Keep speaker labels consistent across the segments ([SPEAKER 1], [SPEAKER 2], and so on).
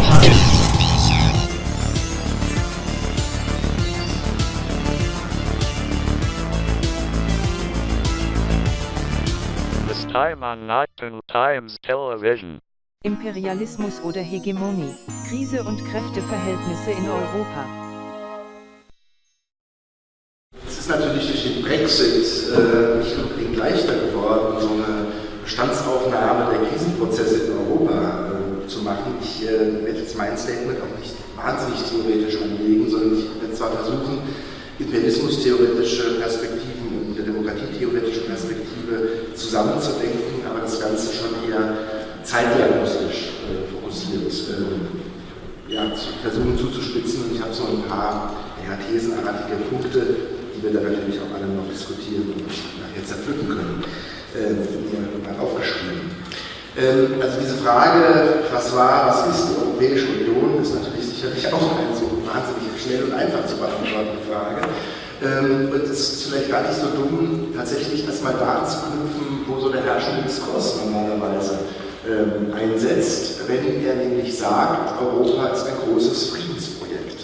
[SPEAKER 1] This time on Nocturne Times Television.
[SPEAKER 2] Imperialismus oder Hegemonie, Krise und Kräfteverhältnisse in Europa.
[SPEAKER 3] Es ist natürlich durch den Brexit nicht unbedingt leichter geworden, so eine Bestandsaufnahme der Krisenprozesse in Europa zu machen. Ich werde jetzt mein Statement auch nicht wahnsinnig theoretisch anlegen, sondern ich werde zwar versuchen, imperialismustheoretische Perspektiven und eine demokratietheoretische Perspektive zusammenzudenken, aber das Ganze schon eher zeitdiagnostisch fokussiert versuchen zuzuspitzen, und ich habe so ein paar thesenartige Punkte, die wir dann natürlich auch alle noch diskutieren und nachher zerpflücken können, mal aufgeschrieben. Also diese Frage, was ist die Europäische Union, ist natürlich sicherlich auch eine so wahnsinnig schnell und einfach zu beantwortende Frage. Und es ist vielleicht gar nicht so dumm, tatsächlich erstmal da anzuknüpfen, wo so der herrschende Diskurs normalerweise einsetzt, wenn er nämlich sagt, Europa ist ein großes Friedensprojekt.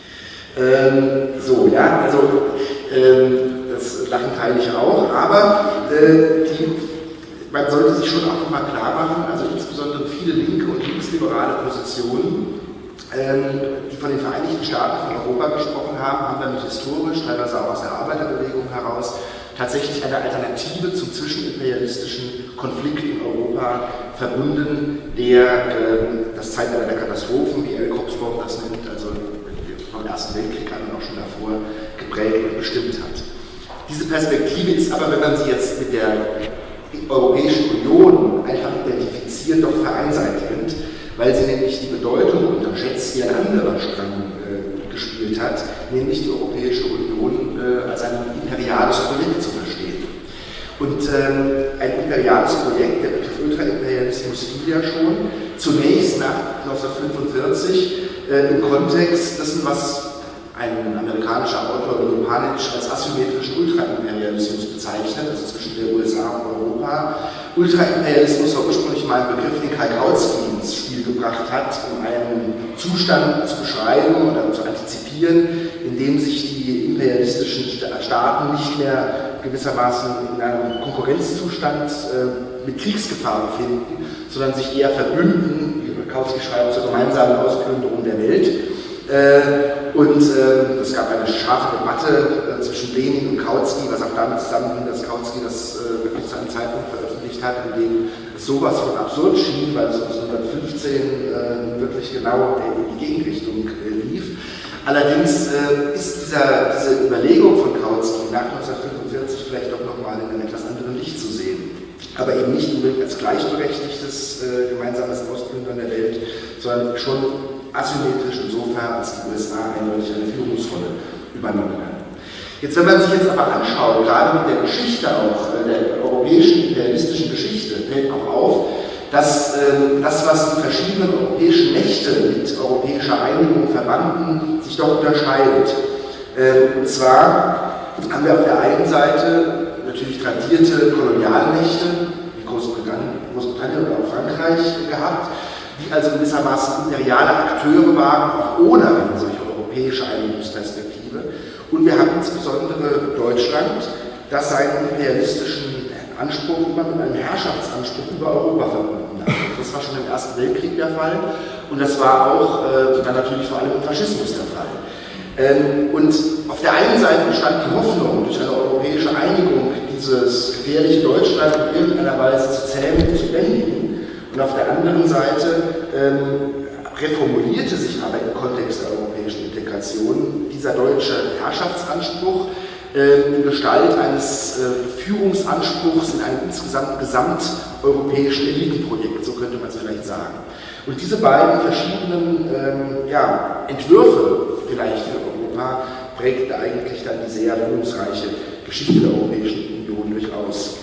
[SPEAKER 3] Das Lachen teile ich auch, aber man sollte sich schon auch nochmal klar machen, also insbesondere viele linke und linksliberale Positionen, die von den Vereinigten Staaten von Europa gesprochen haben damit historisch, teilweise auch aus der Arbeiterbewegung heraus, tatsächlich eine Alternative zum zwischenimperialistischen Konflikt in Europa verbunden, der das Zeitalter der Katastrophen, wie L. Hobsbawm das nennt, also vom Ersten Weltkrieg an und auch schon davor geprägt und bestimmt hat. Diese Perspektive ist aber, wenn man sie jetzt mit der Europäischen Union einfach identifiziert, doch vereinseitigend, weil sie nämlich die Bedeutung unterschätzt, die ein anderer Strang gespielt hat, nämlich die Europäische Union als ein imperiales Projekt zu verstehen. Und ein imperiales Projekt, der Begriff Ultraimperialismus fiel ja schon, zunächst nach 1945 im Kontext dessen, was ein amerikanischer Autor, Leo Panitch, als asymmetrischen Ultraimperialismus bezeichnet, also zwischen der USA und Europa. Ultraimperialismus war ursprünglich mal ein Begriff, den Kai Kautsky ins Spiel gebracht hat, um einen Zustand zu beschreiben oder zu antizipieren, in dem sich die imperialistischen Staaten nicht mehr gewissermaßen in einem Konkurrenzzustand mit Kriegsgefahr befinden, sondern sich eher verbünden, wie Kautsky schreibt, zur gemeinsamen Ausplünderung der Welt. Es gab eine scharfe Debatte zwischen Lenin und Kautsky, was auch damit zusammenhing, dass Kautsky das wirklich zu einem Zeitpunkt veröffentlicht hat, in dem es sowas von absurd schien, weil es 1915 wirklich genau in die Gegenrichtung lief. Allerdings ist diese Überlegung von Kautsky nach 1945 vielleicht doch nochmal in einem etwas anderen Licht zu sehen. Aber eben nicht unbedingt als gleichberechtigtes gemeinsames Ausplündern der Welt, sondern schon asymmetrisch insofern, als die USA eindeutig eine Führungsrolle übernommen haben. Jetzt, wenn man sich jetzt aber anschaut, gerade mit der Geschichte auch, der europäischen imperialistischen Geschichte, fällt auch auf, dass das, was die verschiedenen europäischen Mächte mit europäischer Einigung verbanden, sich doch unterscheidet. Und zwar haben wir auf der einen Seite natürlich tradierte Kolonialmächte, wie Großbritannien oder auch Frankreich gehabt, die also gewissermaßen imperiale Akteure waren, auch ohne eine solche europäische Einigungsperspektive. Und wir haben insbesondere Deutschland, das seinen imperialistischen Anspruch immer mit einem Herrschaftsanspruch über Europa verbunden hat. Das war schon im Ersten Weltkrieg der Fall und das war auch dann natürlich vor allem im Faschismus der Fall. Und auf der einen Seite bestand die Hoffnung, durch eine europäische Einigung dieses gefährliche Deutschland in irgendeiner Weise zu zähmen und zu bändigen. Und auf der anderen Seite reformulierte sich aber im Kontext der europäischen Integration dieser deutsche Herrschaftsanspruch in Gestalt eines Führungsanspruchs in einem insgesamt gesamteuropäischen Elitenprojekt, so könnte man es vielleicht sagen. Und diese beiden verschiedenen Entwürfe vielleicht für Europa prägten eigentlich dann die sehr wendungsreiche Geschichte der Europäischen Union durchaus.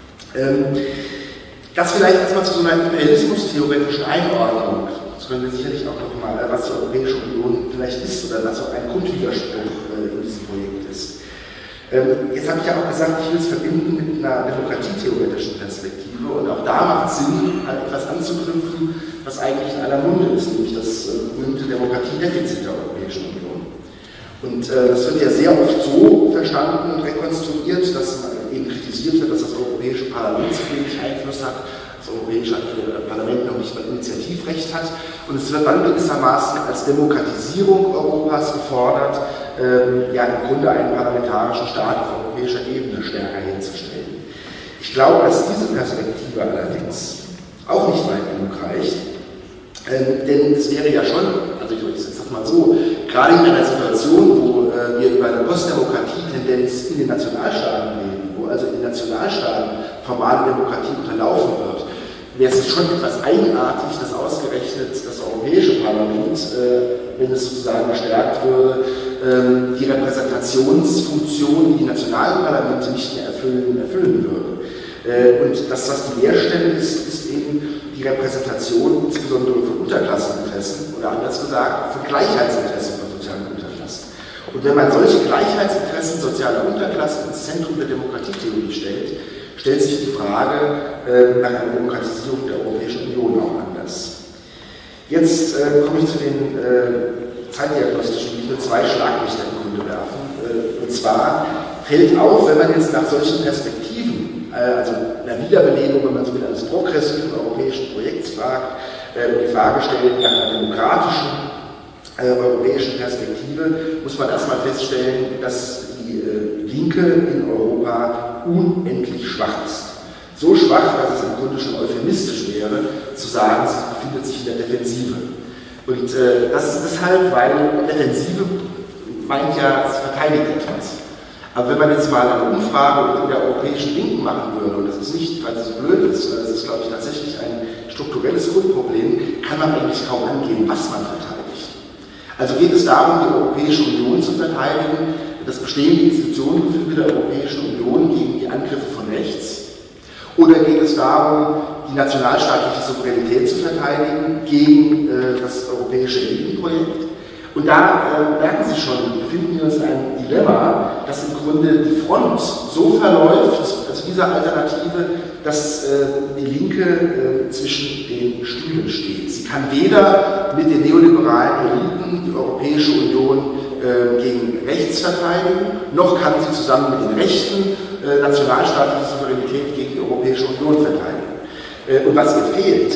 [SPEAKER 3] Das vielleicht erstmal zu so einer imperialismustheoretischen Einordnung. Das können wir sicherlich auch nochmal, was die Europäische Union vielleicht ist oder was auch ein Grundwiderspruch in diesem Projekt ist. Jetzt habe ich ja auch gesagt, ich will es verbinden mit einer demokratietheoretischen Perspektive und auch da macht es Sinn, halt etwas anzuknüpfen, was eigentlich in aller Munde ist, nämlich das berühmte Demokratiedefizit der Europäischen Union. Und das wird ja sehr oft so verstanden und rekonstruiert, dass eben kritisiert wird, dass das Europäische Parlament zu wenig Einfluss hat, das Europäische Parlament noch nicht mal Initiativrecht hat. Und es wird dann gewissermaßen als Demokratisierung Europas gefordert, ja im Grunde einen parlamentarischen Staat auf europäischer Ebene stärker herzustellen. Ich glaube, dass diese Perspektive allerdings auch nicht weit genug reicht, denn es wäre ja schon, also ich sage mal so, gerade in einer Situation, wo wir über eine Postdemokratie-Tendenz in den Nationalstaaten reden, wo also in den Nationalstaaten formale Demokratie unterlaufen wird, wäre es schon etwas eigenartig, dass ausgerechnet das Europäische Parlament, wenn es sozusagen gestärkt würde, die Repräsentationsfunktion, die die nationalen Parlamente nicht mehr erfüllen würde. Und das, was die Leerstelle ist, ist eben die Repräsentation insbesondere von Unterklasseninteressen oder anders gesagt von Gleichheitsinteressen von sozialen Unterklassen. Und wenn man solche Gleichheitsinteressen sozialer Unterklassen ins Zentrum der Demokratietheorie stellt, stellt sich die Frage nach einer Demokratisierung der Europäischen Union auch anders. Jetzt komme ich zu den zeitdiagnostischen, die nur zwei Schlaglichter im Grunde werfen. Und zwar fällt auf, wenn man jetzt nach solchen Perspektiven, also einer Wiederbelebung, wenn man so will, eines progressiven europäischen Projekts fragt, die Frage stellt nach einer demokratischen europäischen Perspektive, muss man erstmal feststellen, dass die Linke in Europa unendlich schwach ist. So schwach, dass es im Grunde schon euphemistisch wäre, zu sagen, sie befindet sich in der Defensive. Und das ist deshalb, weil Defensive meint ja, sie verteidigt etwas. Aber wenn man jetzt mal eine Umfrage in der europäischen Linken machen würde, und das ist nicht, weil sie so blöd ist, sondern das ist, glaube ich, tatsächlich ein strukturelles Grundproblem, kann man eigentlich kaum angeben, was man verteidigt. Also geht es darum, die Europäische Union zu verteidigen, das bestehende Institutionengefüge der Europäischen Union gegen die Angriffe von rechts? Oder geht es darum, die nationalstaatliche Souveränität zu verteidigen gegen das europäische Elitenprojekt? Und da merken Sie schon, befinden wir uns in einem Dilemma, dass im Grunde die Front so verläuft, also diese Alternative, dass die Linke zwischen den Stühlen steht. Sie kann weder mit den neoliberalen Eliten die Europäische Union gegen rechts verteidigen, noch kann sie zusammen mit den Rechten nationalstaatliche Souveränität gegen die Europäische Union verteidigen. Und was ihr fehlt,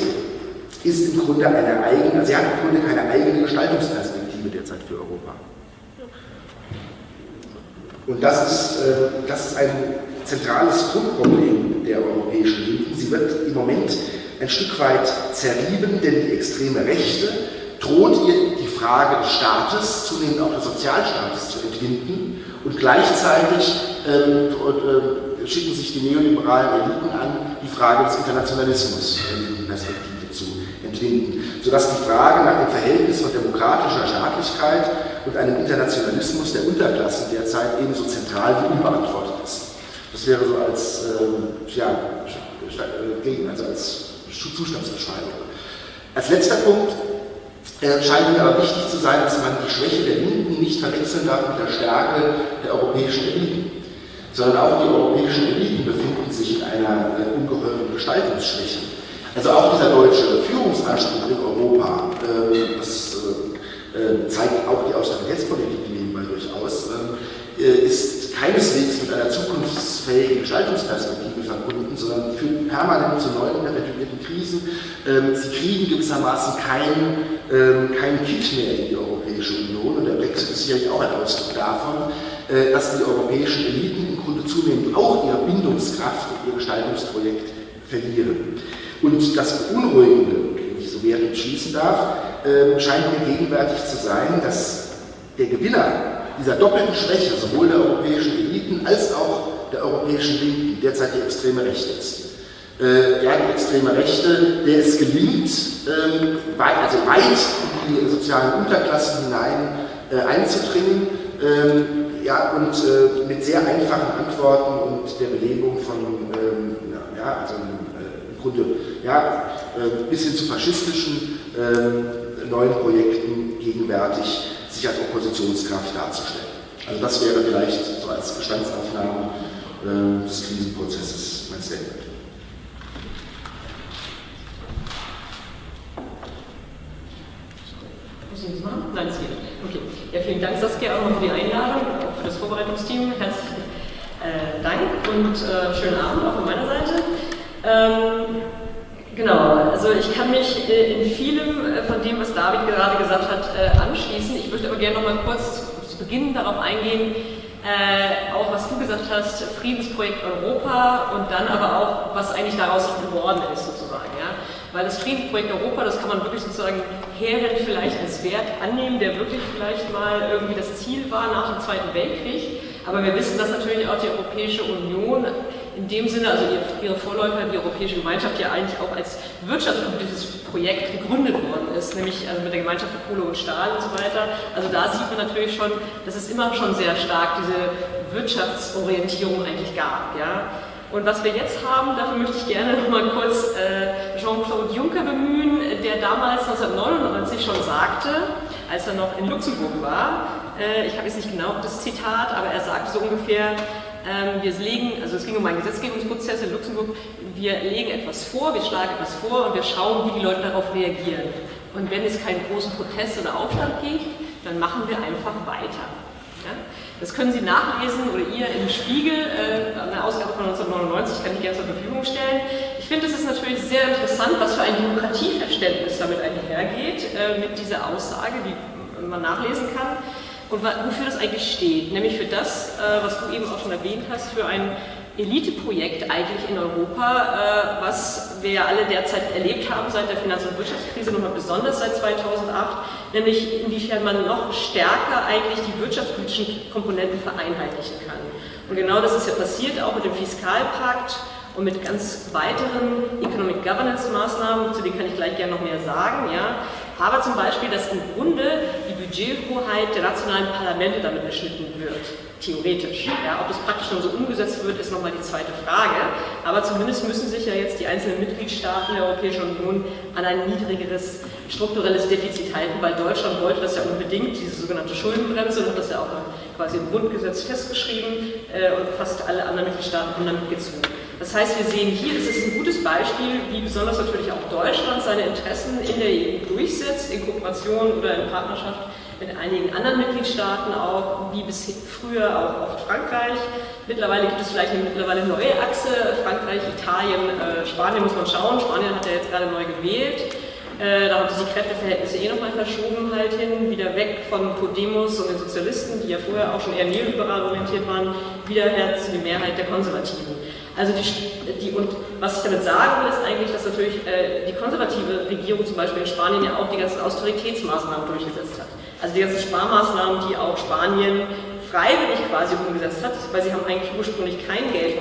[SPEAKER 3] ist im Grunde eine eigene, also sie hat im Grunde keine eigene Gestaltungsperspektive derzeit für Europa. Und das ist ein zentrales Grundproblem der europäischen Linken. Sie wird im Moment ein Stück weit zerrieben, denn die extreme Rechte droht ihr die Frage des Staates, zunehmend auch des Sozialstaates zu entwinden, und gleichzeitig schicken sich die neoliberalen Eliten an, die Frage des Internationalismus in Perspektive zu entwinden, sodass die Frage nach dem Verhältnis von demokratischer Staatlichkeit und einem Internationalismus der Unterklassen derzeit ebenso zentral wie unbeantwortet ist. Das wäre so als, als Zustandsbeschreibung. Als letzter Punkt scheint mir aber wichtig zu sein, dass man die Schwäche der Linken nicht verwechseln darf mit der Stärke der europäischen Eliten, sondern auch die europäischen Eliten befinden sich in einer ungeheuren Gestaltungsschwäche. Also auch dieser deutsche Führungsanspruch in Europa, das zeigt auch die Austeritätspolitik nebenbei durchaus, ist keineswegs mit einer zukunftsfähigen Gestaltungsperspektive verbunden, sondern führt permanent zu neuen perpetuierten Krisen. Sie kriegen gewissermaßen kein Kitt mehr in die Europäische Union, und der Brexit ist sicherlich auch ein Ausdruck davon, dass die europäischen Eliten im Grunde zunehmend auch ihre Bindungskraft und ihr Gestaltungsprojekt verlieren. Und das Beunruhigende, wenn ich so wertend schließen darf, scheint mir gegenwärtig zu sein, dass der Gewinner dieser doppelten Schwäche sowohl der europäischen Eliten als auch der europäischen Linken derzeit die extreme Rechte ist. Die extreme Rechte, der es gelingt, weit in die sozialen Unterklassen hinein einzudringen, und mit sehr einfachen Antworten und der Belebung von im Grunde bis hin zu faschistischen neuen Projekten gegenwärtig sich als Oppositionskraft darzustellen. Also das wäre vielleicht so als Bestandsaufnahme des Krisenprozesses mein Statement.
[SPEAKER 4] Müssen wir das machen? Nein, das geht nicht. Okay. Ja, vielen Dank, Saskia, auch noch für die Einladung, auch für das Vorbereitungsteam. Herzlichen Dank und schönen Abend auch von meiner Seite. Genau, also ich kann mich in vielem von dem, was David gerade gesagt hat, anschließen. Ich möchte aber gerne noch mal kurz zu Beginn darauf eingehen, auch was du gesagt hast, Friedensprojekt Europa und dann aber auch, was eigentlich daraus geworden ist sozusagen. Ja? Weil das Friedensprojekt Europa, das kann man wirklich sozusagen herrend vielleicht als Wert annehmen, der wirklich vielleicht mal irgendwie das Ziel war nach dem Zweiten Weltkrieg. Aber wir wissen, dass natürlich auch die Europäische Union in dem Sinne, also ihre Vorläufer, die Europäische Gemeinschaft, ja eigentlich auch als wirtschaftspolitisches Projekt gegründet worden ist, nämlich also mit der Gemeinschaft für Kohle und Stahl und so weiter. Also da sieht man natürlich schon, dass es immer schon sehr stark diese Wirtschaftsorientierung eigentlich gab. Ja? Und was wir jetzt haben, dafür möchte ich gerne noch mal kurz Jean-Claude Juncker bemühen, der damals 1999 schon sagte, als er noch in Luxemburg war, ich habe jetzt nicht genau das Zitat, aber er sagte so ungefähr, also es ging um einen Gesetzgebungsprozess in Luxemburg, wir legen etwas vor, wir schlagen etwas vor und wir schauen, wie die Leute darauf reagieren. Und wenn es keinen großen Protest oder Aufstand gibt, dann machen wir einfach weiter. Ja? Das können Sie nachlesen oder ihr im Spiegel, eine Ausgabe von 1999, kann ich gerne zur Verfügung stellen. Ich finde, es ist natürlich sehr interessant, was für ein Demokratieverständnis damit einhergeht, mit dieser Aussage, die man nachlesen kann. Und wofür das eigentlich steht, nämlich für das, was du eben auch schon erwähnt hast, für ein Eliteprojekt eigentlich in Europa, was wir ja alle derzeit erlebt haben seit der Finanz- und Wirtschaftskrise, nochmal besonders seit 2008, nämlich inwiefern man noch stärker eigentlich die wirtschaftspolitischen Komponenten vereinheitlichen kann. Und genau das ist ja passiert, auch mit dem Fiskalpakt und mit ganz weiteren Economic Governance Maßnahmen, zu denen kann ich gleich gerne noch mehr sagen, ja. Aber zum Beispiel, dass im Grunde die Budgethoheit der nationalen Parlamente damit beschnitten wird, theoretisch. Ja, ob das praktisch schon so umgesetzt wird, ist nochmal die zweite Frage. Aber zumindest müssen sich ja jetzt die einzelnen Mitgliedstaaten der Europäischen Union an ein niedrigeres strukturelles Defizit halten, weil Deutschland wollte das ja unbedingt, diese sogenannte Schuldenbremse, und hat das ja auch quasi im Grundgesetz festgeschrieben und fast alle anderen Mitgliedstaaten haben damit mitgezogen. Das heißt, wir sehen hier, das ist ein gutes Beispiel, wie besonders natürlich auch Deutschland seine Interessen in der EU durchsetzt, in Kooperation oder in Partnerschaft mit einigen anderen Mitgliedstaaten auch, wie bis früher auch oft Frankreich. Mittlerweile gibt es vielleicht eine neue Achse, Frankreich, Italien, Spanien muss man schauen. Spanien hat ja jetzt gerade neu gewählt. Da haben sich die Kräfteverhältnisse nochmal verschoben halt hin, wieder weg von Podemos und den Sozialisten, die ja vorher auch schon eher neoliberal orientiert waren, wieder her zu der Mehrheit der Konservativen. Also und was ich damit sagen will, ist eigentlich, dass natürlich die konservative Regierung zum Beispiel in Spanien ja auch die ganzen Austeritätsmaßnahmen durchgesetzt hat. Also die ganzen Sparmaßnahmen, die auch Spanien freiwillig quasi umgesetzt hat, weil sie haben eigentlich ursprünglich kein Geld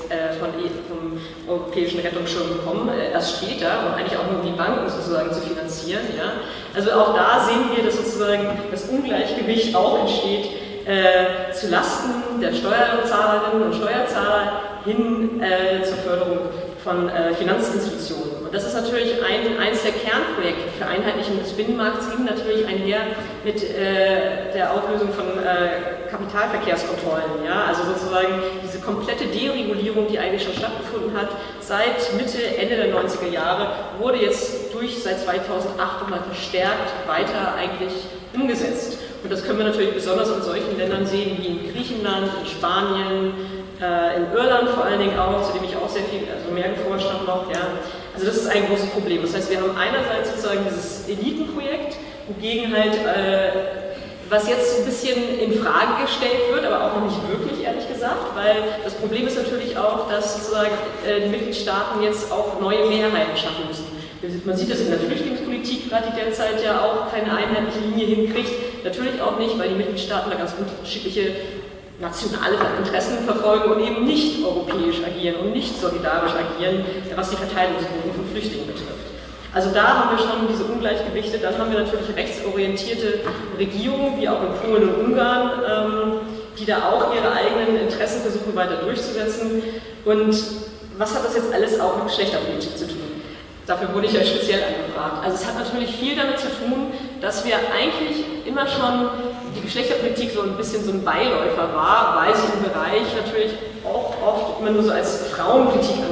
[SPEAKER 4] vom Europäischen Rettungsschirm bekommen, erst später, und eigentlich auch nur um die Banken sozusagen zu finanzieren. Ja. Also auch da sehen wir, dass sozusagen das Ungleichgewicht auch entsteht zu Lasten der Steuerzahlerinnen und Steuerzahler hin zur Förderung von Finanzinstitutionen. Und das ist natürlich eines der Kernprojekte für Einheitlichung des Binnenmarkts, ging natürlich einher mit der Auflösung von Kapitalverkehrskontrollen. Ja? Also sozusagen diese komplette Deregulierung, die eigentlich schon stattgefunden hat, seit Mitte, Ende der 90er Jahre, wurde jetzt seit 2008 nochmal verstärkt weiter eigentlich umgesetzt. Und das können wir natürlich besonders in solchen Ländern sehen wie in Griechenland, in Spanien, in Irland vor allen Dingen auch, zu dem ich auch sehr viel, also mehr geforscht habe noch. Ja. Also das ist ein großes Problem. Das heißt, wir haben einerseits sozusagen dieses Elitenprojekt, wogegen halt, was jetzt ein bisschen in Frage gestellt wird, aber auch noch nicht wirklich, ehrlich gesagt, weil das Problem ist natürlich auch, dass sozusagen die Mitgliedstaaten jetzt auch neue Mehrheiten schaffen müssen. Man sieht das in der Flüchtlingspolitik, gerade die derzeit ja auch keine einheitliche Linie hinkriegt. Natürlich auch nicht, weil die Mitgliedstaaten da ganz unterschiedliche nationale Interessen verfolgen und eben nicht europäisch agieren und nicht solidarisch agieren, was die Verteilungsquoten von Flüchtlingen betrifft. Also da haben wir schon diese Ungleichgewichte. Dann haben wir natürlich rechtsorientierte Regierungen, wie auch in Polen und Ungarn, die da auch ihre eigenen Interessen versuchen weiter durchzusetzen. Und was hat das jetzt alles auch mit Geschlechterpolitik zu tun? Dafür wurde ich ja speziell angefragt. Also es hat natürlich viel damit zu tun, dass wir eigentlich immer schon die Geschlechterpolitik so ein bisschen so ein Beiläufer war, weil sie im Bereich natürlich auch oft immer nur so als Frauenpolitik angesehen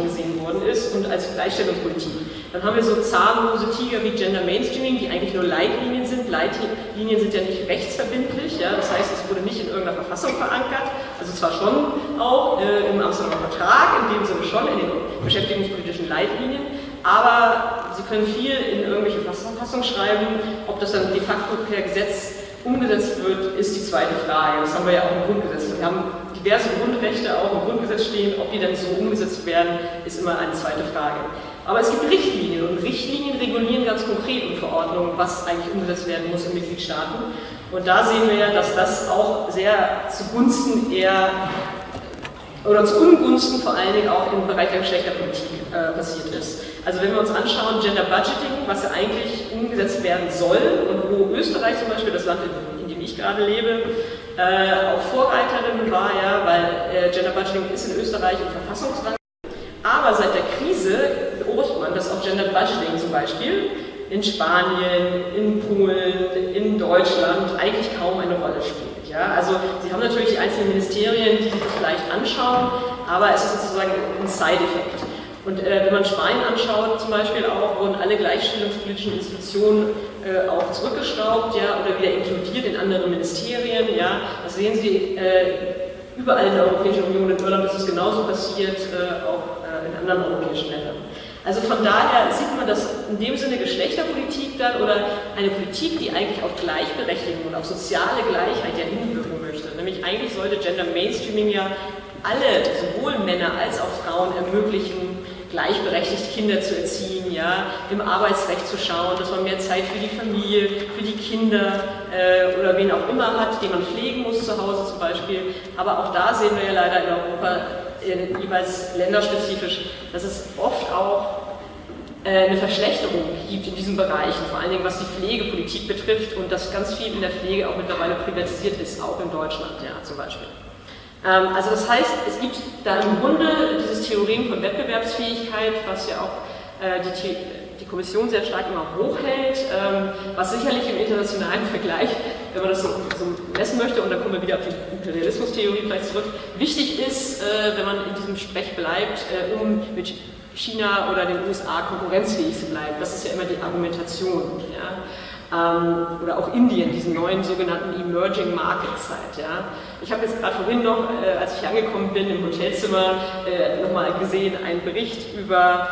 [SPEAKER 4] worden ist und als Gleichstellungspolitik. Dann haben wir so zahnlose Tiger wie Gender Mainstreaming, die eigentlich nur Leitlinien sind. Leitlinien sind ja nicht rechtsverbindlich, ja? Das heißt, es wurde nicht in irgendeiner Verfassung verankert, also zwar schon auch im Amsterdamer Vertrag, in dem Sinne schon in den beschäftigungspolitischen Leitlinien, aber sie können viel in irgendwelche Verfassungen schreiben. Ob das dann de facto per Gesetz umgesetzt wird, ist die zweite Frage. Das haben wir ja auch im Grundgesetz. Wir haben diverse Grundrechte auch im Grundgesetz stehen. Ob die dann so umgesetzt werden, ist immer eine zweite Frage. Aber es gibt Richtlinien und Richtlinien regulieren ganz konkret in Verordnungen, was eigentlich umgesetzt werden muss in Mitgliedstaaten. Und da sehen wir ja, dass das auch sehr zugunsten oder zu Ungunsten vor allen Dingen auch im Bereich der Geschlechterpolitik passiert ist. Also wenn wir uns anschauen, Gender Budgeting, was ja eigentlich umgesetzt werden soll und wo Österreich zum Beispiel, das Land, in dem ich gerade lebe, auch Vorreiterin war, ja, weil Gender Budgeting ist in Österreich im Verfassungsrang. Aber seit der Krise beobachtet man, dass auch Gender Budgeting zum Beispiel in Spanien, in Polen, in Deutschland eigentlich kaum eine Rolle spielt. Ja? Also sie haben natürlich die einzelnen Ministerien, die sich das vielleicht anschauen, aber es ist sozusagen ein Side-Effekt. Und wenn man Spanien anschaut zum Beispiel auch, wurden alle gleichstellungspolitischen Institutionen auch zurückgeschraubt, ja, oder wieder inkludiert in andere Ministerien. Ja. Das sehen Sie überall in der Europäischen Union. In Irland ist es genauso passiert, auch in anderen europäischen Ländern. Also von daher sieht man, dass in dem Sinne Geschlechterpolitik dann oder eine Politik, die eigentlich auf Gleichberechtigung und auf soziale Gleichheit ja hinwirken möchte. Nämlich eigentlich sollte Gender Mainstreaming ja alle, sowohl Männer als auch Frauen, ermöglichen, gleichberechtigt Kinder zu erziehen, ja, im Arbeitsrecht zu schauen, dass man mehr Zeit für die Familie, für die Kinder oder wen auch immer hat, den man pflegen muss zu Hause zum Beispiel. Aber auch da sehen wir ja leider in Europa jeweils länderspezifisch, dass es oft auch eine Verschlechterung gibt in diesen Bereichen, vor allen Dingen was die Pflegepolitik betrifft und dass ganz viel in der Pflege auch mittlerweile privatisiert ist, auch in Deutschland, ja, zum Beispiel. Also das heißt, es gibt da im Grunde dieses Theorem von Wettbewerbsfähigkeit, was ja auch die Kommission sehr stark immer hochhält, was sicherlich im internationalen Vergleich, wenn man das so messen möchte, und dann kommen wir wieder auf die Imperialismustheorie vielleicht zurück, wichtig ist, wenn man in diesem Sprech bleibt, um mit China oder den USA konkurrenzfähig zu bleiben. Das ist ja immer die Argumentation. Ja? Oder auch Indien, diesen neuen sogenannten Emerging Market Zeit. Ja. Ich habe jetzt gerade vorhin noch, als ich hier angekommen bin, im Hotelzimmer nochmal gesehen, einen Bericht über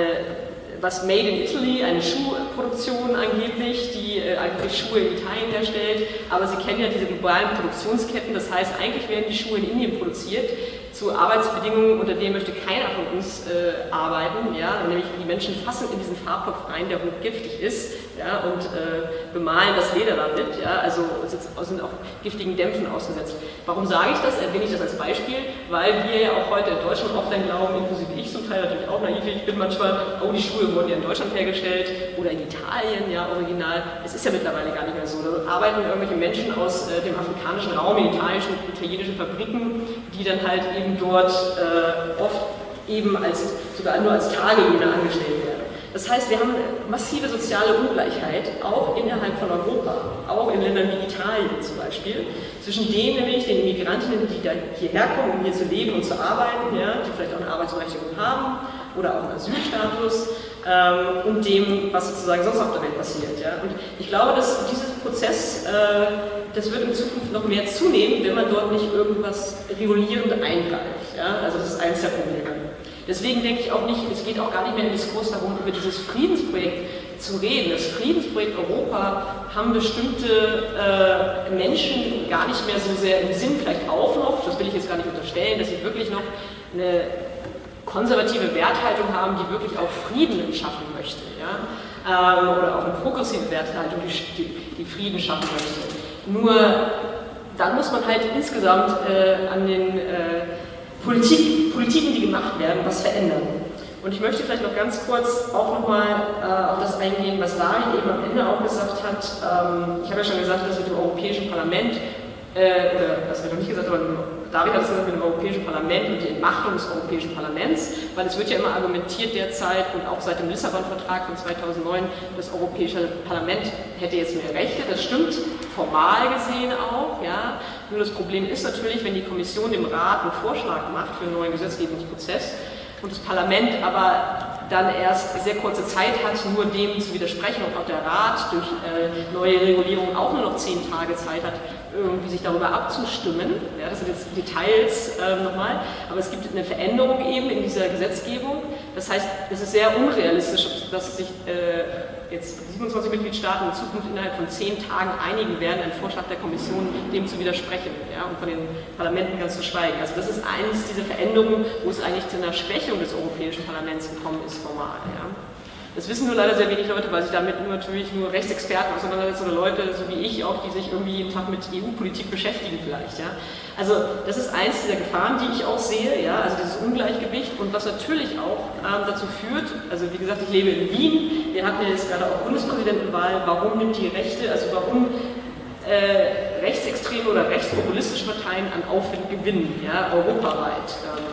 [SPEAKER 4] was Made in Italy, eine Schuhproduktion angeblich, die eigentlich Schuhe in Italien herstellt, aber Sie kennen ja diese globalen Produktionsketten, das heißt, eigentlich werden die Schuhe in Indien produziert, zu Arbeitsbedingungen, unter denen möchte keiner von uns arbeiten, ja, nämlich die Menschen fassen in diesen Farbtopf rein, der hochgiftig ist, ja, und bemalen das Leder damit, ja, also sind auch giftigen Dämpfen ausgesetzt. Warum sage ich das? Erwähne ich das als Beispiel, weil wir ja auch heute in Deutschland oft dann glauben, inklusive ich zum Teil natürlich auch naiv, ich bin manchmal, oh, die Schuhe wurden ja in Deutschland hergestellt oder in Italien, ja, original. Es ist ja mittlerweile gar nicht mehr so. Da arbeiten irgendwelche Menschen aus dem afrikanischen Raum in italienischen Fabriken, die dann halt eben dort oft eben sogar nur als Tagelöhner angestellt werden. Das heißt, wir haben eine massive soziale Ungleichheit, auch innerhalb von Europa, auch in Ländern wie Italien zum Beispiel, zwischen denen nämlich, den Immigrantinnen, die da hierher kommen, um hier zu leben und zu arbeiten, ja, die vielleicht auch eine Arbeitsberechtigung haben oder auch einen Asylstatus, und dem, was sozusagen sonst auf der Welt passiert. Ja. Und ich glaube, dass dieser Prozess, das wird in Zukunft noch mehr zunehmen, wenn man dort nicht irgendwas regulierend eingreift. Ja. Also das ist eins der Probleme. Deswegen denke ich auch nicht, es geht auch gar nicht mehr im Diskurs darum, über dieses Friedensprojekt zu reden. Das Friedensprojekt Europa haben bestimmte Menschen gar nicht mehr so sehr im Sinn, vielleicht auch noch, das will ich jetzt gar nicht unterstellen, dass sie wirklich noch eine konservative Werthaltung haben, die wirklich auch Frieden schaffen möchte. Ja? Oder auch eine progressive Werthaltung, die Frieden schaffen möchte. Nur dann muss man halt insgesamt an den Politiken, die gemacht werden, was verändern. Und ich möchte vielleicht noch ganz kurz auch nochmal auf das eingehen, was David eben am Ende auch gesagt hat. Ich habe ja schon gesagt, dass mit dem Europäischen Parlament, oder das wird noch nicht gesagt, aber David hat es gesagt, mit dem Europäischen Parlament und die Entmachtung des Europäischen Parlaments, weil es wird ja immer argumentiert derzeit und auch seit dem Lissabon-Vertrag von 2009, das Europäische Parlament hätte jetzt mehr Rechte. Das stimmt formal gesehen auch, ja. Nur das Problem ist natürlich, wenn die Kommission dem Rat einen Vorschlag macht für einen neuen Gesetzgebungsprozess, und das Parlament aber dann erst sehr kurze Zeit hat, nur dem zu widersprechen und auch der Rat durch neue Regulierungen auch nur noch 10 Tage Zeit hat, irgendwie sich darüber abzustimmen. Ja, das sind jetzt Details nochmal, aber es gibt eine Veränderung eben in dieser Gesetzgebung. Das heißt, es ist sehr unrealistisch, dass sich jetzt 27 Mitgliedstaaten in Zukunft innerhalb von 10 Tagen einigen werden, einen Vorschlag der Kommission dem zu widersprechen, ja, und von den Parlamenten ganz zu schweigen. Also das ist eines dieser Veränderungen, wo es eigentlich zu einer Schwächung des Europäischen Parlaments gekommen ist, formal. Ja. Das wissen nur leider sehr wenig Leute, weil sich damit natürlich nur Rechtsexperten auseinandersetzen oder Leute, so wie ich auch, die sich irgendwie jeden Tag mit EU-Politik beschäftigen vielleicht. Ja. Also das ist eins dieser Gefahren, die ich auch sehe, ja, also dieses Ungleichgewicht und was natürlich auch dazu führt, also wie gesagt, ich lebe in Wien, wir hatten ja jetzt gerade auch Bundespräsidentenwahl, warum nimmt die Rechte, also warum rechtsextreme oder rechtspopulistische Parteien an Aufwind gewinnen, ja, europaweit.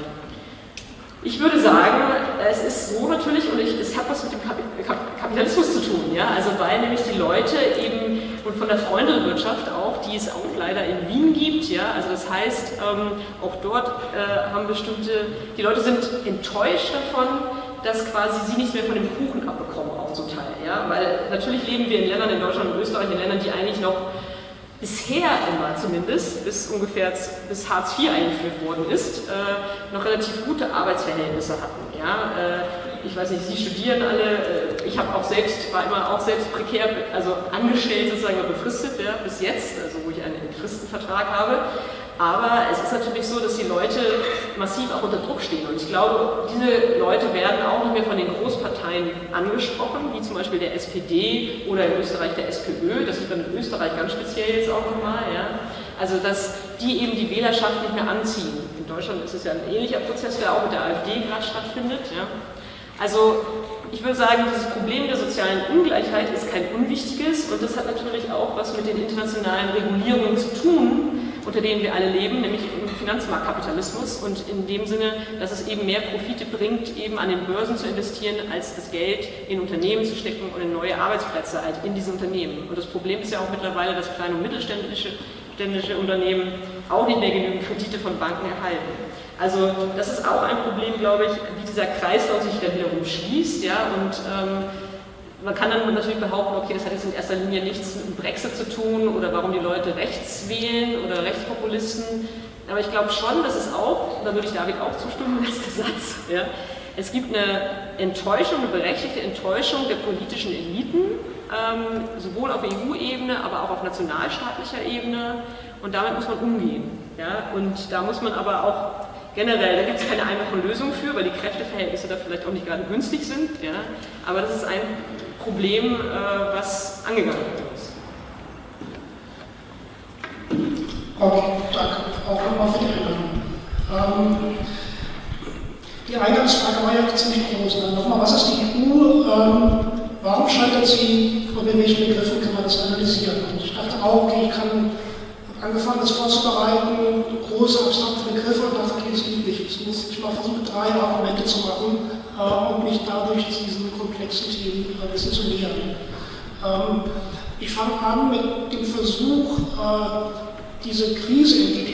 [SPEAKER 4] Ich würde sagen, es ist so natürlich, und es hat was mit dem Kapitalismus zu tun, ja, also weil nämlich die Leute eben, und von der Freundewirtschaft auch, die es auch leider in Wien gibt, ja, also das heißt, auch dort haben die Leute sind enttäuscht davon, dass quasi sie nichts mehr von dem Kuchen abbekommen, auch zum Teil, ja, weil natürlich leben wir in Ländern, in Deutschland und Österreich, in Ländern, die eigentlich noch bisher immer zumindest, bis Hartz IV eingeführt worden ist, noch relativ gute Arbeitsverhältnisse hatten. Ja? Ich weiß nicht, Sie studieren alle, ich war immer auch selbst prekär, also angestellt sozusagen, befristet, ja, bis jetzt, also wo ich einen Fristenvertrag habe. Aber es ist natürlich so, dass die Leute massiv auch unter Druck stehen. Und ich glaube, diese Leute werden auch nicht mehr von den Großparteien angesprochen, wie zum Beispiel der SPD oder in Österreich der SPÖ. Das sieht man in Österreich ganz speziell jetzt auch nochmal. Ja. Also, dass die eben die Wählerschaft nicht mehr anziehen. In Deutschland ist es ja ein ähnlicher Prozess, der auch mit der AfD gerade stattfindet. Ja. Also, ich würde sagen, dieses Problem der sozialen Ungleichheit ist kein unwichtiges und das hat natürlich auch was mit den internationalen Regulierungen zu tun, unter denen wir alle leben, nämlich im Finanzmarktkapitalismus und in dem Sinne, dass es eben mehr Profite bringt, eben an den Börsen zu investieren, als das Geld in Unternehmen zu stecken und in neue Arbeitsplätze halt in diese Unternehmen. Und das Problem ist ja auch mittlerweile, dass kleine und mittelständische Unternehmen auch nicht mehr genügend Kredite von Banken erhalten. Also das ist auch ein Problem, glaube ich, wie dieser Kreislauf sich dann wiederum schließt, ja, und man kann dann natürlich behaupten, okay, das hat jetzt in erster Linie nichts mit dem Brexit zu tun oder warum die Leute rechts wählen oder Rechtspopulisten, aber ich glaube schon, dass es auch, da würde ich David auch zustimmen, letzter Satz, ja, es gibt eine Enttäuschung, eine berechtigte Enttäuschung der politischen Eliten, sowohl auf EU-Ebene, aber auch auf nationalstaatlicher Ebene und damit muss man umgehen, ja, und da muss man aber auch generell, da gibt es keine einfache Lösung für, weil die Kräfteverhältnisse da vielleicht auch nicht gerade günstig sind, ja, aber das ist ein Problem, was angegangen werden muss.
[SPEAKER 5] Okay, danke. Auch nochmal für die Erinnerung. Die Eingangsfrage war ja ziemlich groß. Dann nochmal, was ist die EU? Warum scheitert sie? Von welchen Begriffen kann man das analysieren? Und ich dachte auch, okay, ich habe angefangen, das vorzubereiten, große, abstrakte Begriffe und dachte, okay, das ist üblich. Ich muss mal versuchen, 3 Argumente zu machen, um mich dadurch diesen komplexen Themen ein bisschen zu nähern. Ich fange an mit dem Versuch, diese Krise, in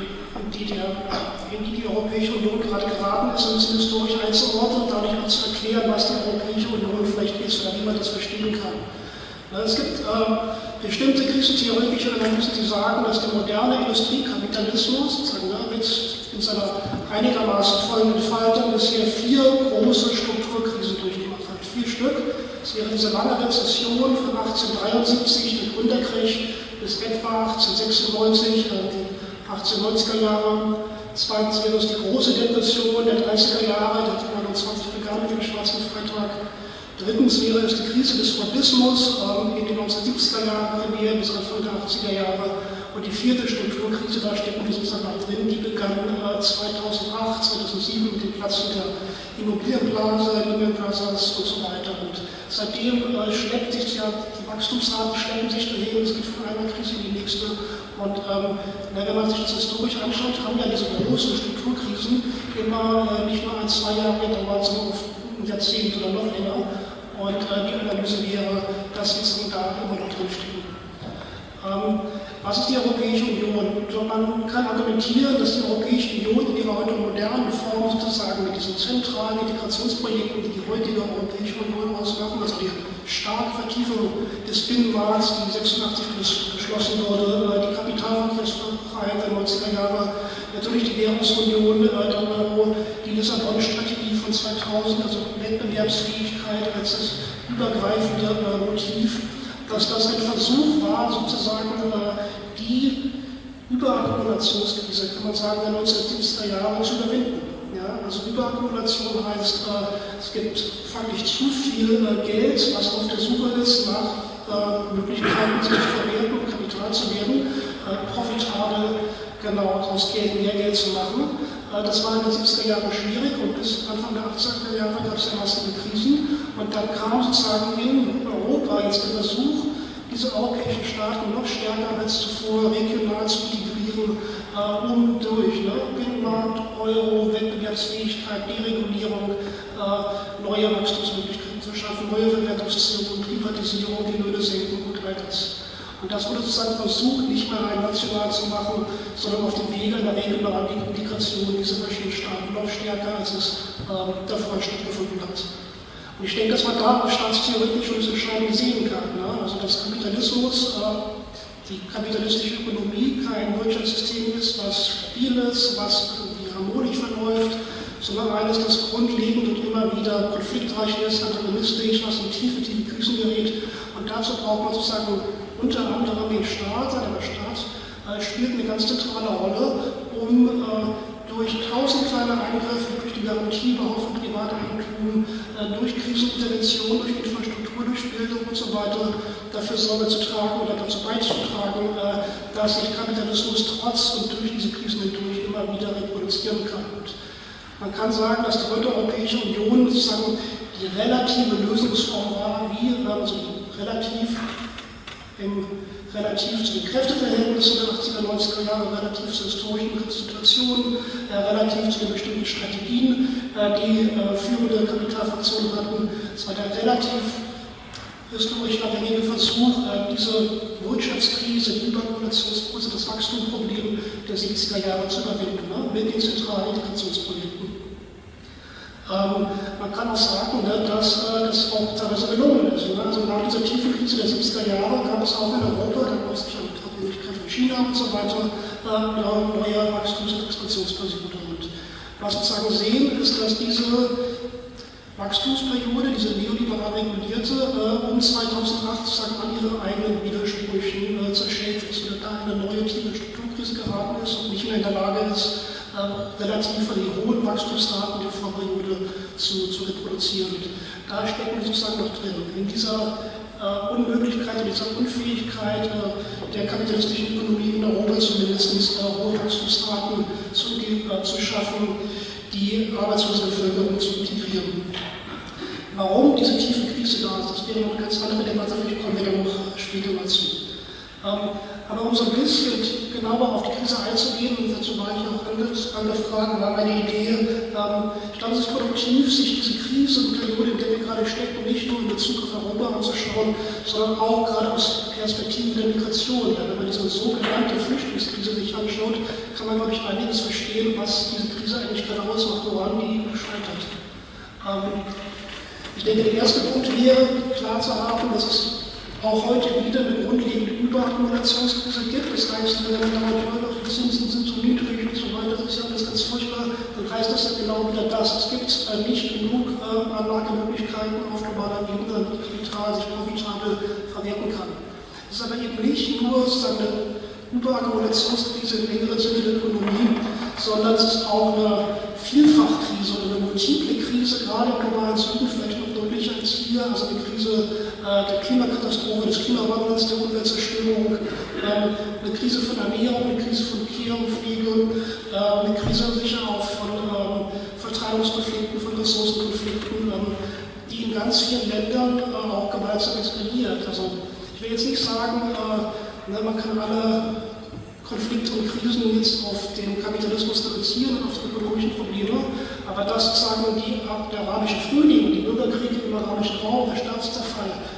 [SPEAKER 5] die die Europäische Union gerade geraten ist, ein bisschen historisch einzuordnen und dadurch auch zu erklären, was die Europäische Union vielleicht ist oder wie man das verstehen kann. Es gibt bestimmte krisentheoretische Analysen, die sagen, dass der moderne Industriekapitalismus sozusagen jetzt in seiner einigermaßen vollen Entfaltung bisher 4 große Strukturkrisen durchgemacht hat. 4 Stück. Es wäre diese lange Rezession von 1873, der Gründerkrieg, bis etwa 1896, die 1890er Jahre. Zweitens wäre es die große Depression der 30er Jahre, die hat 1929 begann mit dem Schwarzen Freitag. Drittens wäre es die Krise des Fordismus in den 1970er Jahren primär bis Anfang der 80er Jahre. Und die 4. Strukturkrise, da stecken wir sozusagen auch drin, die begann 2008, 2007 mit dem Platzen der Immobilienblase, Lehman Brothers und so weiter. Und seitdem schleppt sich die Wachstumsraten schleppen sich dahin, es geht von einer Krise in die nächste. Und wenn man sich das historisch anschaut, haben ja diese großen Strukturkrisen immer nicht nur 1-2 Jahre gedauert, sondern auf ein Jahrzehnt oder noch länger. Und die Analyse wäre, dass wir da immer noch drinstehen. Was ist die Europäische Union? Man kann argumentieren, dass die Europäische Union in ihrer heute modernen Form sozusagen mit diesen zentralen Integrationsprojekten, die die heutige Europäische Union ausmachen, also die starke Vertiefung des Binnenmarkts, die 86 geschlossen wurde, die Kapitalverkehrsfreiheit der 90er Jahre, natürlich die Währungsunion, der Euro, die Lissabon-Strategie von 2000, also Wettbewerbsfähigkeit als das übergreifende Motiv, dass das ein Versuch war, sozusagen die Überakkumulationskrise, kann man sagen, der 1970er Jahre zu überwinden. Ja, also Überakkumulation heißt, es gibt faktisch zu viel Geld, was auf der Suche ist nach Möglichkeiten, sich zu verwerten und Kapital zu werden, profitabel genau aus Geld mehr Geld zu machen. Das war in den 70er Jahren schwierig und bis Anfang der 80er Jahre gab es ja massive Krisen und dann kam sozusagen in Europa jetzt der Versuch, diese europäischen Staaten noch stärker als zuvor regional zu integrieren, durch Binnenmarkt, Euro, Wettbewerbsfähigkeit, Deregulierung, neue Wachstumsmöglichkeiten zu schaffen, neue Verwertungszonen, Privatisierung, die Löhne senken und all das. Und das wurde sozusagen versucht, nicht mehr rein national zu machen, sondern auf dem Wege einer regionalen Integration dieser verschiedenen Staaten noch stärker, als es davor stattgefunden hat. Und ich denke, dass man da auch staatstheoretisch schon Entscheidungen sehen kann. Ne? Also dass Kapitalismus, die kapitalistische Ökonomie kein Wirtschaftssystem ist, was stabil ist, was irgendwie harmonisch verläuft, sondern eines, das grundlegend und immer wieder konfliktreich ist, antagonistisch, was in tiefe Krisen gerät. Und dazu braucht man sozusagen unter anderem den Staat, der Staat spielt eine ganz zentrale Rolle, um durch 1000 kleine Eingriffe, durch die Garantie überhaupt von Privateigentum, durch Krisenintervention, durch Infrastruktur, durch Bildung und so weiter dafür Sorge zu tragen oder dazu beizutragen, dass sich Kapitalismus trotz und durch diese Krisen hindurch immer wieder reproduzieren kann. Und man kann sagen, dass die heute Europäische Union sozusagen die relative Lösungsform war, wie also relativ zu den Kräfteverhältnissen der 80er, 90er Jahre, relativ zur historischen Situation, relativ zu den bestimmten Strategien, die führende Kapitalfraktionen hatten. Es war der relativ historisch abhängige Versuch, diese Wirtschaftskrise, die Überakkumulationskrise, das Wachstumsproblem der 70er Jahre zu überwinden, mit den zentralen Integrationsprojekten. Man kann auch sagen, dass das auch teilweise gelungen ist. Also nach dieser tiefen Krise der 70er Jahre gab es auch in Europa, da gab es die Abhängigkeit von China und so weiter, neue Wachstums- und Expansionsperiode. Und was wir sozusagen sehen, ist, dass diese Wachstumsperiode, diese neoliberal regulierte, um 2008 sozusagen an ihren eigenen Widersprüchen zerschellt ist oder da eine neue tiefe Strukturkrise geraten ist und nicht mehr in der Lage ist, relativ von den hohen Wachstumsraten der Vorperiode zu reproduzieren. Und da stecken wir sozusagen noch drin. In dieser Unmöglichkeit, in dieser Unfähigkeit der kapitalistischen Ökonomie in Europa zumindest hohe Wachstumsraten zu schaffen, die arbeitslose Bevölkerung zu integrieren. Warum diese tiefe Krise da ist, das wäre noch eine ganz andere Debatte, ich komme da noch später mal zu. Aber um so ein bisschen genauer auf die Krise einzugehen, und dazu war ich auch angefragt, war meine Idee, ich glaube, es ist produktiv, sich diese Krisenperiode, in der wir gerade stecken, nicht nur in Bezug auf Europa anzuschauen, sondern auch gerade aus Perspektive der Migration. Ja, wenn man diese sogenannte Flüchtlingskrise sich anschaut, kann man, glaube ich, einiges verstehen, was diese Krise eigentlich gerade ausmacht, woran die scheitert. Ich denke, der erste Punkt wäre, klar zu haben, dass es auch heute wieder eine grundlegende Überakkumulationskrise gibt. Das heißt, wenn man dauert, die Zinsen sind so niedrig und so weiter, das ist ja alles ganz furchtbar, dann heißt das ja genau wieder das. Es gibt nicht genug Anlagemöglichkeiten auf globaler Ebene, damit Kapital sich profitabel verwerten kann. Es ist aber eben nicht nur sozusagen eine Überakkumulationskrise im engeren Sinne der Ökonomie, sondern es ist auch eine Vielfachkrise oder eine multiple Krise, gerade im globalen Süden, vielleicht noch deutlicher als hier, also eine Krise der Klimakatastrophe, des Klimawandels, der Umweltzerstörung, eine Krise von Ernährung, eine Krise von Care und Pflege, eine Krise sicher auch von Verteilungskonflikten, von Ressourcenkonflikten, die in ganz vielen Ländern auch gewaltsam eskaliert. Also ich will jetzt nicht sagen, man kann alle Konflikte und Krisen jetzt auf den Kapitalismus reduzieren und auf die ökonomischen Probleme, aber das sozusagen der arabische Frühling, die Bürgerkriege im arabischen Raum, der Staatszerfall,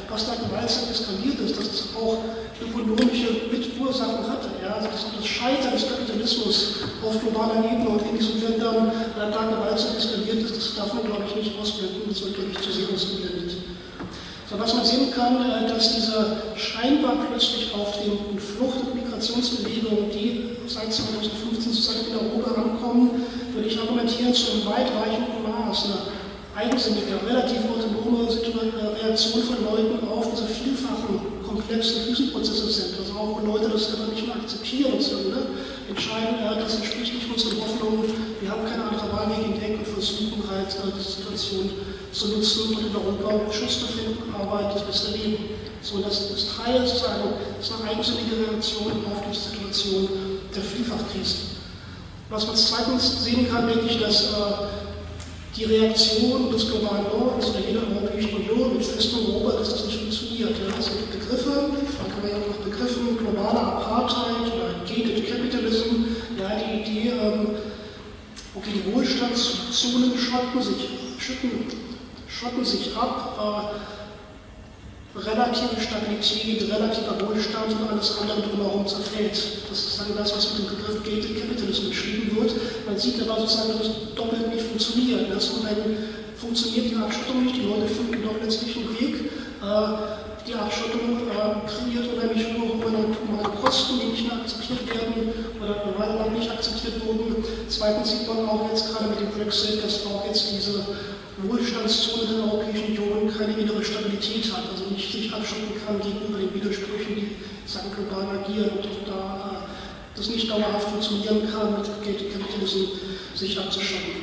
[SPEAKER 5] was da gewaltsam eskaliert ist, dass es auch ökonomische Mitursachen hatte. Ja? Also das Scheitern des Kapitalismus auf globaler Ebene und in diesen Ländern da gewaltsam eskaliert ist, das darf man, glaube ich, nicht ausblenden, das wird, glaube ich, zu sehr ausgeblendet. So, was man sehen kann, dass diese scheinbar plötzlich auftretenden Flucht- und Migrationsbewegungen, die seit 2015 sozusagen in Europa ankommen, würde ich argumentieren, zu einem weitreichenden Maß eine eigensinnige, relativ autonome Reaktion von Leuten auf diese vielfachen, komplexen Krisenprozesse sind. Also auch, wo Leute das einfach nicht mehr akzeptieren und so, entscheiden, das entspricht nicht unseren Hoffnungen, wir haben keine andere Wahl, wir gehen weg und versuchen halt, die Situation zu nutzen und in Europa Schutz zu finden, Arbeit, das beste Leben. So, das ist Teil sozusagen, das ist eine eigensinnige Reaktion auf die Situation der Vielfachkrisen. Was man zweitens sehen kann, denke ich, dass die Reaktion des globalen Nordens oder jeder Europäischen Union mit festem Europa, dass das nicht funktioniert. Ja. Es gibt Begriffe, man kann ja auch nach Begriffen globale Apartheid oder Gated Capitalism, ja, die Idee, okay, die Wohlstandszonen schotten sich ab, relative Stabilität, relativer Wohlstand und alles andere drumherum zerfällt. Das ist sozusagen das, was mit dem Begriff Gated Capitalism beschrieben wird. Man sieht aber sozusagen, dass es doppelt nicht funktioniert. Zum einen funktioniert die Abschottung nicht, die Leute finden doch letztlich einen Weg. Die Abschottung kreiert unheimlich hohe humanitäre Kosten, die nicht mehr akzeptiert werden oder eine Weile lang nicht akzeptiert wurden. Zweitens sieht man auch jetzt gerade mit dem Brexit, dass auch jetzt diese Wohlstandszone der Europäischen Union keine innere Stabilität hat, also nicht sich abschotten kann gegenüber den Widersprüchen, die sagen, global agieren und da das nicht dauerhaft funktionieren kann, mit Kapitalismus sich abzuschotten.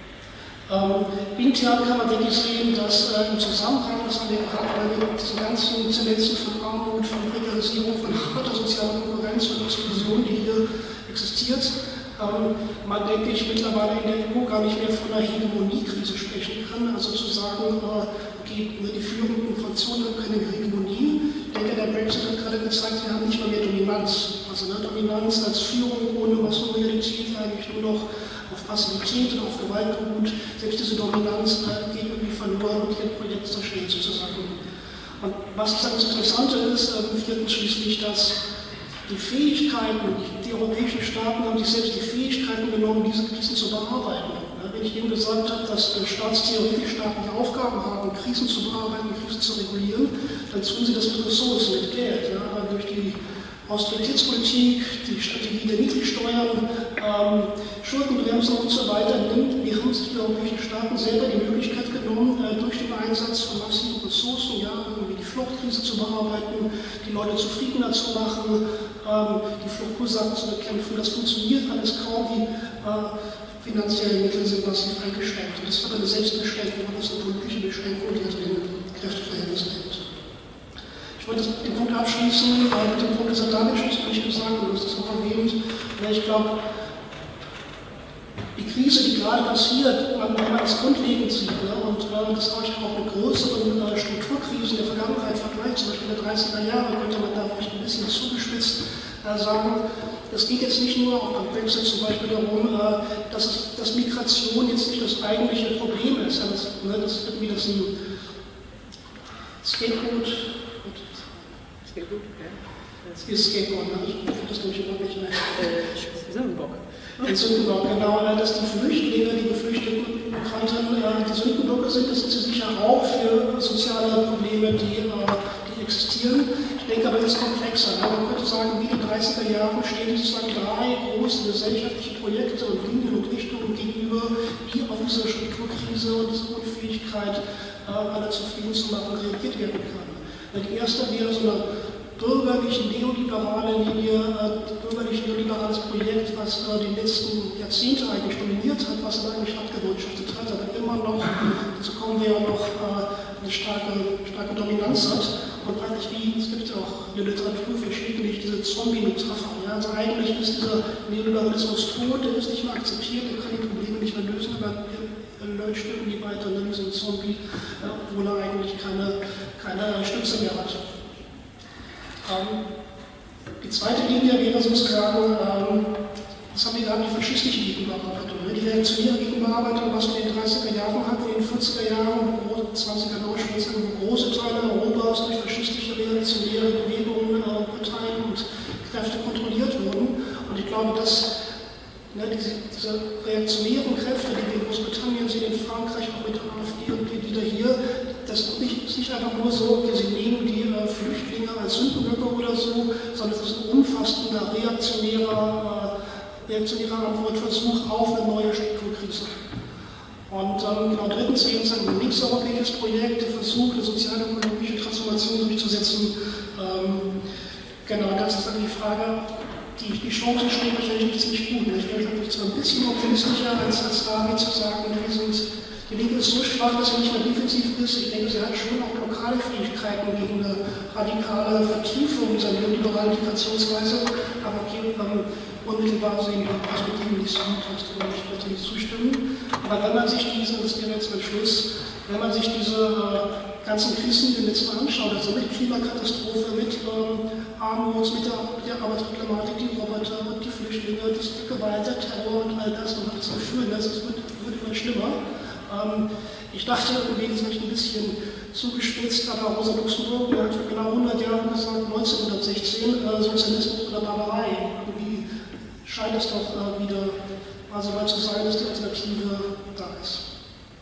[SPEAKER 5] Intern kann man wirklich sehen, dass im Zusammenhang, das haben wir gerade mit diesen ganzen Tendenzen von Armut, von Prekarisierung, von harter sozialer Konkurrenz und Exklusion, die hier existiert, man, denke ich, mittlerweile in der EU gar nicht mehr von einer Hegemoniekrise sprechen kann, also zu sagen, okay, nur die führenden Fraktionen haben keine Hegemonie. Ich denke, der Brexit hat gerade gezeigt, wir haben nicht mal mehr Dominanz. Also eine Dominanz als Führung ohne Massenloyalität eigentlich nur noch auf Passivität und auf Gewalt beruht. Selbst diese Dominanz geht irgendwie verloren und ihr Projekt zerstört sozusagen. Und was das Interessante ist, viertens schließlich, dass die Fähigkeiten, die europäischen Staaten haben sich selbst die Fähigkeiten genommen, diese Krisen zu bearbeiten. Wenn ich eben gesagt habe, dass staatstheoretisch staatliche Aufgaben haben, Krisen zu bearbeiten, Krisen zu regulieren, dann tun sie das mit Ressourcen, mit Geld. Ja? Aber durch die Austeritätspolitik, die Strategie der Niedrigsteuern, Schuldenbremsen und so weiter, haben sich die europäischen Staaten selber die Möglichkeit genommen, durch den Einsatz von massiven Ressourcen, ja, irgendwie die Fluchtkrise zu bearbeiten, die Leute zufriedener zu machen, die Fluchtursachen zu bekämpfen. Das funktioniert alles kaum, die finanziellen Mittel sind massiv eingeschränkt. Und das ist aber eine Selbstbeschränkung, das ist eine politische Beschränkung, die also den Kräfteverhältnissen hängt. Ich wollte den Punkt abschließen mit dem Punkt des Datenschutzes, wie ich gesagt habe, du hast es auch erwähnt. Ich glaube, die Krise, die gerade passiert, man als grundlegend sieht, und das auch mit größeren Strukturkrisen der Vergangenheit vergleicht, zum Beispiel der 30er Jahre, könnte man da vielleicht ein bisschen zugespitzt sagen, es geht jetzt nicht nur auch beim Brexit zum Beispiel darum, dass Migration jetzt nicht das eigentliche Problem ist. Das ist irgendwie das ein Skateboard. Das ist Skateboard, ich finde das nämlich überhaupt nicht mehr.
[SPEAKER 4] Sündenbock.
[SPEAKER 5] Ein Sündenbock, genau, dass die Flüchtlinge, die geflüchteten Migranten, die Sündenböcke sind, das sind sie sicher auch für soziale Probleme, die existieren. Ich denke aber, es ist komplexer. Man könnte sagen, wie die 30er Jahre stehen sozusagen drei große gesellschaftliche Projekte und Linien und Richtungen gegenüber, die auf diese Strukturkrise und diese Unfähigkeit, alle zufrieden zu machen, reagiert werden kann. Die erste wäre so eine bürgerliche neoliberale Linie, bürgerlich neoliberales Projekt, was die letzten Jahrzehnte eigentlich dominiert hat, was dann eigentlich abgewirtschaftet hat, aber immer noch, dazu kommen wir ja noch, eine starke Dominanz hat. Und eigentlich wie, es gibt ja auch in der Literatur verschiedentlich diese Zombie-Metapher. Ja? Also eigentlich ist dieser Neoliberalismus tot, der ist nicht mehr akzeptiert, der kann die Probleme nicht mehr lösen, aber er läuft irgendwie weiter, ne? Wie so ein Zombie, obwohl er eigentlich keine Stütze mehr hat. Die zweite Linie wäre sozusagen, das Was haben wir gehabt? Die faschistische Gegenbearbeitung, die reaktionäre Gegenbearbeitung, was wir in den 30er Jahren hatten, in den 40er Jahren, 20er Auschwitz, wo große Teile Europas durch faschistische reaktionäre Bewegungen, Parteien und Kräfte kontrolliert wurden. Und ich glaube, dass diese reaktionären Kräfte, die wir in Großbritannien sehen, in Frankreich, auch mit der AfD und wieder hier, das ist nicht einfach nur so, sie nehmen die Flüchtlinge als Sündenböcke oder so, sondern es ist ein umfassender reaktionärer Antwortversuch auf eine neue Strukturkrise. Und genau, drittens eben ein linkseuropäisches Projekt, der Versuch, eine sozial-ökonomische Transformation durchzusetzen. Genau, das ist dann die Frage. Die Chancen stehen wahrscheinlich nicht ziemlich gut. Ich wäre zwar ein bisschen optimistischer als David zu sagen, die Linke ist so schwach, dass sie nicht mehr defensiv ist. Ich denke, sie hat schon auch lokale Fähigkeiten gegen eine radikale Vertiefung dieser neoliberalen Migrationsweise. Aber okay, unmittelbar sehen die Perspektiven nicht so gut, kannst du nicht natürlich zustimmen. Aber wenn man sich das wäre jetzt mein Schluss, wenn man sich diese ganzen Krisen in den letzten Jahren anschaut, also mit Klimakatastrophe, mit Armut, mit der Arbeitsproblematik, die Roboter, die Flüchtlinge, die Gewalt, der Terror und all das, man hat das Gefühl, es wird immer schlimmer. Ich dachte, irgendwie, das ist ein bisschen zugespitzt, aber Rosa Luxemburg hat vor genau 100 Jahren gesagt, 1916, Sozialismus oder Barbarei. Irgendwie scheint es doch wieder mal so weit zu sein, dass die Alternative da ist.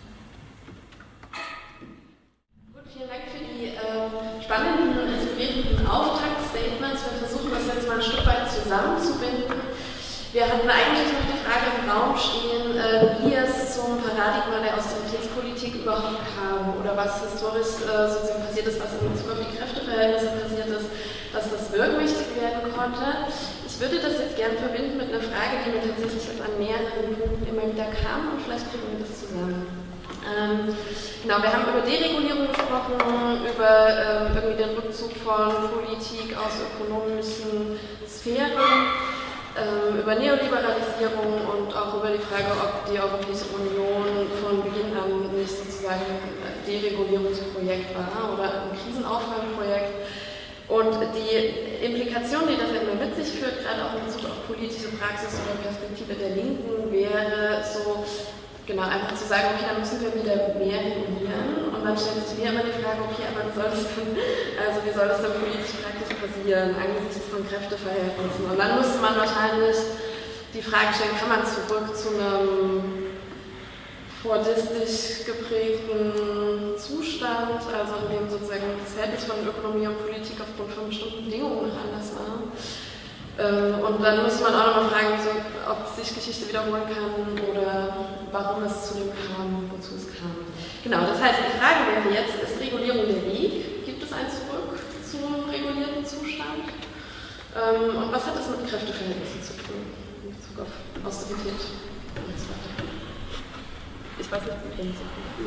[SPEAKER 6] Vielen Dank für die spannenden und inspirierenden Auftaktstatements. Wir versuchen das jetzt mal ein Stück weit zusammenzubinden. Wir hatten eigentlich noch die Frage im Raum stehen, wie es zum Paradigma der Austeritätspolitik überhaupt kam oder was historisch sozusagen passiert ist, was in Bezug auf die Kräfteverhältnisse passiert ist, dass das wirkmächtig werden konnte. Ich würde das jetzt gerne verbinden mit einer Frage, die mir tatsächlich jetzt an mehreren Punkten immer wieder kam und vielleicht kriegen wir das zusammen. Genau, wir haben über Deregulierung gesprochen, über irgendwie den Rückzug von Politik aus ökonomischen Sphären, über Neoliberalisierung und auch über die Frage, ob die Europäische Union von Beginn an nicht sozusagen ein Deregulierungsprojekt war oder ein Krisenaufgabenprojekt. Und die Implikation, die das immer mit sich führt, gerade auch in Bezug auf politische Praxis oder Perspektive der Linken, wäre so, genau, einfach zu sagen, okay, dann müssen wir wieder mehr regulieren und dann stellt sich mir immer die Frage, okay, aber wie soll das dann politisch praktisch passieren angesichts von Kräfteverhältnissen? Und dann müsste man wahrscheinlich die Frage stellen, kann man zurück zu einem fordistisch geprägten Zustand, also in dem sozusagen das Verhältnis von Ökonomie und Politik aufgrund von bestimmten Bedingungen noch anders war. Und dann muss man auch nochmal fragen, so, ob sich Geschichte wiederholen kann oder warum es zu dem kam, wozu es kam. Genau, das heißt, die Frage wäre jetzt, ist Regulierung der Weg? Gibt es ein Zurück zum regulierten Zustand? Und was hat das mit Kräfteverhältnissen zu tun in Bezug auf Austerität und so weiter? Ich weiß nicht, wie das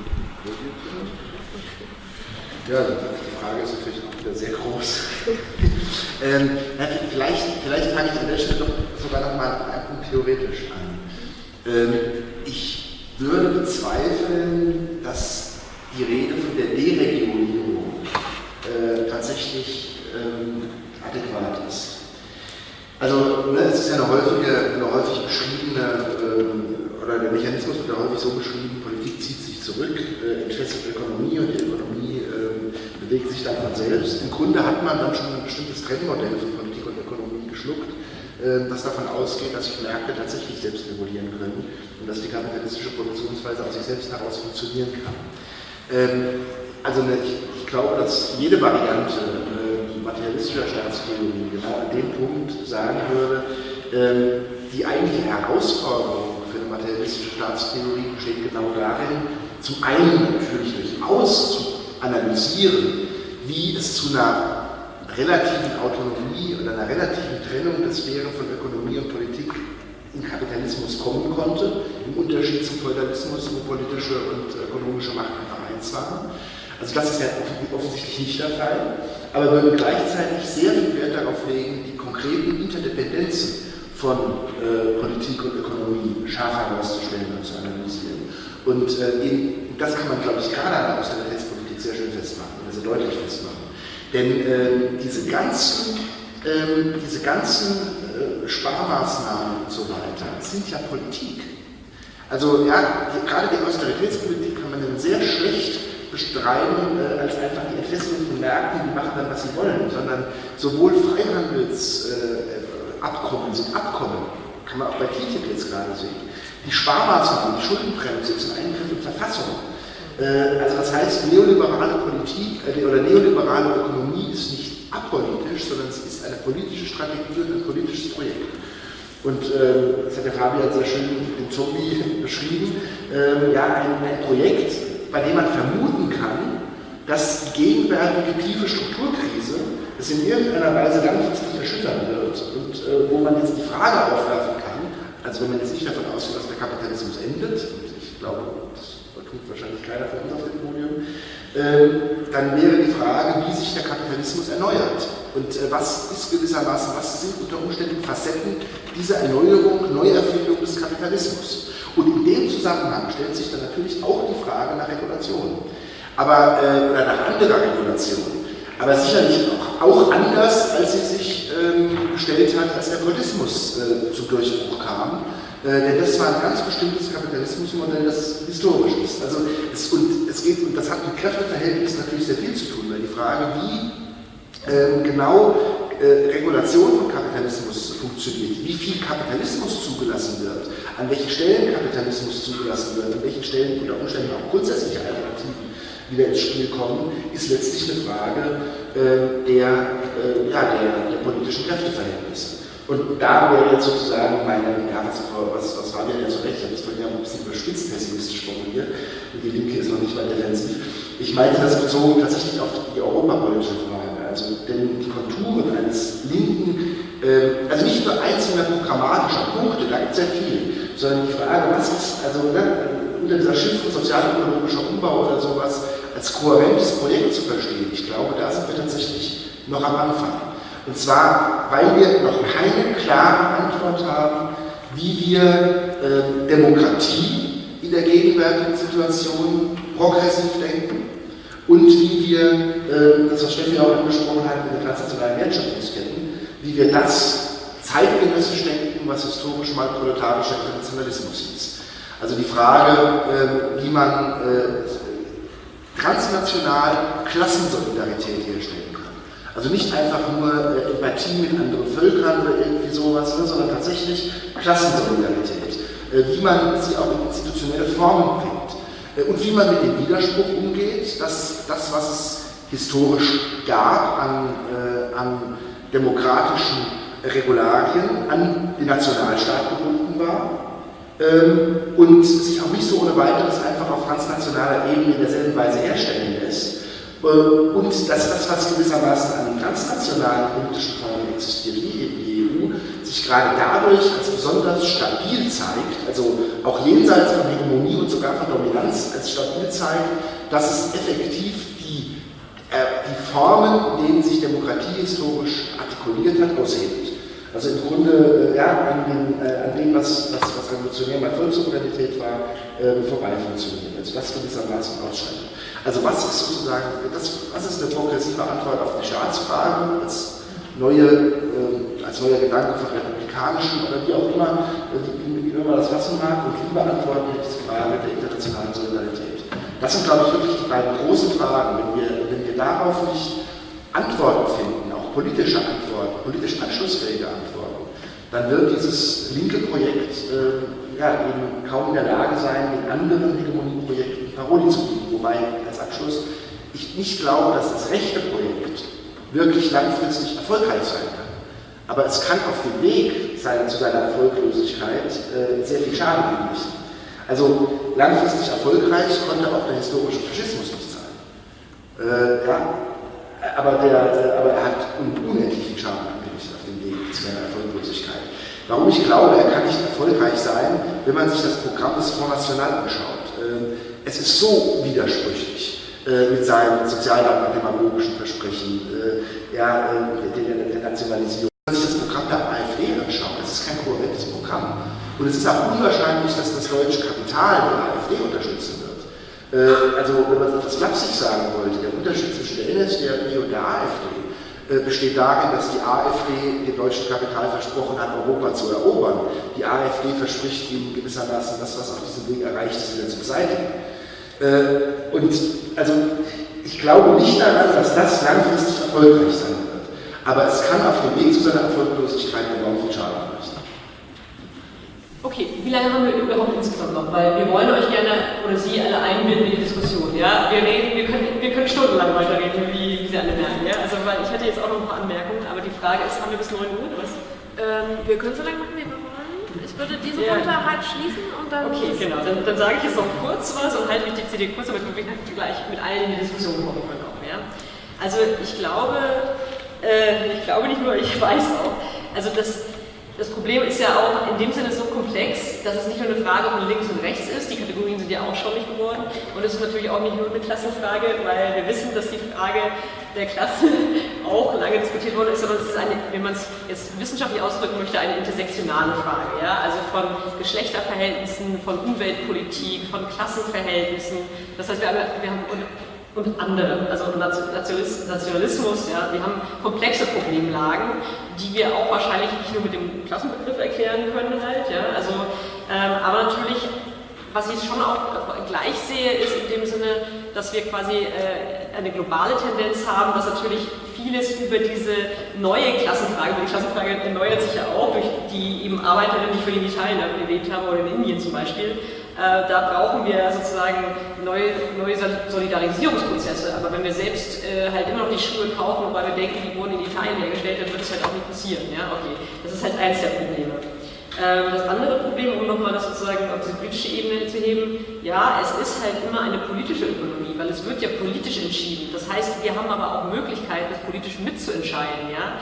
[SPEAKER 3] Ja, die Frage ist natürlich auch wieder sehr groß. Vielleicht fange ich an der Stelle doch sogar noch mal einen Punkt theoretisch an. Ich würde bezweifeln, dass die Rede von der Deregulierung tatsächlich adäquat ist. Also es ist ja eine häufig beschriebene, oder der Mechanismus wird ja häufig so beschrieben, Politik zieht sich zurück, entfesselt Ökonomie und die Ökonomie bewegt sich dann von selbst. Im Grunde hat man dann schon ein bestimmtes Trennmodell von Politik und Ökonomie geschluckt, das davon ausgeht, dass sich Märkte tatsächlich selbst regulieren können und dass die kapitalistische Produktionsweise aus sich selbst heraus funktionieren kann. Ich glaube, dass jede Variante materialistischer Staatstheorie genau an dem Punkt sagen würde, die eigentliche Herausforderung für eine materialistische Staatstheorie besteht genau darin, zum einen natürlich durchaus zu analysieren, wie es zu einer relativen Autonomie oder einer relativen Trennung der Sphären von Ökonomie und Politik im Kapitalismus kommen konnte, im Unterschied zum Feudalismus, wo politische und ökonomische Macht einfach eins waren. Also das ist ja offensichtlich nicht der Fall, aber wir würden gleichzeitig sehr viel Wert darauf legen, die konkreten Interdependenzen von Politik und Ökonomie scharf herauszustellen und zu analysieren. Und das kann man, glaube ich, gerade an der Austeritätspolitik sehr schön festmachen, oder sehr deutlich festmachen. Denn diese ganzen Sparmaßnahmen und so weiter, sind ja Politik. Also ja, gerade die Austeritätspolitik kann man dann sehr schlecht bestreiten als einfach die Entfesselung von Märkten, die machen dann, was sie wollen, sondern sowohl Freihandelsabkommen sind Abkommen, kann man auch bei TTIP jetzt gerade sehen. Die Sparmaßnahmen, die Schuldenbremse sind Eingriff in Verfassung. Also das heißt, neoliberale Politik oder neoliberale Ökonomie ist nicht apolitisch, sondern es ist eine politische Strategie und ein politisches Projekt. Und das hat der Fabian sehr schön den Zombie beschrieben, ein Projekt, bei dem man vermuten kann, dass die gegenwärtige tiefe Strukturkrise es in irgendeiner Weise langfristig erschüttern wird und wo man jetzt die Frage aufwerfen kann, also wenn man jetzt nicht davon ausgeht, dass der Kapitalismus endet, und ich glaube, das tut wahrscheinlich keiner von uns auf dem Podium, dann wäre die Frage, wie sich der Kapitalismus erneuert. Und was ist gewissermaßen, was sind unter Umständen Facetten dieser Erneuerung, Neuerfindung des Kapitalismus? Und in dem Zusammenhang stellt sich dann natürlich auch die Frage nach Regulation, oder nach anderer Regulation. Aber sicherlich auch anders, als sie sich gestellt hat, als der Freudismus zum Durchbruch kam. Denn das war ein ganz bestimmtes Kapitalismusmodell, das historisch ist. Also und das hat mit Kräfteverhältnissen natürlich sehr viel zu tun, weil die Frage, wie genau Regulation von Kapitalismus funktioniert, wie viel Kapitalismus zugelassen wird, an welchen Stellen Kapitalismus zugelassen wird, an welchen Stellen unter Umständen auch grundsätzliche Alternativen wieder ins Spiel kommen, ist letztlich eine Frage der politischen Kräfteverhältnisse. Und da wäre jetzt sozusagen was war denn ja zu Recht, ich habe das vorhin ja ein bisschen überspitzt pessimistisch formuliert, und die Linke ist noch nicht mal defensiv. Ich meinte das bezogen tatsächlich auf die europapolitische Frage, denn die Konturen eines linken, also nicht nur einzelner programmatischer Punkte, da gibt es ja viel, sondern die Frage, was ist, unter dieser Schiffung sozialökologischer Umbau oder sowas als kohärentes Projekt zu verstehen, ich glaube, da sind wir tatsächlich noch am Anfang. Und zwar, weil wir noch keine klare Antwort haben, wie wir Demokratie in der gegenwärtigen Situation progressiv denken und wie wir, das was Steffi auch angesprochen hat, mit den transnationalen Wertschöpfungsketten, wie wir das zeitgenössisch denken, was historisch mal proletarischer Internationalismus hieß. Also die Frage, wie man transnational Klassensolidarität herstellen kann. Also nicht einfach nur Empathie mit anderen Völkern oder irgendwie sowas, sondern tatsächlich Klassensolidarität. Wie man sie auch in institutionelle Formen bringt. Und wie man mit dem Widerspruch umgeht, dass das, was es historisch gab an demokratischen Regularien, an den Nationalstaat gebunden war und sich auch nicht so ohne weiteres einfach auf transnationaler Ebene in derselben Weise herstellen lässt. Und dass das, was gewissermaßen an den transnationalen politischen Formen existiert, wie eben die EU, sich gerade dadurch als besonders stabil zeigt, also auch jenseits von Hegemonie und sogar von Dominanz als stabil zeigt, dass es effektiv die Formen, in denen sich Demokratie historisch artikuliert hat, aushebt. Also im Grunde an dem, was revolutionär mal Volkssouveränität war, vorbei funktioniert. Also das gewissermaßen ausschreiben. Also was ist sozusagen, was ist eine progressive Antwort auf die Staatsfrage als neuer Gedanke von republikanischen oder wie auch immer, wie man das fassen mag, und lieber antworten mit dieser Frage der internationalen Solidarität. Das sind, glaube ich, wirklich die beiden großen Fragen. Wenn wir darauf nicht Antworten finden, auch politische Antworten, politisch anschlussfähige Antworten, dann wird dieses linke Projekt eben kaum in der Lage sein, den anderen Hegemonieprojekten Paroli zu bieten. Wobei, als Abschluss, ich nicht glaube, dass das rechte Projekt wirklich langfristig erfolgreich sein kann. Aber es kann auf dem Weg zu seiner Erfolglosigkeit sehr viel Schaden anrichten. Also langfristig erfolgreich konnte auch der historische Faschismus nicht sein. Aber er hat unendlich viel Schaden angerichtet auf dem Weg zu seiner Erfolglosigkeit. Warum ich glaube, er kann nicht erfolgreich sein, wenn man sich das Programm des Front National anschaut. Es ist so widersprüchlich mit seinen sozialdemagogischen Versprechen, der Nationalisierung. Wenn man sich das Programm der AfD anschaut, das ist kein kohärentes Programm. Und es ist auch unwahrscheinlich, dass das deutsche Kapital der AfD unterstützen wird. Also, wenn man das flapsig sagen wollte, der Unterschied zwischen der NSDAP und der AfD besteht darin, dass die AfD dem deutschen Kapital versprochen hat, Europa zu erobern. Die AfD verspricht ihnen gewissermaßen das, was auf diesem Weg erreicht ist, wieder zu beseitigen. Und also ich glaube nicht daran, dass das langfristig erfolgreich sein wird. Aber es kann auf dem Weg zu seiner Erfolglosigkeit enorm viel Schaden anrichten.
[SPEAKER 4] Okay, wie lange haben wir überhaupt insgesamt noch? Weil wir wollen euch gerne oder Sie alle einbinden in die Diskussion. Ja? Wir können stundenlang weiterreden, wie Sie alle merken. Ja? Also, weil ich hätte jetzt auch noch ein paar Anmerkungen, aber die Frage ist, haben wir bis 9 Uhr oder was?
[SPEAKER 6] Wir können so lange machen, wie wir wollen. Ich würde diese Runde halt schließen und dann...
[SPEAKER 4] Okay, genau. Dann sage ich jetzt noch kurz was und halte mich die CD kurz, damit wir gleich mit allen in die Diskussion kommen können. Auch, ja? Also ich glaube nicht nur, ich weiß auch, also das Problem ist ja auch in dem Sinne so komplex, dass es nicht nur eine Frage von links und rechts ist, die Kategorien sind ja auch schwammig geworden, und es ist natürlich auch nicht nur eine Klassenfrage, weil wir wissen, dass die Frage der Klasse auch lange diskutiert worden ist, sondern es ist eine, wenn man es jetzt wissenschaftlich ausdrücken möchte, eine intersektionale Frage, ja? Also von Geschlechterverhältnissen, von Umweltpolitik, von Klassenverhältnissen, das heißt, wir haben und andere, also Nationalismus, ja, wir haben komplexe Problemlagen, die wir auch wahrscheinlich nicht nur mit dem Klassenbegriff erklären können halt, ja, also, aber natürlich, was ich schon auch gleich sehe, ist in dem Sinne, dass wir quasi eine globale Tendenz haben, dass natürlich vieles über diese neue Klassenfrage, die Klassenfrage erneuert sich ja auch durch die eben Arbeiterinnen, die ich vorhin in Italien erwähnt habe, oder in Indien zum Beispiel. Da brauchen wir sozusagen neue Solidarisierungsprozesse, aber wenn wir selbst halt immer noch die Schuhe kaufen, weil wir denken, die wurden in Italien hergestellt, dann wird es halt auch nicht passieren. Ja? Okay, das ist halt eins der Probleme. Das andere Problem, um nochmal das sozusagen auf diese politische Ebene zu heben, ja, es ist halt immer eine politische Ökonomie, weil es wird ja politisch entschieden. Das heißt, wir haben aber auch Möglichkeiten, das politisch mitzuentscheiden. Ja?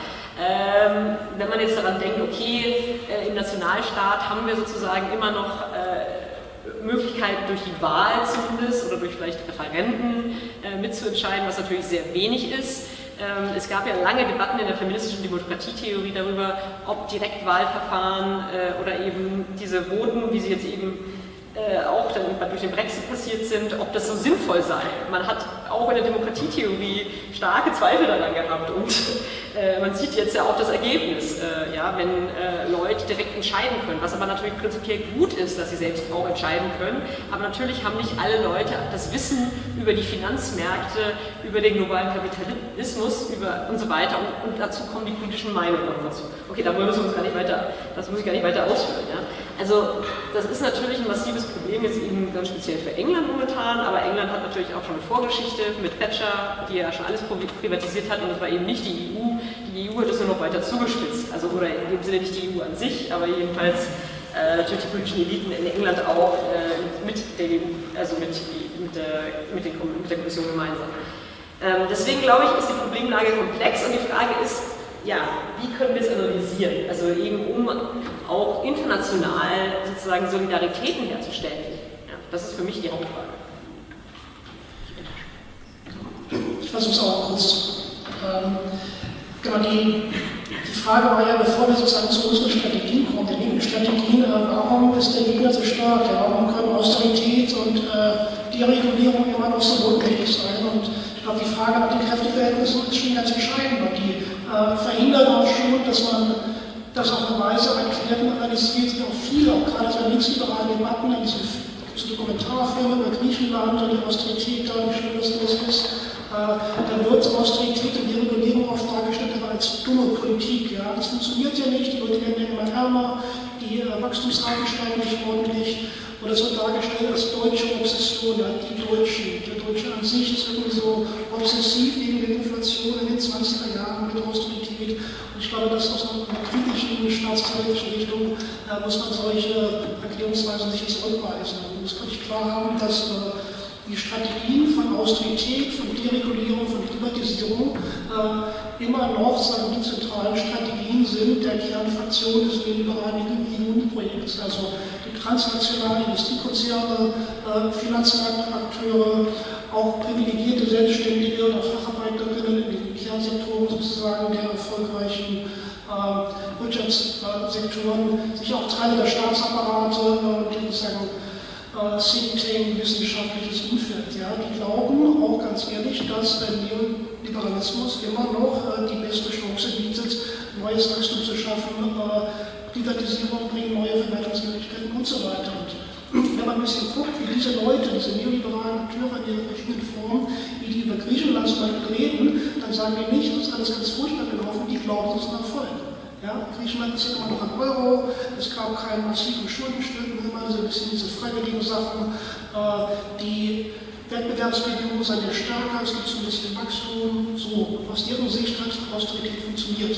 [SPEAKER 4] Wenn man jetzt daran denkt, okay, im Nationalstaat haben wir sozusagen immer noch Möglichkeiten durch die Wahl zumindest oder durch vielleicht Referenden mitzuentscheiden, was natürlich sehr wenig ist. Es gab ja lange Debatten in der feministischen Demokratietheorie darüber, ob Direktwahlverfahren oder eben diese Voten, wie sie jetzt eben auch dann durch den Brexit passiert sind, ob das so sinnvoll sei. Man hat auch in der Demokratietheorie starke Zweifel daran gehabt und man sieht jetzt ja auch das Ergebnis, ja, wenn Leute direkt entscheiden können, was aber natürlich prinzipiell gut ist, dass sie selbst auch entscheiden können, aber natürlich haben nicht alle Leute das Wissen über die Finanzmärkte, über den globalen Kapitalismus und so weiter und dazu kommen die politischen Meinungen noch dazu. Okay, da müssen wir uns gar nicht weiter, das muss ich gar nicht weiter ausführen. Ja? Also das ist natürlich ein massives Problem, jetzt eben ganz speziell für England momentan, aber England hat natürlich auch schon eine Vorgeschichte mit Thatcher, die ja schon alles privatisiert hat, und es war eben nicht die EU. Die EU hat es nur noch weiter zugespitzt, also oder in dem Sinne nicht die EU an sich, aber jedenfalls natürlich die politischen Eliten in England auch mit der Kommission gemeinsam. Deswegen glaube ich, ist die Problemlage komplex und die Frage ist, ja, wie können wir es analysieren? Also eben um auch international sozusagen Solidaritäten herzustellen. Ja, das ist für mich die Hauptfrage.
[SPEAKER 5] Ich versuche es auch kurz. Genau, die Frage war ja, bevor wir sozusagen zu unseren Strategien kommen, der linken Strategien, warum ist der Gegner so stark? Ja, warum können Austerität und Deregulierung immer noch so notwendig sein? Und ich glaube, die Frage nach den Kräfteverhältnissen ist schon ganz entscheidend, weil die verhindert auch schon, dass man das auf eine Weise erklärt und analysiert, die auch viele, auch gerade so linksliberale Debatten, da gibt es Dokumentarfilme über Griechenland und die Austerität, da wie schlimm das ist. Da wird Austerität und Deregulierung oft dargestellt als dumme Politik. Ja. Das funktioniert ja nicht, die Leute werden ja immer ärmer, die Wachstumsraten steigen nicht ordentlich. Und das wird dargestellt als deutsche Obsession, ja, der Deutsche an sich ist irgendwie so obsessiv gegen die Inflation in den 20er Jahren mit Austerität. Und ich glaube, dass aus einer kritischen staatsteilischen Richtung muss man solche Erklärungsweisen sicher zurückweisen. Man muss wirklich klar haben, dass die Strategien von Austerität, von Deregulierung, von Privatisierung immer noch die zentralen Strategien sind der Kernfraktion des neoliberalen EU-Projekts. Also die transnationalen Industriekonzerne, Finanzmarktakteure, auch privilegierte Selbstständige oder Facharbeiterinnen in den Kernsektoren sozusagen der erfolgreichen Wirtschaftssektoren, sich auch Teile der Staatsapparate, die sozusagen Think Tank wissenschaftliches Umfeld. Ja? Die glauben auch ganz ehrlich, dass der Neoliberalismus immer noch die beste Chance bietet, neues Wachstum zu schaffen, Privatisierung bringen, neue Verwaltungsmöglichkeiten und so weiter. Und wenn man ein bisschen guckt, wie diese Leute, diese neoliberalen Akteure in ihren verschiedenen Formen, wie die über Griechenland zum Beispiel reden, dann sagen die nicht, das ist alles ganz furchtbar gelaufen, die glauben, das ist ein Erfolg. Ja, Griechenland ist ja immer noch ein Euro, es gab keinen massiven Schuldenschnitt, immer so ein bisschen diese freiwilligen Sachen, die Wettbewerbsbedingungen sind ja stärker, es gibt so ein bisschen Wachstum, so, aus deren Sicht hat Austerität funktioniert.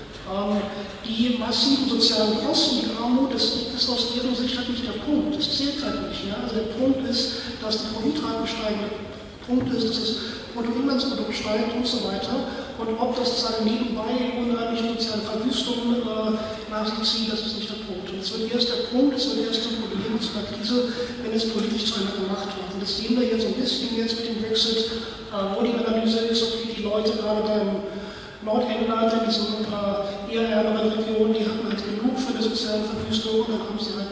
[SPEAKER 5] Die massiven sozialen Kosten, die Armut, das ist aus deren Sicht halt nicht der Punkt, das zählt halt nicht. Ja? Also der Punkt ist, dass die Profitraten steigen, der Punkt ist, dass das Bruttoinlandsprodukt steigt und so weiter. Und ob das sozusagen nebenbei unheimliche soziale Verwüstungen nach sich zieht, das ist nicht der Punkt. Und es wird erst der Punkt, es wird erst zum Problem zu einer Krise, wenn es politisch zu einer gemacht wird. Und das sehen wir jetzt so ein bisschen jetzt mit dem Brexit, wo die Analyse ist, okay, die Leute gerade da im Nordengland, in diesen eher ärmeren Regionen, die hatten halt genug für die soziale Verwüstung, dann haben sie halt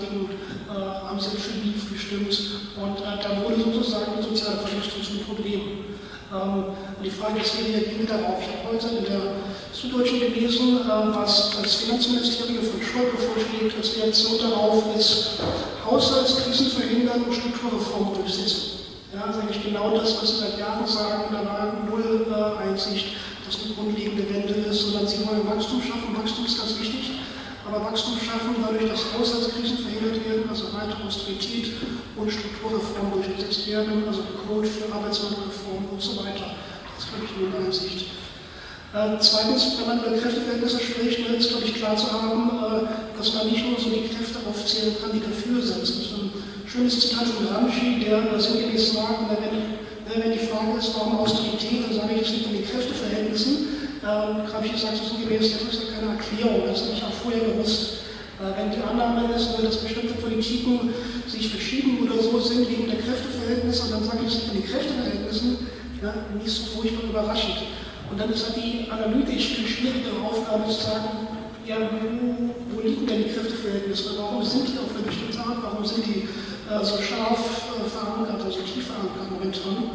[SPEAKER 5] für Leave gestimmt und da wurde sozusagen die soziale Verwüstung zum Problem. Und die Frage ist, wie reagieren wir darauf? Ich habe heute in der Süddeutschen gelesen, was das Finanzministerium von Schäuble vorschlägt, als Reaktion darauf ist, Haushaltskrisen verhindern und Strukturreformen durchsetzen. Ja, das ist eigentlich genau das, was sie seit Jahren sagen, da war null Einsicht, dass eine grundlegende Wende ist, sondern sie wollen Wachstum schaffen. Wachstum ist ganz wichtig, aber Wachstum schaffen dadurch, dass Haushaltskrisen verhindert werden, also weitere Austerität und Strukturreformen durchgesetzt werden, also Code für Arbeitsmarktreformen und so weiter. Das ist, glaube ich, null Einsicht. Zweitens, wenn man über Kräfteverhältnisse spricht, ist, glaube ich, klar zu haben, dass man nicht nur so die Kräfte aufzählen kann, die dafür sind. Das ist ein schönes Zitat von Gramsci, der sinngemäß sagt, wenn die Frage ist, warum Austerität, dann sage ich, es liegt an den Kräfteverhältnissen. Gramsci sagt so sinngemäß, das ist ja keine Erklärung, das habe ich auch vorher gewusst. Wenn die Annahme ist, dass bestimmte Politiken sich verschieben oder so sind wegen der Kräfteverhältnisse, dann sage ich, es liegt an den Kräfteverhältnissen, ja, nicht so furchtbar überraschend. Und dann ist halt die analytisch viel schwierigere Aufgabe zu sagen, ja, wo liegen denn die Kräfteverhältnisse? Warum sind die auf eine bestimmte Art? Warum sind die so scharf verankert, also tief verankert momentan?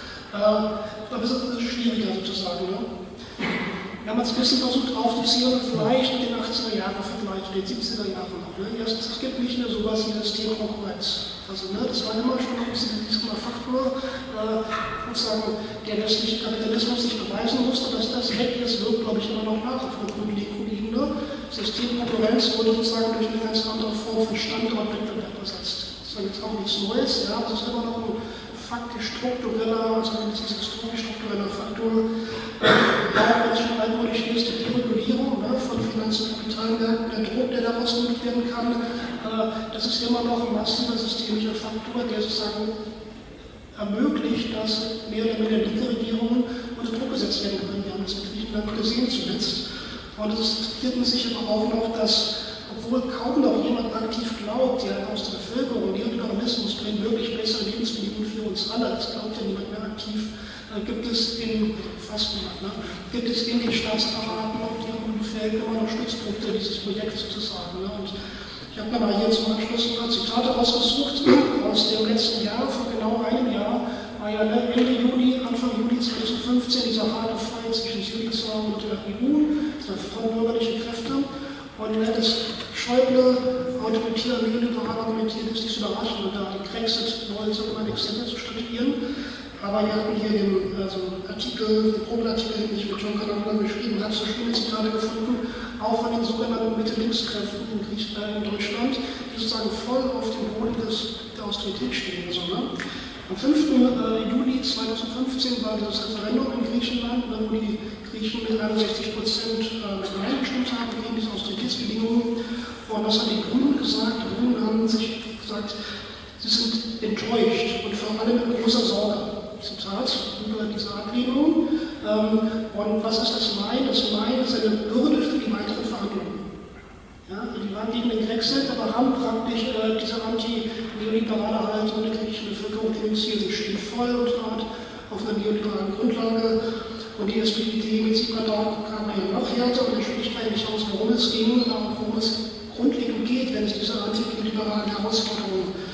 [SPEAKER 5] Aber es ist schwieriger sozusagen. Ne? Wir haben uns ein bisschen versucht aufzuziehen, vielleicht mit den 80er Jahren vergleicht, den 70er Jahren noch. Ne? Erstens, es gibt nicht mehr sowas wie das Thema Konkurrenz. Also, ne, das war immer schon ein bisschen dieser Faktor, sozusagen, der westliche Kapitalismus sich beweisen musste, dass das weg ist, wirkt, glaube ich, immer noch nach auf einer grundlegenden Ebene. Systemkonkurrenz wurde sozusagen durch eine ganz andere Form von Standortwettbewerb ersetzt. Das ist jetzt auch nichts Neues, ja, aber es ist immer noch ein faktisch struktureller, also mindestens historisch struktureller Faktor. Auch wenn es schon altmodisch ist, die Deregulierung von Finanz- und Kapitalmärkten, der Druck, der daraus genutzt werden kann, das ist immer noch ein massiver systemischer Faktor, der sozusagen ermöglicht, dass mehr oder weniger linke Regierungen unter Druck gesetzt werden können. Wir haben das in Griechenland gesehen zuletzt. Und es viertens sicher auch noch, dass, obwohl kaum noch jemand aktiv glaubt, ja, aus der Bevölkerung, Neoliberalismus bringt wirklich bessere Lebensbedingungen für uns alle, das glaubt ja niemand mehr aktiv, gibt es in den Staatsapparaten auf ihrem Umfeld immer noch Stützpunkte dieses Projekts sozusagen. Ne? Und ich habe mir mal hier zum Abschluss ein paar Zitate rausgesucht aus dem letzten Jahr, vor genau einem Jahr, war ja Ende Juli, Anfang Juli 2015 dieser harte Fall zwischen Syriza und der EU, der vollbürgerlichen Kräfte. Und das Schäuble autoritär neoliberal argumentiert, ist nicht so überraschend, da die Brexit wollte, um ein Exempel zu statuieren. Aber wir hatten hier den Artikel, den Probenartikel, den ich mit John Canova geschrieben habe, so schöne Zitate gefunden, auch von den sogenannten Mitte-Links-Kräften in Deutschland, die sozusagen voll auf dem Boden der Austerität stehen. Also, ne? Am 5. Juli 2015 war das Referendum in Griechenland, wo die Griechen mit 61% mit Nein gestimmt haben gegen diese Austeritätsbedingungen. Und was haben die Grünen gesagt? Die Grünen haben sich gesagt, sie sind enttäuscht und vor allem in großer Sorge. Zitat über diese Ablehnung. Und was ist das Nein? Das Nein ist eine Bürde für die weiteren Verhandlungen. Ja, die waren gegen den Brexit, aber haben praktisch diese anti-neoliberale Haltung der griechischen Bevölkerung denunziert. Sie stehen voll und hart auf einer neoliberalen Grundlage. Und die SPD mit Tsipras kam ja noch härter und spricht eigentlich aus, worum es ging, worum es grundlegend geht, wenn es diese anti-neoliberalen Herausforderungen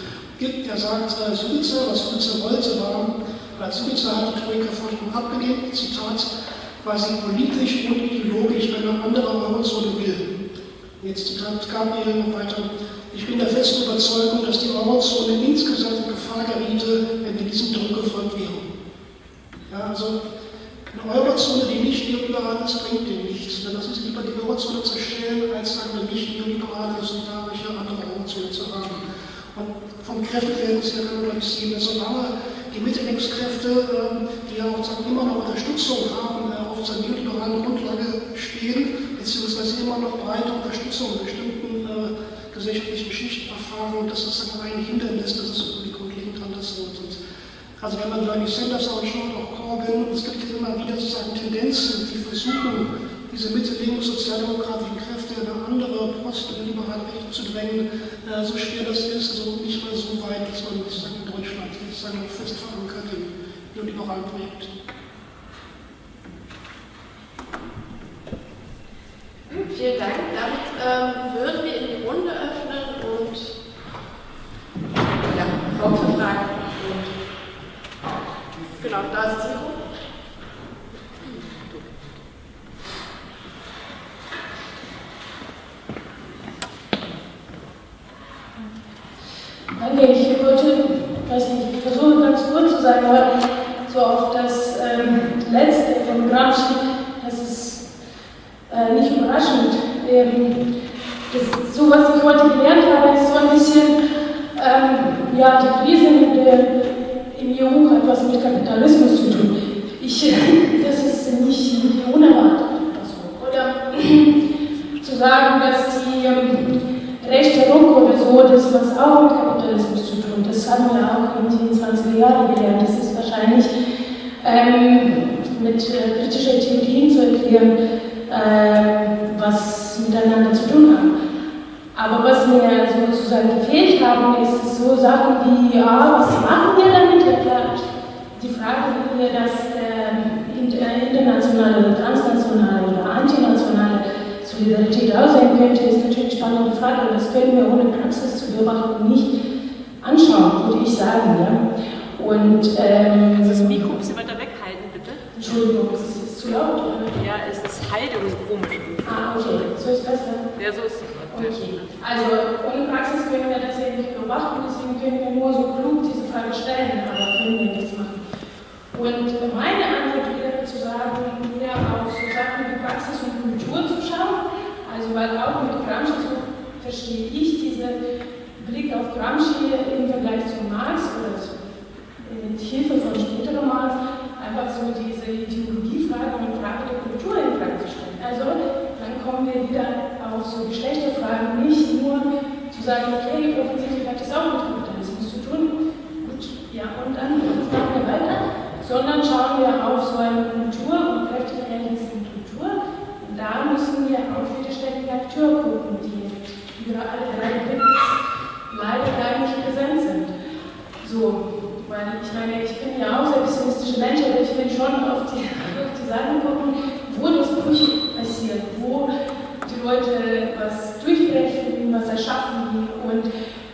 [SPEAKER 5] gibt, der sagt, Subiza, was Subiza wollte, war, weil Subiza hat die Troika-Forschung abgelehnt, Zitat, quasi politisch und ideologisch eine andere Eurozone will. Jetzt Zitat Gabriel noch weiter. Ich bin der festen Überzeugung, dass die Eurozone insgesamt in Gefahr geriete, wenn wir diesem Druck gefolgt wären. Ja, also eine Eurozone, die nicht neoliberal ist, bringt dem nichts. Dann lassen Sie lieber die Eurozone zerstellen, als sagen wir nicht neoliberale, solidarische, andere Eurozone zu haben. Und vom Kräfteverhältnis her kann man sehen, dass solange die Mitte-Links-Kräfte, die ja auch sagen, immer noch Unterstützung haben, auf dieser neoliberalen Grundlage stehen, beziehungsweise immer noch breite Unterstützung in bestimmten gesellschaftlichen Schichten erfahren, das ist dann ein Hindernis, dass es irgendwie grundlegend anders wird. Und also wenn man Bernie Sanders anschaut, auch Corbyn, es gibt ja immer wieder sozusagen Tendenzen, die versuchen, diese Mitte-links sozialdemokratischen Kräfte in eine andere postliberale Richtung zu drängen, so schwer das ist, also nicht mal so weit, dass man sozusagen in Deutschland sozusagen fest verankert im neoliberalen Projekt.
[SPEAKER 6] Vielen Dank. Damit würden wir in die Runde öffnen und ja, Raum für Fragen. Und genau, da ist das Mikro.
[SPEAKER 7] Danke, ich wollte, weiß nicht, ich versuche ganz kurz zu sagen, aber so auf das Letzte von Gramsci, das ist nicht überraschend. So was ich heute gelernt habe, ist so ein bisschen, ja, die Krise im EU hat was mit Kapitalismus zu tun. Das ist nicht unerwartet. Oder zu sagen, dass die rechte Ruck oder so, das was auch mit Kapitalismus zu tun. Das haben wir auch in den 20er Jahren gelernt. Das ist wahrscheinlich mit kritischer Theorie zu erklären, was miteinander zu tun haben. Aber was mir sozusagen gefehlt haben, ist so Sachen wie, ja, was machen wir damit? Ja, klar, die Frage, wie wir das internationale oder transnationale oder antinationale Solidarität aussehen könnte, ist natürlich eine spannende Frage. Und das können wir ohne Praxis zu beobachten nicht anschauen, würde ich sagen. Ja? Und,
[SPEAKER 4] das Mikro ein bisschen weiter weghalten, bitte.
[SPEAKER 7] Entschuldigung, ist es zu laut? Oder?
[SPEAKER 4] Ja, es ist halt irgendwie komisch.
[SPEAKER 7] Ah, okay, so ist besser.
[SPEAKER 4] Ja, so ist es.
[SPEAKER 7] Okay, also ohne Praxis können wir das ja nicht beobachten, deswegen können wir nur so klug diese Frage stellen, aber können wir das machen. Und meine Antwort wäre zu sagen, eher auf so Sachen wie Praxis und Kultur zu schauen, also weil auch mit Gramsci so verstehe ich diesen Blick auf Gramsci im Vergleich zu Marx oder so, mit Hilfe von späterem Marx, einfach so diese Ideologiefrage und Frage der Kultur in Frage zu stellen. Also dann kommen wir wieder auf so Geschlechterfragen, nicht nur zu sagen, okay, offensichtlich hat das auch mit Kapitalismus zu tun, gut, ja, und dann machen wir weiter, sondern schauen wir auf so eine Kultur und Kräfteverhältnisse in Kultur. Und da müssen wir auf widerständige Akteure gucken, die über alle drei Blicks leider gar nicht präsent sind. So, weil ich meine, ich bin ja auch sehr pessimistischer Mensch, aber ich will schon auf die Sachen gucken, wo das Brüche passiert, wo die Leute was durchbrechen, was erschaffen und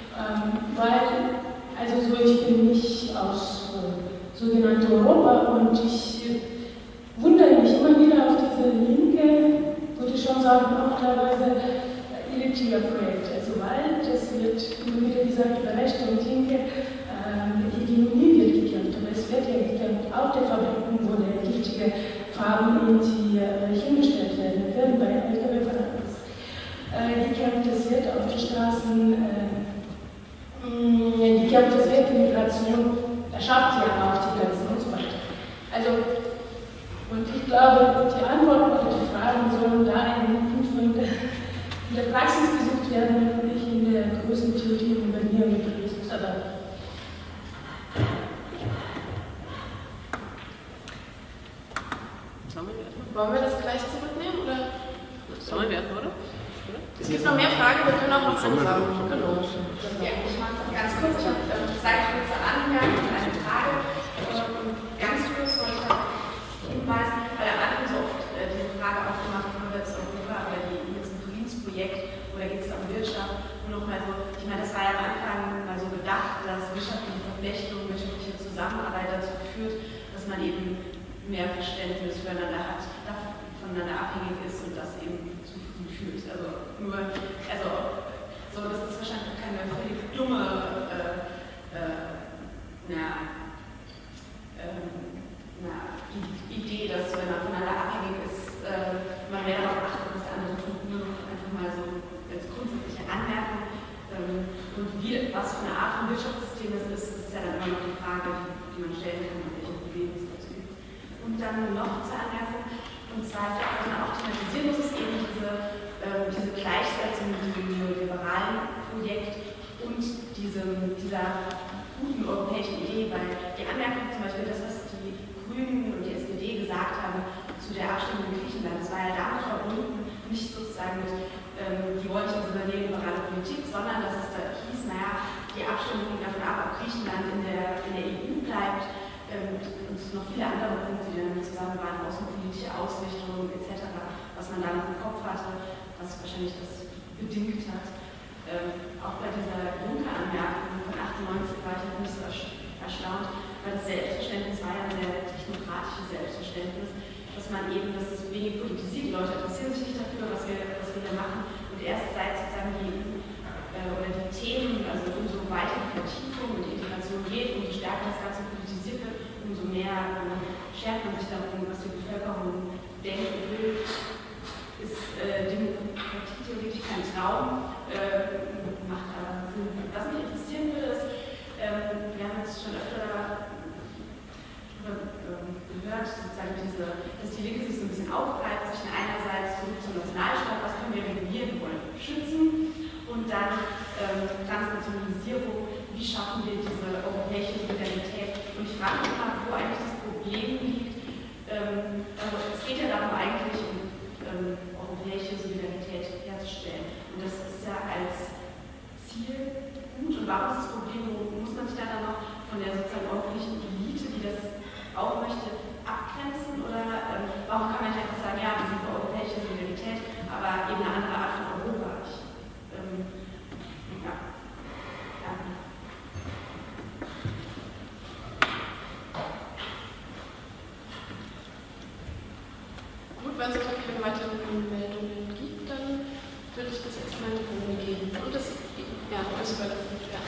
[SPEAKER 7] weil, also so, ich bin nicht aus sogenannte Europa und ich wundere mich immer wieder auf diese linke, würde ich schon sagen, auch teilweise elitäre Projekte, also weil das wird immer wieder gesagt, über Rechte und Linke, Hegemonie wird gekämpft, aber es wird ja gekämpft, auch der Fabriken, wo der giftige Farben in die hingestellt werden, werden bei LKW-Fahrern gekämpft, es wird auf den Straßen gekämpft, es wird die Migration, erschafft ja auch die Grenzen und so weiter. Also, und ich glaube, die Antworten auf die Fragen sollen da in der Praxis gesucht werden und nicht in der großen Theorie über Neoliberalismus. Aber
[SPEAKER 6] wollen wir das gleich zurücknehmen? Oder?
[SPEAKER 4] Sollen wir, oder?
[SPEAKER 6] Es gibt noch mehr Fragen, wir können auch noch anfangen. Genau. Ja, ich mache es ganz kurz. Ich habe zwei kurze Anmerkungen und eine Frage. Ganz kurz wollte ich hinweisen, weil am Anfang so oft diese Frage aufgemacht wurde, das Europa oder jetzt ein Friedensprojekt oder geht es um Wirtschaft Zusammenarbeit dazu führt, dass man eben mehr Verständnis füreinander hat, voneinander abhängig ist und das eben zu fühlt. Also so, das ist wahrscheinlich keine völlig dumme Idee, dass wenn man voneinander abhängig ist, man mehr darauf achtet, was der andere tut, nur einfach mal so als grundsätzliche Anmerkung. Und was für eine Art von Wirtschaftssystem es ist ja dann immer noch die Frage, die man stellen kann und welche Probleme es dazu gibt. Und dann noch zur Anmerkung, und zwar, was man auch thematisieren muss, ist eben diese Gleichsetzung mit diesem neoliberalen Projekt und dieser guten europäischen Idee, weil die Anmerkung zum Beispiel, das, was die Grünen und die SPD gesagt haben zu der Abstimmung in Griechenland, das war ja damit verbunden, nicht sozusagen mit, die wollen nicht unsere neoliberale Politik, sondern dass es da hieß, naja, die Abstimmung hängt davon ab, ob Griechenland in der EU bleibt und noch viele andere Punkte, die damit zusammen waren, außenpolitische Ausrichtung etc., was man da noch im Kopf hatte, was wahrscheinlich das bedingt hat. Auch bei dieser Juncker-Anmerkung von 98 war ich jetzt nicht so erstaunt, weil das Selbstverständnis war ja ein sehr technokratisches Selbstverständnis, dass man eben, dass es wenig politisiert, die Leute interessieren sich nicht dafür, was wir da machen, und erst seit sozusagen die EU oder die Themen, also umso weiter die Vertiefung und die Integration geht, umso stärker das Ganze politisiert wird, umso mehr schert man sich darum, was die Bevölkerung denkt und will, ist Demokratie theoretisch kein Traum, macht aber Sinn. Was mich interessieren würde, ist, wir haben jetzt schon öfter gehört, sozusagen dass die Linke sich so ein bisschen aufreibt, sich einerseits zurück zum Nationalstaat, was können wir regulieren, wir wollen schützen, und dann Transnationalisierung, wie schaffen wir diese europäische Solidarität. Und ich frage mich mal, wo eigentlich das Problem liegt. Also es geht ja darum eigentlich europäische Solidarität herzustellen. Und das ist ja als Ziel gut. Und warum ist das Problem, muss man sich dann noch von der sozusagen europäischen Elite, die das auch möchte, abgrenzen? Oder warum kann man nicht einfach sagen, ja, wir sind für europäische Solidarität, aber eben eine andere Art von Europa? Danke. Gut, wenn es auch keine weiteren Meldungen gibt, dann würde ich das erstmal in die Runde geben. Und das, ja, also überlassen. Ja.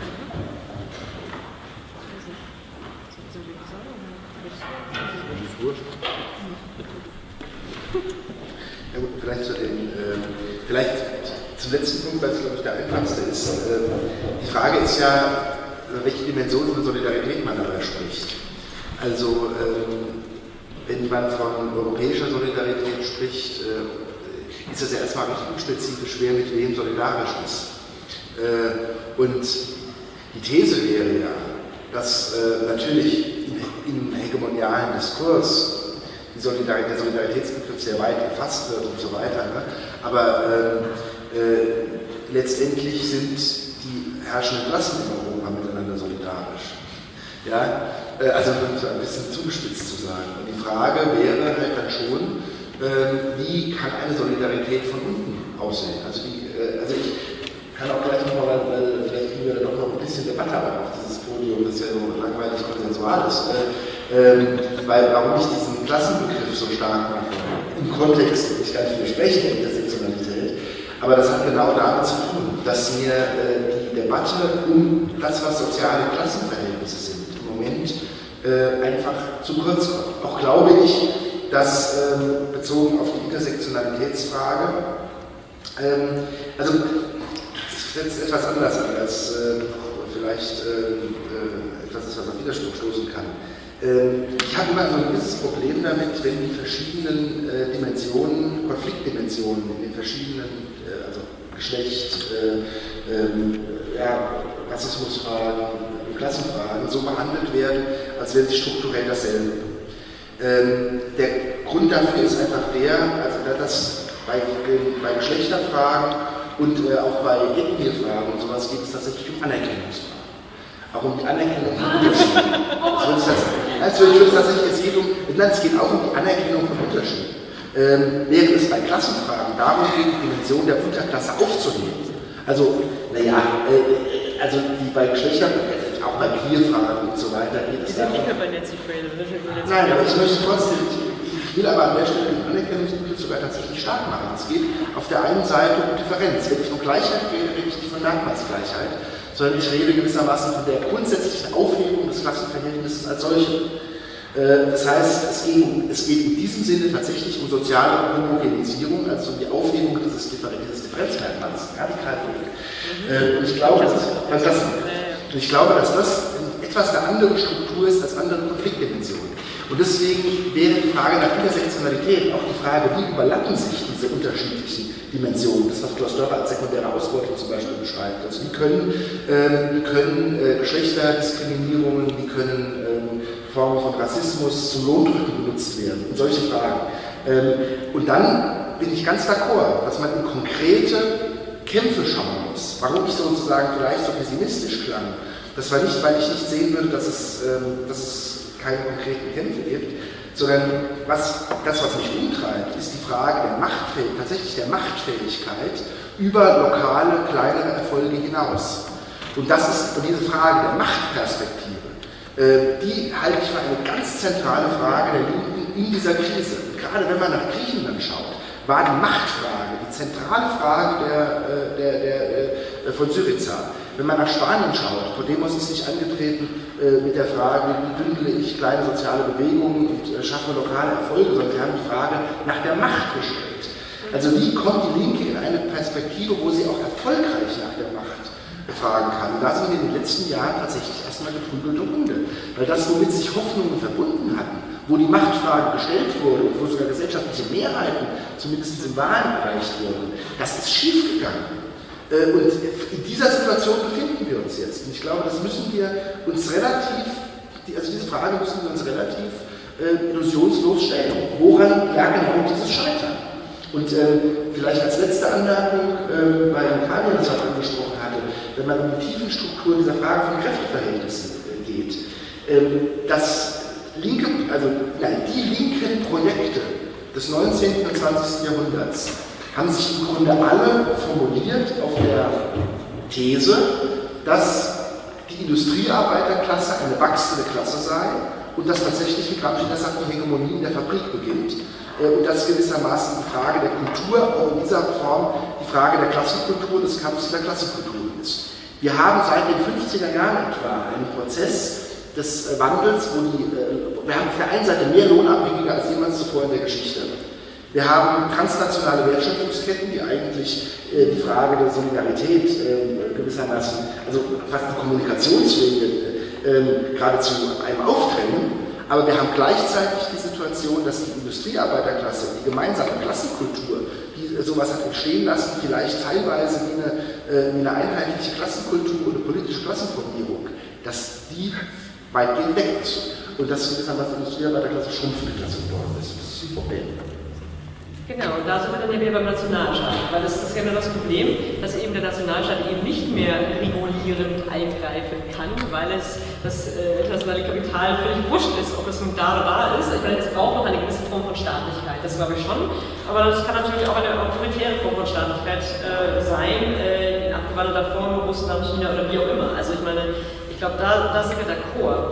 [SPEAKER 3] Ja gut, vielleicht zum letzten Punkt, weil es, glaube ich, der einfachste ist. Die Frage ist ja, welche Dimension von Solidarität man dabei spricht. Also, wenn man von europäischer Solidarität spricht, ist es ja erstmal recht unspezifisch, wer mit wem solidarisch ist. Und die These wäre ja, dass natürlich im hegemonialen Diskurs der Solidaritätsbegriff sehr weit gefasst wird und so weiter. Ne? Aber letztendlich sind die herrschenden Klassen in Europa miteinander solidarisch. Ja? Also um es ein bisschen zugespitzt zu sagen. Und die Frage wäre halt dann schon, wie kann eine Solidarität von unten aussehen? Also ich kann auch gleich nochmal, weil vielleicht kriegen wir da noch ein bisschen Debatte auf dieses Podium, das ja so langweilig konsensual ist. Warum ich diesen Klassenbegriff so stark mache, im Kontext, ich kann nicht widersprechen, der Intersektionalität, aber das hat genau damit zu tun, dass mir die Debatte um das, was soziale Klassenverhältnisse sind, im Moment einfach zu kurz kommt. Auch glaube ich, dass bezogen auf die Intersektionalitätsfrage, also das ist jetzt etwas anders als vielleicht etwas ist, was auf Widerspruch stoßen kann. Ich habe immer so ein gewisses Problem damit, wenn die verschiedenen Dimensionen, Konfliktdimensionen in den verschiedenen, also Geschlecht, Rassismusfragen, Klassenfragen so behandelt werden, als wären sie strukturell dasselbe. Der Grund dafür ist einfach dass bei Geschlechterfragen und auch bei Ethniefragen und sowas geht es tatsächlich um Anerkennungsfragen. Auch um die Anerkennung von Unterschieden. Es geht auch um die Anerkennung von Unterschieden. Während es bei Klassenfragen darum geht, die Dimension der Unterklasse aufzunehmen. Also, Also bei Geschlechtern, auch bei Queerfragen und so weiter geht es darum.
[SPEAKER 4] Nicht mehr bei Nancy Fraser.
[SPEAKER 3] Nein, aber ich möchte trotzdem, ich will aber an der Stelle den Anerkennungsbegriff sogar tatsächlich stark machen. Es geht auf der einen Seite um Differenz. Wenn ich von Gleichheit rede, rede ich nicht von Merkmalsgleichheit, sondern ich rede gewissermaßen von der grundsätzlichen Aufhebung des Klassenverhältnisses als solche. Das heißt, es geht in diesem Sinne tatsächlich um soziale Homogenisierung, also um die Aufhebung dieses Differenzmerkmals, Radikalpolitik. Und ich glaube, dass das etwas eine andere Struktur ist als andere Konfliktdimensionen. Und deswegen wäre die Frage nach Intersektionalität auch die Frage, wie überlappen sich diese unterschiedlichen Dimensionen, das was Klaus Dörrer als sekundäre Ausbeutung zum Beispiel beschreibt. Also wie können Geschlechterdiskriminierungen, wie können Formen von Rassismus zum Lohndrücken benutzt werden und solche Fragen. Und dann bin ich ganz d'accord, dass man in konkrete Kämpfe schauen muss. Warum ich sozusagen vielleicht so pessimistisch klang, das war nicht, weil ich nicht sehen würde, dass es keine konkreten Kämpfe gibt, sondern was mich umtreibt, ist die Frage der Machtfähigkeit über lokale, kleinere Erfolge hinaus. Und diese Frage der Machtperspektive, die halte ich für eine ganz zentrale Frage der Linken in dieser Krise. Und gerade wenn man nach Griechenland schaut, war die Machtfrage die zentrale Frage von Syriza. Wenn man nach Spanien schaut, Podemos ist nicht angetreten mit der Frage, wie bündele ich kleine soziale Bewegungen und schaffe lokale Erfolge, sondern sie haben die Frage nach der Macht gestellt. Also wie kommt die Linke in eine Perspektive, wo sie auch erfolgreich nach der Macht fragen kann? Und da sind wir in den letzten Jahren tatsächlich erstmal geprügelte Hunde, weil das, womit sich Hoffnungen verbunden hatten, wo die Machtfrage gestellt wurde und wo sogar gesellschaftliche Mehrheiten, zumindest in Wahlen, erreicht wurden, das ist schiefgegangen. Und in dieser Situation befinden wir uns jetzt. Und ich glaube, diese Frage müssen wir uns relativ illusionslos stellen. Woran lag genau dieses Scheitern? Und vielleicht als letzte Anmerkung, weil Fabian das auch angesprochen hatte, wenn man um die Tiefenstruktur dieser Frage von Kräfteverhältnissen geht, die linken Projekte des 19. und 20. Jahrhunderts haben sich im Grunde alle formuliert auf der These, dass die Industriearbeiterklasse eine wachsende Klasse sei und dass tatsächlich, wie Gramsci das sagt, die Hegemonie in der Fabrik beginnt. Und dass gewissermaßen die Frage der Kultur auch in dieser Form die Frage der Klassenkultur, des Kampfes der Klassenkultur ist. Wir haben seit den 50er Jahren etwa einen Prozess des Wandels, wir haben auf der einen Seite mehr Lohnabhängige als jemals zuvor in der Geschichte. Wir haben transnationale Wertschöpfungsketten, die eigentlich die Frage der Solidarität gewissermaßen, also fast die Kommunikationswege geradezu einem aufdrängen. Aber wir haben gleichzeitig die Situation, dass die Industriearbeiterklasse, die gemeinsame Klassenkultur, die sowas hat entstehen lassen, vielleicht teilweise wie eine einheitliche Klassenkultur oder politische Klassenformierung, dass die weitgehend weg ist. Und dass gewissermaßen die Industriearbeiterklasse schrumpfende Klasse geworden ist. Das ist ein Problem.
[SPEAKER 4] Genau, und da sind wir dann ja wieder beim Nationalstaat, weil das ist ja nur das Problem, dass eben der Nationalstaat eben nicht mehr regulierend eingreifen kann, weil das internationale Kapital völlig wurscht ist, ob es nun da oder da ist. Ich meine, es braucht noch eine gewisse Form von Staatlichkeit, das glaube ich schon, aber das kann natürlich auch eine autoritäre Form von Staatlichkeit sein, in abgewandelter Form, Russland, China oder wie auch immer. Also ich meine, ich glaube, da sind wir d'accord.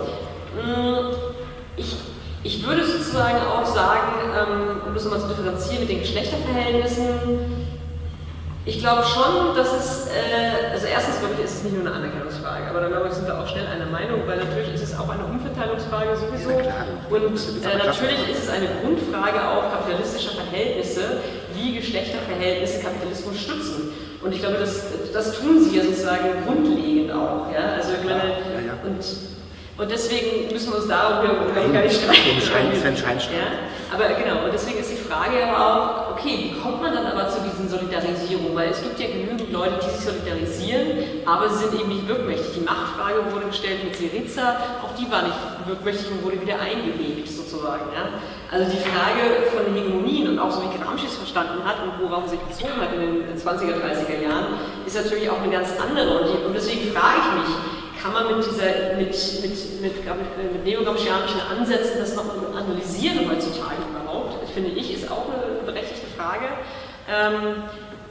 [SPEAKER 4] Ich würde sozusagen auch sagen, um das nochmal zu differenzieren mit den Geschlechterverhältnissen, ich glaube schon, dass also erstens glaube ich, ist es nicht nur eine Anerkennungsfrage, aber dann glaube ich, sind wir auch schnell einer Meinung, weil natürlich ist es auch eine Umverteilungsfrage sowieso und natürlich ist es eine Grundfrage auch kapitalistischer Verhältnisse, wie Geschlechterverhältnisse Kapitalismus stützen. Und ich glaube, das tun sie ja sozusagen grundlegend auch. Ja? Also ich meine, und deswegen müssen wir uns darüber gar nicht streiten. Ja? Aber genau, und deswegen ist die Frage ja auch, okay, wie kommt man dann aber zu diesen Solidarisierungen? Weil es gibt ja genügend Leute, die sich solidarisieren, aber sie sind eben nicht wirkmächtig. Die Machtfrage wurde gestellt mit Syriza, auch die war nicht wirkmächtig und wurde wieder eingelegt sozusagen. Ja? Also die Frage von den Hegemonien und auch so wie Gramsci es verstanden hat und worauf er sich bezogen hat in den 20er, 30er Jahren, ist natürlich auch eine ganz andere. Und deswegen frage ich mich, kann man mit neogramscianischen Ansätzen das noch analysieren heutzutage überhaupt? Finde ich, ist auch eine berechtigte Frage.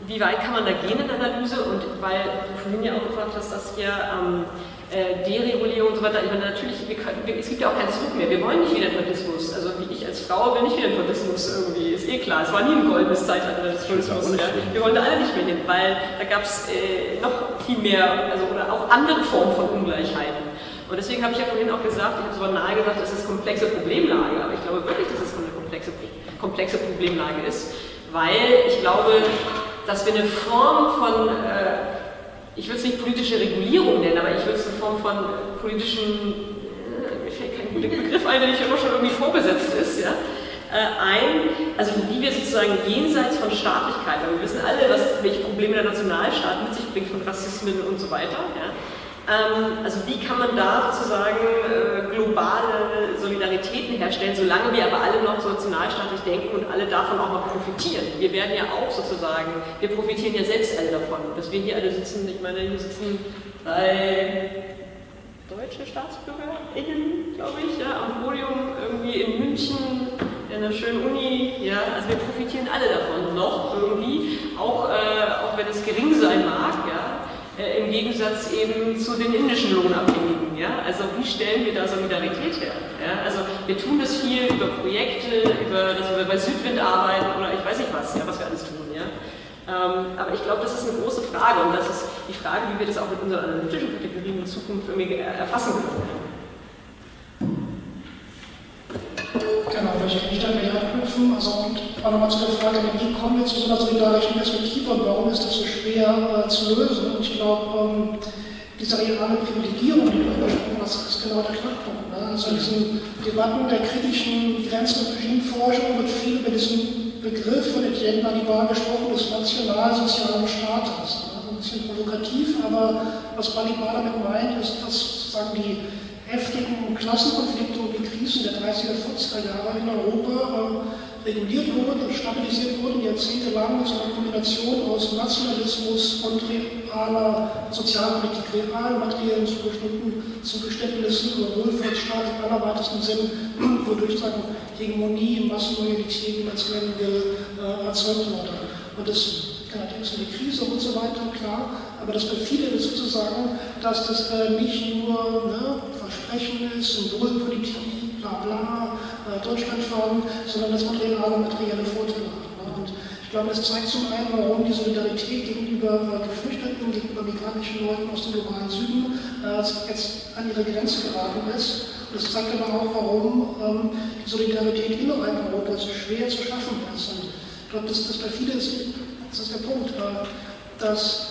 [SPEAKER 4] wie weit kann man da gehen in der Analyse? Und weil du vorhin ja auch gefragt hast, dass wir Deregulierung und so weiter, ich meine, natürlich, es gibt ja auch keinen Zurück mehr. Wir wollen nicht wieder Faschismus. Also wie ich als Frau will nicht wieder Faschismus irgendwie, ist eh klar. Es war nie ein goldenes Zeitalter des Faschismus. Ja. Wir wollen da alle nicht mehr hin, weil da gab es noch viel mehr, also oder auch andere Formen von Ungleichheiten. Und deswegen habe ich ja vorhin auch gesagt, ich habe sogar nahe gesagt, das ist komplexe Problemlage, aber ich glaube wirklich, dass es eine komplexe Problemlage ist, weil ich glaube, dass wir eine Form von ich würde es nicht politische Regulierung nennen, aber ich würde es eine Form von politischen, mir fällt kein guter Begriff ein, der nicht immer schon irgendwie vorgesetzt ist, ja, also wie wir sozusagen jenseits von Staatlichkeit, aber wir wissen alle, welche Probleme der Nationalstaat mit sich bringt, von Rassismen und so weiter, ja. Also wie kann man da sozusagen globale Solidaritäten herstellen, solange wir aber alle noch so nationalstaatlich denken und alle davon auch noch profitieren. Wir werden ja auch sozusagen, wir profitieren ja selbst alle davon, dass wir hier alle sitzen, ich meine, hier sitzen 3 deutsche StaatsbürgerInnen, glaube ich, ja, am Podium irgendwie in München, in einer schönen Uni, ja, also wir profitieren alle davon noch irgendwie, auch wenn es gering sein mag, ja. Im Gegensatz eben zu den indischen Lohnabhängigen. Ja? Also wie stellen wir da Solidarität her? Ja? Also wir tun das viel über Projekte, dass wir bei Südwind arbeiten oder ich weiß nicht was, ja, was wir alles tun. Ja? Aber ich glaube, das ist eine große Frage und das ist die Frage, wie wir das auch mit unseren analytischen Kategorien in Zukunft irgendwie erfassen können.
[SPEAKER 5] Genau, vielleicht kann ich da gleich anknüpfen. Also und auch nochmal zu der Frage, wie kommen wir zu so einer solidarischen Perspektive und warum ist das so schwer zu lösen? Und ich glaube, diese reale Privilegierung, die du angesprochen hast, ist genau der Knackpunkt. Ne? Also in diesen Debatten der kritischen Grenzen- und Regimeforschung wird viel über diesen Begriff von Etienne Balibar gesprochen, des nationalsozialen Staates. Ne? Ein bisschen provokativ, aber was Balibar damit meint, ist, dass sozusagen die heftigen Klassenkonflikte und die Krisen der 30er, 40er Jahre in Europa reguliert wurden und stabilisiert wurden, jahrzehntelang zu einer Kombination aus Nationalismus und realer Sozialpolitik, realen materiellen Zugeständnissen oder Wohlfahrtsstaat im allerweitesten Sinn, wodurch sagen Hegemonie, Massenloyalität, wie man es nennen will, erzeugt wurde. Und das allerdings eine Krise und so weiter, klar, aber das perfide ist sozusagen, dass das nicht nur Versprechen ist, Symbolpolitik, bla bla, Deutschland fahren, sondern dass man materielle Vorteile hat. Ne? Und ich glaube, das zeigt zum einen, warum die Solidarität gegenüber Geflüchteten, gegenüber migrantischen Leuten aus dem globalen Süden jetzt an ihre Grenze geraten ist. Und es zeigt aber auch, warum die Solidarität innerhalb Europas so schwer zu schaffen ist. Und ich glaube, das perfide ist, das ist der Punkt, dass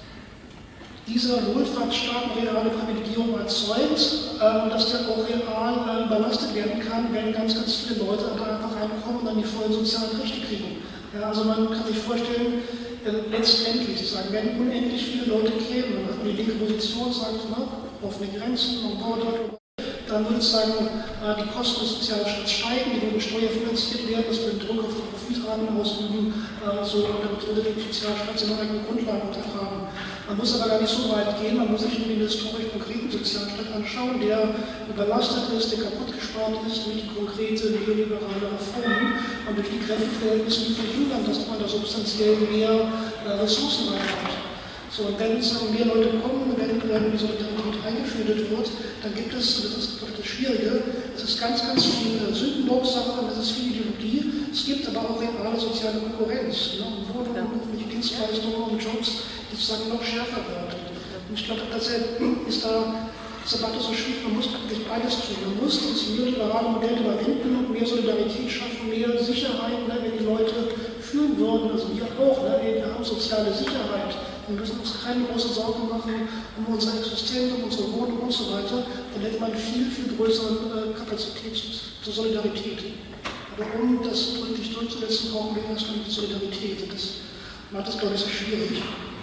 [SPEAKER 5] dieser Wohlfahrtsstaat reale Privilegierung erzeugt, dass der auch real überlastet werden kann, wenn ganz viele Leute da einfach reinkommen und dann die vollen sozialen Rechte kriegen. Ja, also man kann sich vorstellen, letztendlich sozusagen, wenn unendlich viele Leute kämen, und die linke Position sagt, offene Grenzen, Border, dann würde es sagen, die Kosten des sozialen Staats steigen, die würden steuerfinanziert werden, das würde Druck auf die Profitraten ausüben, so damit würde der Sozialstaat seine eigenen Grundlagen untergraben. Man muss aber gar nicht so weit gehen, man muss sich den historisch konkreten Sozialstaat anschauen, der überlastet ist, der kaputt gespart ist durch die konkrete neoliberale Reformen und durch die Kräfteverhältnisse, die verhindern, dass man da substanziell mehr Ressourcen reinkommt. So, und wenn mehr Leute kommen, wenn die Solidarität eingeführt wird, dann gibt es, das ist doch das Schwierige, es ist ganz viel Sündenbocksache, es ist viel Ideologie, es gibt aber auch reale soziale Konkurrenz, Wohnungen, öffentliche Dienstleistungen und Jobs, die sozusagen noch schärfer werden. Und ich glaube, deshalb ist da diese Debatte so schwierig, man muss wirklich beides tun. Man muss dieses neoliberale Modell überwinden und mehr Solidarität schaffen, mehr Sicherheit, wenn die Leute fühlen würden, also wir auch, wir haben soziale Sicherheit. Wir müssen uns keine großen Sorgen machen um unsere Existenz, um unsere Wohnung und so weiter. Dann hätte man viel größere Kapazität zur Solidarität. Aber um das wirklich durchzusetzen, brauchen wir erstmal die Solidarität. Und das macht es, glaube ich, so schwierig.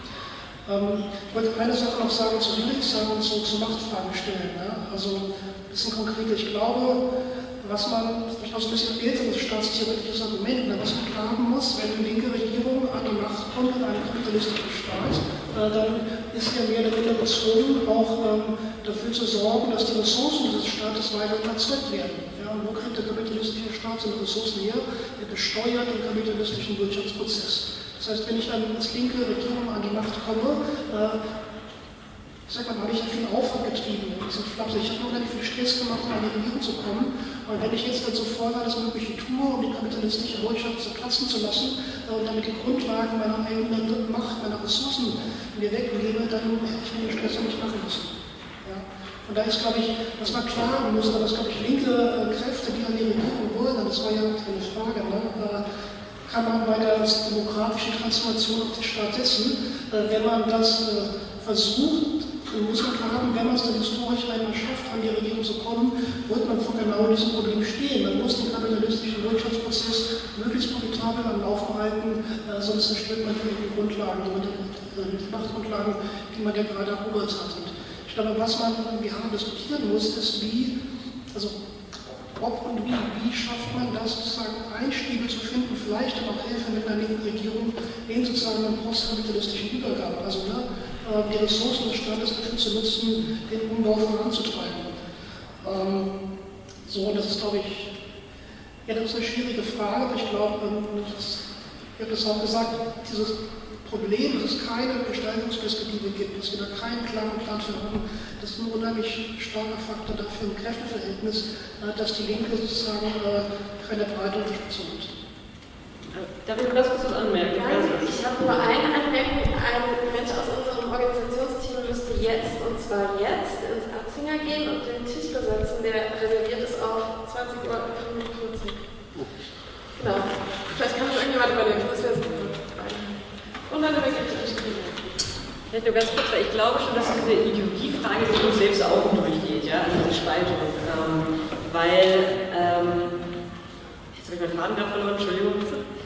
[SPEAKER 5] Ich wollte eine Sache noch sagen zu Felix, und zu Machtfragen stellen. Ja? Also ein bisschen konkreter. Ich glaube, was man, durchaus ein bisschen älteres staatstheoretisches Argument, was man klagen muss, wenn eine linke Regierung an die Macht kommt in einem kapitalistischen Staat, dann ist sie ja mehr oder weniger gezwungen, auch dafür zu sorgen, dass die Ressourcen dieses Staates weiter erzeugt werden. Ja, und wo kriegt der kapitalistische Staat seine Ressourcen her? Er besteuert den kapitalistischen Wirtschaftsprozess. Das Das heißt, wenn ich dann als linke Regierung an die Macht komme, sag mal, habe ich viel Aufwand getrieben. Ich habe unheimlich viel Stress gemacht, um an die Regierung zu kommen. Und wenn ich jetzt dann sofort alles Mögliche tue, um die kapitalistische Wirtschaft zu platzen zu lassen und damit die Grundlagen meiner eigenen Macht, meiner Ressourcen mir weggebe, dann hätte ich mir den Stress nicht machen müssen. Ja. Und da ist, glaube ich, was man klar muss, dass, glaube ich, linke Kräfte, die an die Regierung wollen, das war ja keine Frage, ne? Kann man bei der demokratischen Transformation auf den Staat setzen, wenn man das versucht, muss man klar haben, wenn man es dann historisch einmal schafft, an die Regierung zu kommen, wird man vor genau diesem Problem stehen. Man muss den kapitalistischen Wirtschaftsprozess möglichst profitabel am Laufen halten, sonst zerstört man die Grundlagen, die Machtgrundlagen, die man ja gerade erobert hat. Und ich glaube, was man irgendwie hart diskutieren muss, ist wie, also ob und wie schafft man das, sozusagen Einstiege zu finden, vielleicht dann auch Hilfe mit einer linken Regierung in sozusagen einem postkapitalistischen Übergang. Also die Ressourcen des Staates dafür zu nutzen, den Umbau voranzutreiben. Das ist, glaube ich, ja, das ist eine schwierige Frage, aber ich glaube, ich habe das auch gesagt, dieses Problem, dass es keine Gestaltungsperspektive gibt, dass wir da keinen klaren Plan für haben, das ist ein unheimlich starker Faktor dafür im Kräfteverhältnis, dass die Linke sozusagen keine breite Unterstützung hat.
[SPEAKER 4] Darf ich das kurz anmerken?
[SPEAKER 6] Ja, ich habe nur eine Anmerkung. Ein Mensch aus unserem Organisationsteam müsste jetzt, und zwar jetzt, ins Atzinger gehen und den Tisch besetzen, der reserviert ist auf 20:45 Uhr. Genau. Vielleicht kann das irgendjemand übernehmen. Das wäre super. Und dann habe ich
[SPEAKER 4] vielleicht nur ganz kurz, weil ich glaube schon, dass diese Ideologiefrage sich uns selbst auch durchgeht, ja, also diese Spaltung. Jetzt habe ich meinen Faden gerade verloren, Entschuldigung.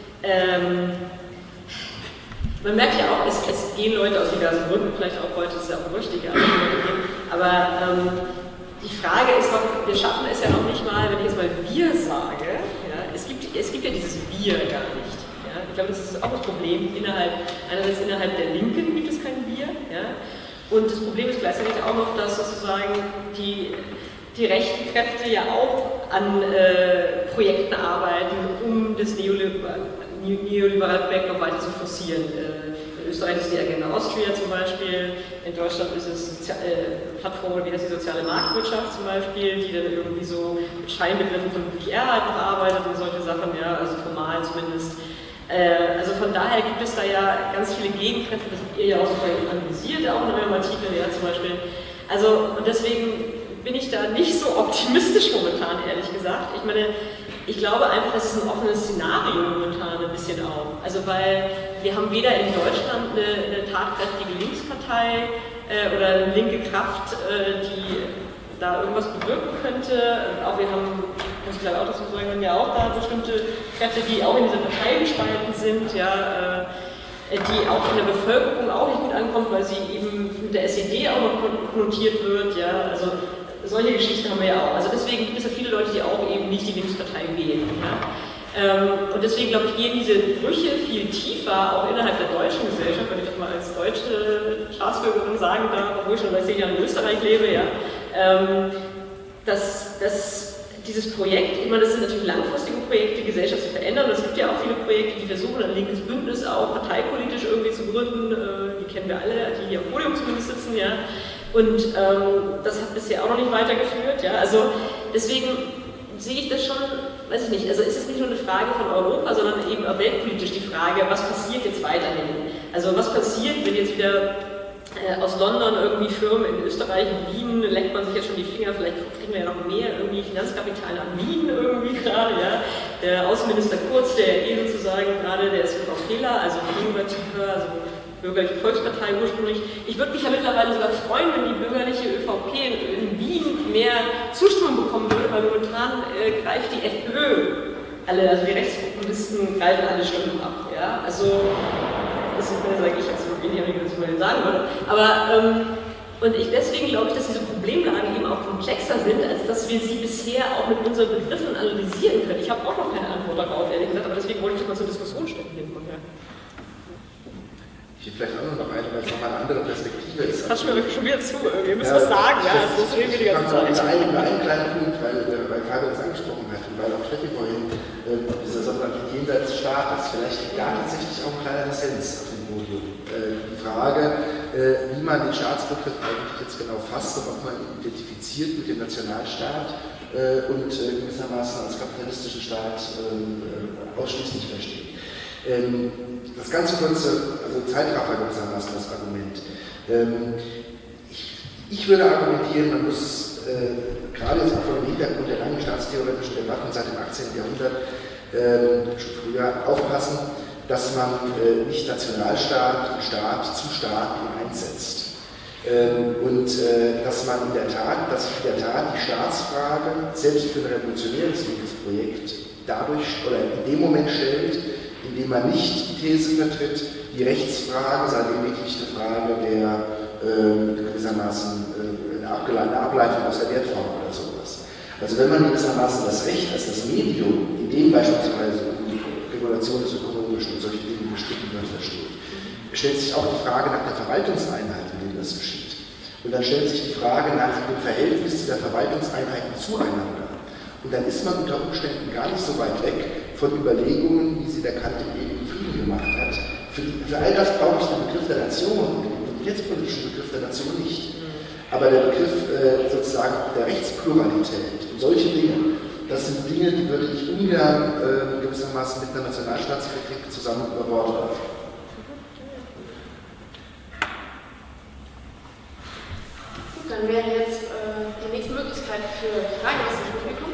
[SPEAKER 4] Man merkt ja auch, es gehen Leute aus diversen Gründen, vielleicht auch heute, ist ja auch richtig, aber die Frage ist doch, wir schaffen es ja noch nicht mal, wenn ich jetzt mal wir sage, ja, es gibt ja dieses Wir gar nicht. Ja, ich glaube, das ist auch das Problem, einerseits innerhalb der Linken gibt es kein Wir, ja, und das Problem ist gleichzeitig auch noch, dass sozusagen die rechten Kräfte ja auch an Projekten arbeiten, um das neoliberale Projekt noch weiter zu forcieren. In Österreich ist die Agenda Austria zum Beispiel, in Deutschland ist es Plattform, wie heißt die soziale Marktwirtschaft zum Beispiel, die dann irgendwie so mit Scheinbegriffen von PR halt noch arbeitet und solche Sachen, ja, also formal zumindest. Also von daher gibt es da ja ganz viele Gegenkräfte, das habt ihr ja auch so analysiert, auch in eurem Artikel, ja, zum Beispiel. Also, und deswegen bin ich da nicht so optimistisch momentan, ehrlich gesagt. Ich meine, ich glaube einfach, das ist ein offenes Szenario momentan ein bisschen auch. Also weil wir haben weder in Deutschland eine tatkräftige Linkspartei oder eine linke Kraft, die da irgendwas bewirken könnte. Auch wir haben, muss ich vielleicht auch dazu sagen, wir haben ja auch da bestimmte Kräfte, die auch in dieser Partei gespalten sind, ja, die auch in der Bevölkerung auch nicht gut ankommt, weil sie eben mit der SED auch noch konnotiert wird, ja, also solche Geschichten haben wir ja auch. Also deswegen gibt es ja viele Leute, die auch eben nicht die Linkspartei wählen. Ja? Und deswegen, glaube ich, gehen diese Brüche viel tiefer, auch innerhalb der deutschen Gesellschaft, wenn ich das mal als deutsche Staatsbürgerin sagen darf, obwohl ich schon seit 10 Jahren in Österreich lebe, ja, dass dieses Projekt, ich meine, das sind natürlich langfristige Projekte, die Gesellschaft zu verändern. Es gibt ja auch viele Projekte, die versuchen, ein linkes Bündnis auch parteipolitisch irgendwie zu gründen. Die kennen wir alle, die hier am Podium zumindest sitzen, ja. Und das hat bisher auch noch nicht weitergeführt. Ja? Also deswegen sehe ich das schon, weiß ich nicht, also ist es nicht nur eine Frage von Europa, sondern eben auch weltpolitisch die Frage, was passiert jetzt weiterhin? Also was passiert, wenn jetzt wieder aus London irgendwie Firmen in Österreich, in Wien, leckt man sich ja schon die Finger, vielleicht kriegen wir ja noch mehr irgendwie Finanzkapital an Wien irgendwie gerade, ja. Der Außenminister Kurz, der sozusagen gerade, der ist VPler, also konservativer, also bürgerliche Volkspartei ursprünglich. Ich würde mich ja mittlerweile sogar freuen, wenn die bürgerliche ÖVP in Wien mehr Zustimmung bekommen würde, weil momentan greift die FPÖ alle, also die Rechtspopulisten greifen alle Stimmen ab. Ja? Also, das sage ich jetzt weniger, was ich mal sagen würde. Aber, und deswegen glaube ich, dass diese Problemlagen eben auch komplexer sind, als dass wir sie bisher auch mit unseren Begriffen analysieren können. Ich habe auch noch keine Antwort darauf, ehrlich gesagt, aber deswegen wollte ich das mal zur Diskussion stellen.
[SPEAKER 3] gebe vielleicht auch noch eine, weil es nochmal eine andere Perspektive ist.
[SPEAKER 4] Hast du mir schon wieder zu, wir müssen was sagen, ja, das reden wir die ganze Zeit.
[SPEAKER 3] Nur einen kleinen Punkt, weil Fabian das angesprochen hat und weil auch Steffi vorhin dieser sogenannte Jenseits des Staates, vielleicht liegt da tatsächlich auch ein kleiner Dissens auf dem Podium. Die Frage, wie man den Staatsbegriff eigentlich jetzt genau fasst und ob man ihn identifiziert mit dem Nationalstaat und gewissermaßen als kapitalistischen Staat ausschließlich versteht. Das ganz kurze, also Zeitraffer gewissermaßen das Argument. Ich würde argumentieren, man muss gerade jetzt auch vor dem Hintergrund der langen staatstheoretischen Debatten seit dem 18. Jahrhundert schon früher aufpassen, dass man nicht Nationalstaat und Staat zu stark einsetzt. Und dass sich in der Tat die Staatsfrage, selbst für ein revolutionäres Projekt, dadurch oder in dem Moment stellt, indem man nicht die These vertritt, die Rechtsfrage sei lediglich eine Frage der gewissermaßen eine Ableitung aus der Wertform oder sowas. Also wenn man gewissermaßen das Recht als das Medium, in dem beispielsweise Regulation des Ökonomischen und solche Dinge bestritten wird, versteht, stellt sich auch die Frage nach der Verwaltungseinheit, in der das geschieht. Und dann stellt sich die Frage nach dem Verhältnis dieser Verwaltungseinheiten zueinander. Und dann ist man unter Umständen gar nicht so weit weg von Überlegungen, wie sie der Kant im Frieden gemacht hat. Für all das brauche ich den Begriff der Nation, den identitätspolitischen Begriff der Nation nicht. Aber der Begriff sozusagen der Rechtspluralität und solche Dinge, das sind Dinge, die würde ich ungern gewissermaßen mit einer Nationalstaatskritik zusammen über Bord werfen.
[SPEAKER 6] Dann wäre jetzt die nächste Möglichkeit für Fragen aus dem Publikum.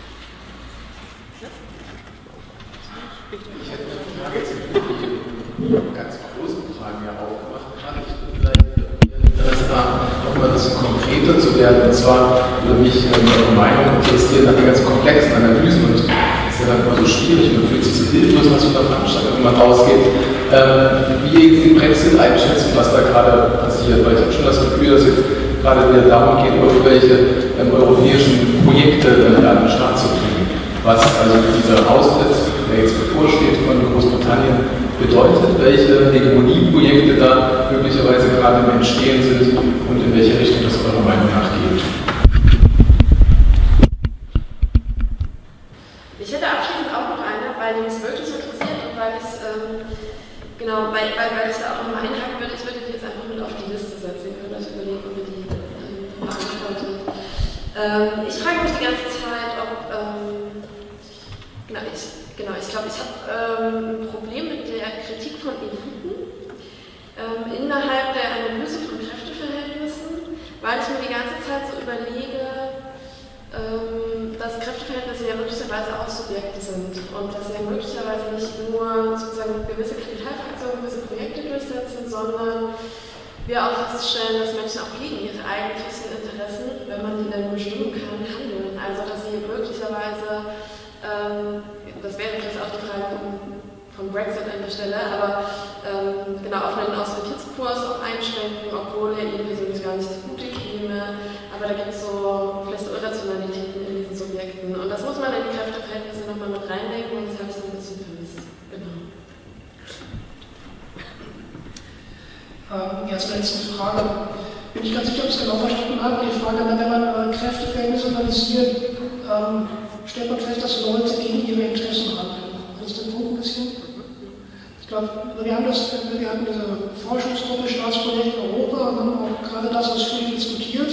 [SPEAKER 8] Ich hätte eine Frage zu den ganz großen Fragen ja aufgemacht. Gerade ich bin vielleicht Interesse daran, nochmal ein bisschen konkreter zu werden. Und zwar würde mich eure Meinung interessieren nach den ganz komplexen Analysen. Und es ist ja dann immer so schwierig, man fühlt sich so hilflos, was von der Veranstaltung, wenn man rausgeht. Wie ihr den Brexit einschätzen, was da gerade passiert. Weil ich habe schon das Gefühl, dass jetzt gerade wieder darum geht, irgendwelche europäischen Projekte an den Start zu kriegen. Was also dieser Austritt, der jetzt bevorsteht von Großbritannien, bedeutet, welche Hegemonieprojekte da möglicherweise gerade im Entstehen sind und in welche Richtung das eurer Meinung nach geht.
[SPEAKER 6] Ich hätte abschließend auch noch eine, weil mich es wirklich interessiert und weil ich es weil ich da auch nochmal einhaken würde. Ich würde die jetzt einfach mit auf die Liste setzen. Ihr könnt euch überlegen, ob ihr die beantwortet. Ich frage mich die ganze Zeit, ob ich glaube, ich habe ein Problem mit der Kritik von Eliten innerhalb der Analyse von Kräfteverhältnissen, weil ich mir die ganze Zeit so überlege, dass Kräfteverhältnisse ja möglicherweise auch Subjekte sind und dass ja möglicherweise nicht nur sozusagen gewisse Kapitalfraktionen, gewisse Projekte durchsetzen, sondern wir auch feststellen, dass Menschen auch gegen ihre eigentlichen Interessen, wenn man die dann bestimmen kann, handeln. Also dass sie möglicherweise das wäre vielleicht auch die Frage vom Brexit an der Stelle, aber auf einen Austeritätskurs auch einschränken, obwohl er ihnen persönlich gar nicht zugute käme. Aber da gibt es so vielleicht so Irrationalitäten in diesen Subjekten. Und das muss man in die Kräfteverhältnisse nochmal mit reindenken und das habe ich so ein bisschen vermisst. Genau.
[SPEAKER 5] Zur letzten Frage. Bin ich ganz sicher, ob ich es genau verstanden habe. Die Frage, wenn man Kräfteverhältnisse analysiert, stellt man fest, dass Leute gegen ihre Interessen handeln. Das ist der Punkt ein bisschen. Ich glaube, wir hatten diese Forschungsgruppe Staatsprojekt Europa und haben auch gerade das ausführlich diskutiert.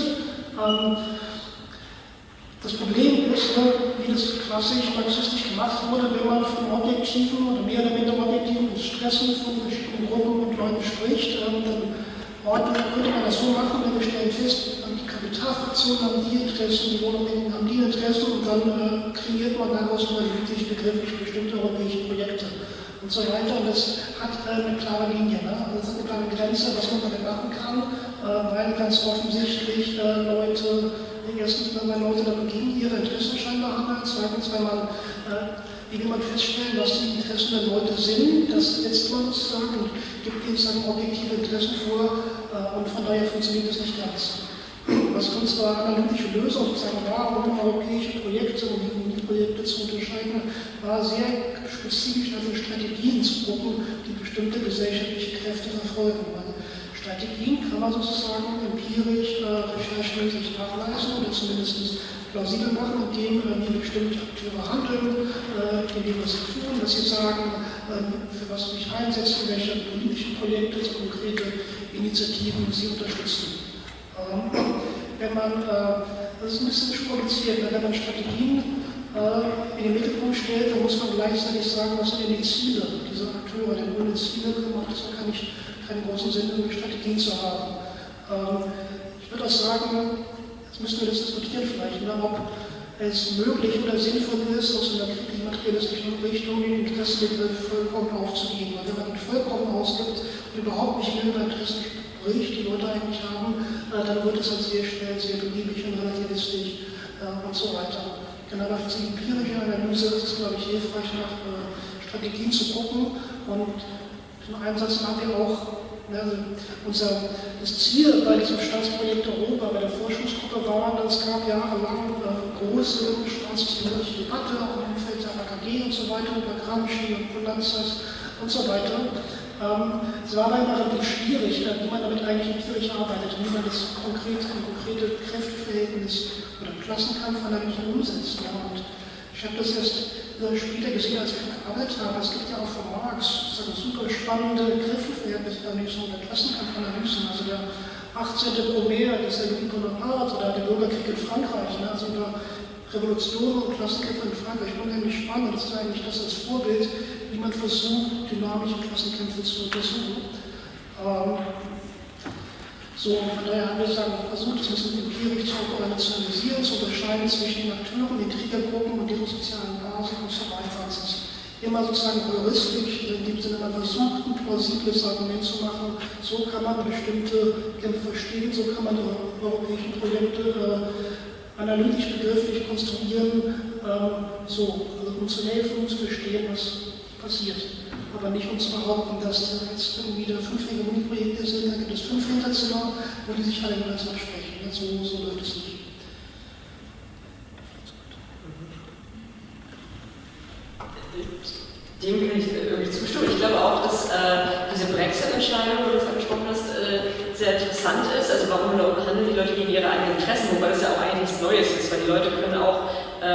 [SPEAKER 5] Das Problem ist, wie das klassisch marxistisch gemacht wurde, wenn man von objektiven oder mehr oder minder objektiven Interessen von verschiedenen Gruppen und Leuten spricht, dann könnte man das so machen, wenn wir stellen fest, die Kapitalfraktionen haben die Interessen, die Wohnungen haben die Interessen und dann kreiert man daraus analytisch begrifflich bestimmte europäische Projekte und so weiter. Und das hat eine klare Linie, ne? Also das hat eine klare Grenze, was man damit machen kann, weil ganz offensichtlich erstens, wenn Leute dann gegen ihre Interessen scheinbar handeln, zweitens, wie will man feststellen, was die Interessen der Leute sind, das setzt man sozusagen und gibt ihnen objektive Interessen vor und von daher funktioniert das nicht ganz. was unsere analytische Lösung sozusagen war, um europäische Projekte und Projekte zu unterscheiden, war sehr spezifisch also Strategien zu gucken, die bestimmte gesellschaftliche Kräfte verfolgen. Weil Strategien kann man sozusagen empirisch recherchemäßig nachweisen oder zumindest plausibel machen, indem wie bestimmte Akteure handeln, indem was sie tun, was sie sagen, für was sie sich einsetzen, welche politischen Projekte, so konkrete Initiativen sie unterstützen. Wenn man, das ist ein bisschen kompliziert, wenn man Strategien in den Mittelpunkt stellt, dann muss man gleichzeitig sagen, was sind denn die Ziele dieser Akteure, denn ohne Ziele macht es ja keinen großen Sinn, Strategien zu haben. Ich würde auch sagen, jetzt müssen wir das diskutieren vielleicht, ob es möglich oder sinnvoll ist, aus einer kritisch-materialistischen Richtung den Interessenbegriff vollkommen aufzugeben. Weil wenn man ihn vollkommen ausgibt und überhaupt nicht mehr über Interessen spricht, die Leute eigentlich haben, dann wird es halt sehr schnell, sehr beliebig und relativistisch und so weiter. Genau auf die empirische Analyse ist es, glaube ich, hilfreich, nach Strategien zu gucken. Und in einem Satz haben wir auch das Ziel bei diesem Staatsprojekt Europa, bei der Forschungsgruppe war, es gab jahrelang große staatstheoretische Debatte, auch im Umfeld der AKG und so weiter, über Gramsci und Poulantzas und so weiter. Es war aber immer relativ schwierig, wie man damit eigentlich empirisch arbeitet, wie man das konkrete Kräfteverhältnis oder Klassenkampfanalyse umsetzt. Ja. Und ich habe das erst später gesehen, als ich gearbeitet habe. Es gibt ja auch von Marx super spannende Kräfteverhältnisanalysen oder Klassenkampfanalysen. Also der 18. Brumaire, das ist der Louis Bonaparte oder der Bürgerkrieg in Frankreich, ne? Also über Revolutionen und Klassenkämpfe in Frankreich, unheimlich spannend. Das ist eigentlich das als Vorbild, wie man versucht, dynamische Klassenkämpfe zu untersuchen. Von daher haben wir versucht, das ein bisschen empirisch zu operationalisieren, zu unterscheiden zwischen den Akteuren, den Kriegergruppen und deren sozialen Basen und so weiter. Es ist immer sozusagen heuristisch, in dem Sinne, man versucht, ein plausibles Argument zu machen. So kann man bestimmte Kämpfe verstehen, so kann man die europäischen Projekte analytisch begrifflich konstruieren, um zu helfen, zu verstehen, was passiert. Aber nicht um zu behaupten, dass jetzt irgendwie da 5 Hegemonieprojekte sind, dann gibt es 5 Hinterzimmer, wo die sich alle jeweils absprechen. Ja, so läuft es nicht.
[SPEAKER 4] Dem kann ich irgendwie zustimmen. Ich glaube auch, dass diese Brexit-Entscheidung, wo du das angesprochen hast, sehr interessant ist. Also warum handeln die Leute gegen ihre eigenen Interessen, wobei das ja auch eigentlich nichts Neues ist, weil die Leute können auch,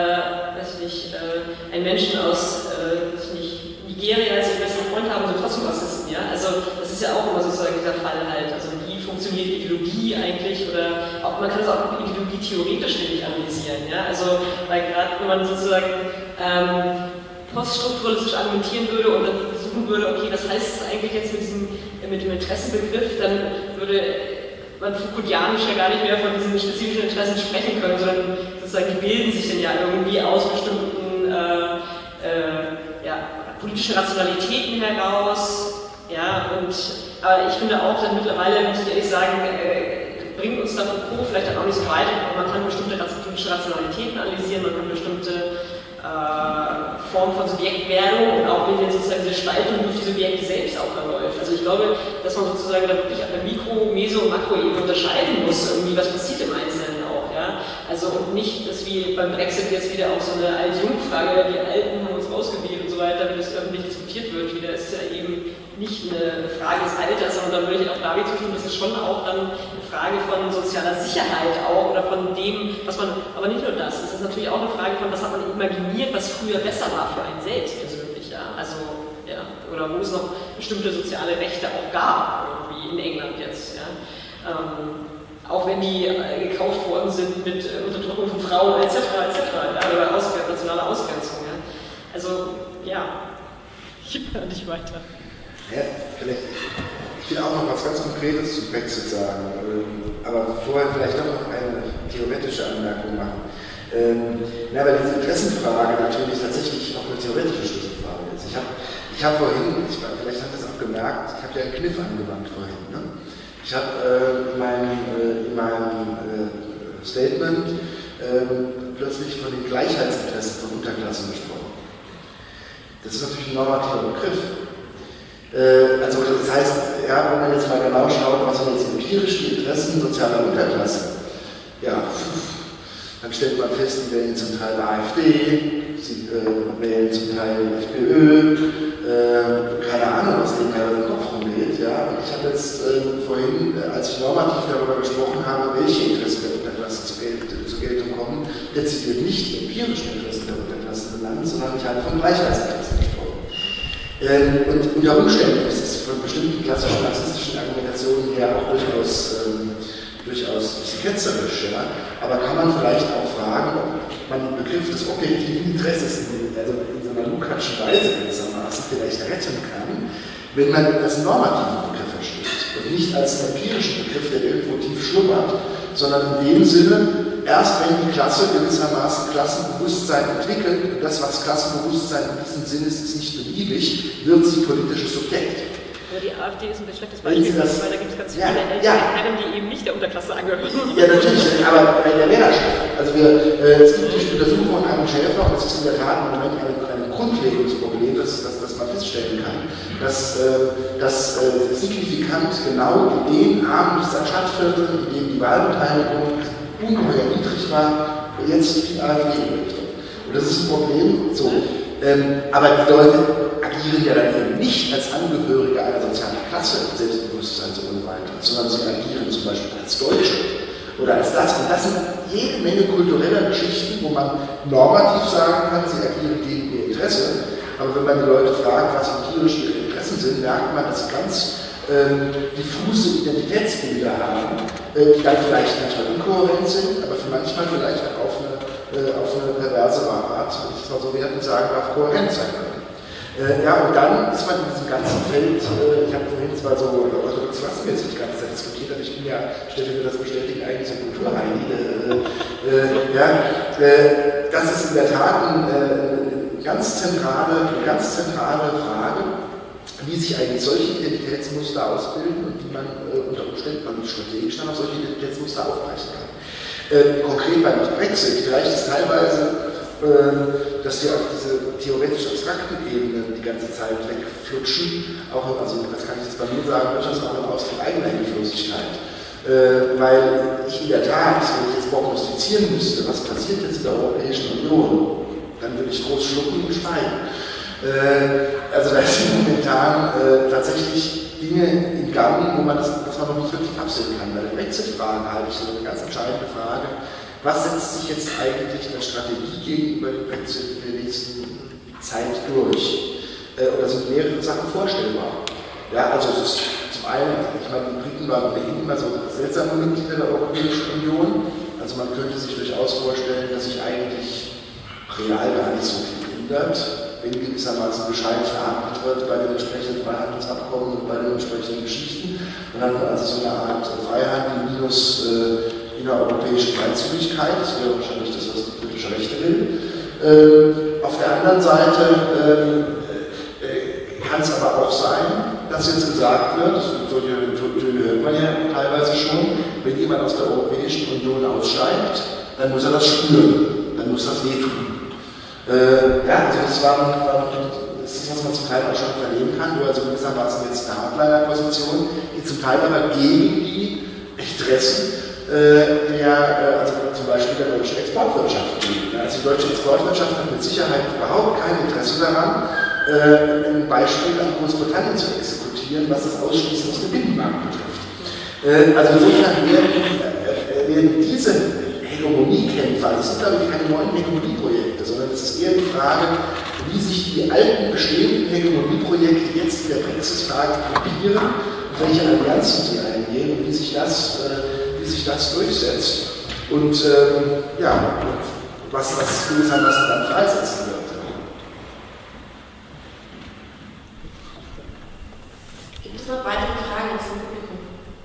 [SPEAKER 4] einen Menschen aus, Nigeria als ihren besten Freund haben, so trotzdem Rassisten, ja. Also das ist ja auch immer sozusagen dieser Fall halt. Also wie funktioniert Ideologie eigentlich oder auch, man kann es auch Ideologie theoretisch nämlich analysieren, ja. Also weil gerade wenn man sozusagen poststrukturalistisch argumentieren würde und dann versuchen würde, okay, was heißt es eigentlich jetzt mit dem Interessenbegriff, dann würde man Foucaultianisch ja gar nicht mehr von diesen spezifischen Interessen sprechen können, sondern sozusagen die bilden sich dann ja irgendwie aus bestimmten politischen Rationalitäten heraus, ja, aber ich finde auch, dann mittlerweile, muss ich ehrlich sagen, bringt uns da Foucault vielleicht dann auch nicht so weit, aber man kann bestimmte politische Rationalitäten analysieren, man kann bestimmte Formen von Subjektwerdung und auch wie sozusagen diese Spaltung durch die Subjekte selbst auch verläuft. Also ich glaube, dass man sozusagen da wirklich auf der Mikro-, Meso- und Makroebene unterscheiden muss, irgendwie was passiert im Einzelnen auch, ja. Also und nicht, dass wie beim Brexit jetzt wieder auch so eine Alt-Jung-Frage, die Alten haben uns rausgewählt und so weiter, wie das öffentlich diskutiert wird, wieder ist ja eben nicht eine Frage des Alters, sondern da würde ich auch David zustimmen, das ist schon auch dann eine Frage von sozialer Sicherheit auch oder von dem, was man, aber nicht nur das, es ist natürlich auch eine Frage von, was hat man imaginiert, was früher besser war für einen selbst persönlich, ja, also, ja, oder wo es noch bestimmte soziale Rechte auch gab, irgendwie in England jetzt, ja, auch wenn die gekauft worden sind mit Unterdrückung von Frauen etc., ja, oder nationale Ausgrenzung, ja, also, ja, ich höre nicht weiter.
[SPEAKER 3] Ja, vielleicht. Ich will auch noch was ganz Konkretes zu Brexit sagen, aber vorher vielleicht noch eine theoretische Anmerkung machen. Weil diese Interessenfrage natürlich tatsächlich auch eine theoretische Schlüsselfrage ist. Ich habe vorhin, vielleicht habt ihr es auch gemerkt, ich habe ja einen Kniff angewandt vorhin. Ne? Ich habe in meinem Statement plötzlich von den Gleichheitsinteressen von Unterklassen gesprochen. Das ist natürlich ein normativer Begriff. Also das heißt, ja, wenn man jetzt mal genau schaut, was sind jetzt empirische Interessen sozialer Unterklassen, Dann stellt man fest, die wählen zum Teil AfD, sie wählen zum Teil FPÖ, keine Ahnung, was denen da im Kopf rumgeht. Ja? Und ich habe jetzt vorhin, als ich normativ darüber gesprochen habe, welche Interessen der Unterklasse zur Geltung kommen, dezidiert nicht die empirischen Interessen der Unterklasse benannt, sondern ich habe von Gleichheitsinteressen gesprochen. Und unter Umständen ist es von bestimmten klassischen narzisstischen Argumentationen her auch durchaus ketzerisch, ja? Aber kann man vielleicht auch fragen, ob man den Begriff des objektiven Interesses also in so einer Lukácschen Weise gewissermaßen vielleicht retten kann, wenn man als normativen Begriff versteht und nicht als empirischen Begriff, der irgendwo tief schlummert, sondern in dem Sinne, erst wenn die Klasse gewissermaßen Klassenbewusstsein entwickelt, und das, was Klassenbewusstsein in diesem Sinne ist nicht beliebig, wird sie politisches Subjekt.
[SPEAKER 4] Aber die AfD ist ein schlechtes Beispiel, weil da gibt es ganz viele ältere Herren, die eben nicht der Unterklasse angehören.
[SPEAKER 3] Ja, natürlich, aber bei der Wählerschaft. Also es gibt die Untersuchung von Armin Schäfer, und es ist in der Tat im Moment ein grundlegendes Problem, das man feststellen kann, dass signifikant genau in den armen Stadtvierteln, in denen die Wahlbeteiligung ungeheuer niedrig war, jetzt die AfD gewählt wird. Und das ist ein Problem. So. Aber die Leute agieren ja dann eben nicht als Angehörige einer sozialen Klasse, Selbstbewusstsein so ohne weiteres, sondern sie agieren zum Beispiel als Deutsche oder als das. Und das sind jede Menge kultureller Geschichten, wo man normativ sagen kann, sie agieren gegen ihr Interesse. Aber wenn man die Leute fragt, was empirisch ihre Interessen sind, merkt man, dass sie ganz diffuse Identitätsbilder haben, die dann vielleicht manchmal inkohärent sind, aber für manchmal vielleicht auch auf eine perverse Art, wenn ich es mal so werten sagen darf, kohärent sein können. Ja, und dann ist man in diesem ganzen Feld, ich habe vorhin zwar so orthodox-mäßig die ganze Zeit diskutiert, aber ich bin ja, Steffi wird das bestätigen, eigentlich ein Kulturheilige. Das ist in der Tat eine ganz zentrale Frage, wie sich eigentlich solche Identitätsmuster ausbilden und wie man unter Umständen strategisch dann auf solche Identitätsmuster aufweichen kann. Konkret beim Brexit, vielleicht ist teilweise, dass wir auf diese theoretisch abstrakten Ebenen die ganze Zeit wegflutschen, auch, also das kann ich jetzt bei mir sagen, durchaus auch im Ausdruck eigener Hilflosigkeit. Weil ich in der Tat, wenn ich jetzt prognostizieren müsste, was passiert jetzt in der Europäischen Union, dann würde ich groß schlucken und schweigen. Also da sind momentan tatsächlich Dinge im Gang, was man noch nicht wirklich absehen kann. Bei der Brexit-Frage halte ich so eine ganz entscheidende Frage. Was setzt sich jetzt eigentlich in der Strategie gegenüber dem Brexit in der nächsten Zeit durch? Oder sind mehrere Sachen vorstellbar? Ja, also es ist zum einen, ich meine, die Briten waren ohnehin immer so seltsame Mitglieder der Europäischen Union. Also man könnte sich durchaus vorstellen, dass sich eigentlich real gar nicht so viel ändert, wenn gewissermaßen Bescheid verhandelt wird bei den entsprechenden Freihandelsabkommen und bei den entsprechenden Geschichten. Man hat also so eine Art Freihandel minus innereuropäische Freizügigkeit, das wäre wahrscheinlich das, was die britische Rechte will. Auf der anderen Seite kann es aber auch sein, dass jetzt gesagt wird, solche Töne hört man ja teilweise schon, wenn jemand aus der Europäischen Union aussteigt, dann muss er das spüren, dann muss das wehtun. Ja, also das ist, was man zum Teil auch schon vernehmen kann, wo also gewissermaßen jetzt eine Hardliner-Position, die zum Teil aber gegen die Interessen also zum Beispiel der deutschen Exportwirtschaft geht. Also die deutsche Exportwirtschaft hat mit Sicherheit überhaupt kein Interesse daran, ein Beispiel an Großbritannien zu exekutieren, was das Ausschließen aus dem Binnenmarkt betrifft. Also insofern werden diese Hegemoniekämpfer, das sind glaube ich keine neuen Hegemonieprojekte, sondern es ist eher die Frage, wie sich die alten bestehenden Hegemonieprojekte jetzt in der Brexit-Frage gruppieren, welche Allianzen sie eingehen und wie sich das durchsetzt und was gewissermaßen dann freisetzen wird.
[SPEAKER 6] Gibt es noch weitere Fragen aus dem Publikum?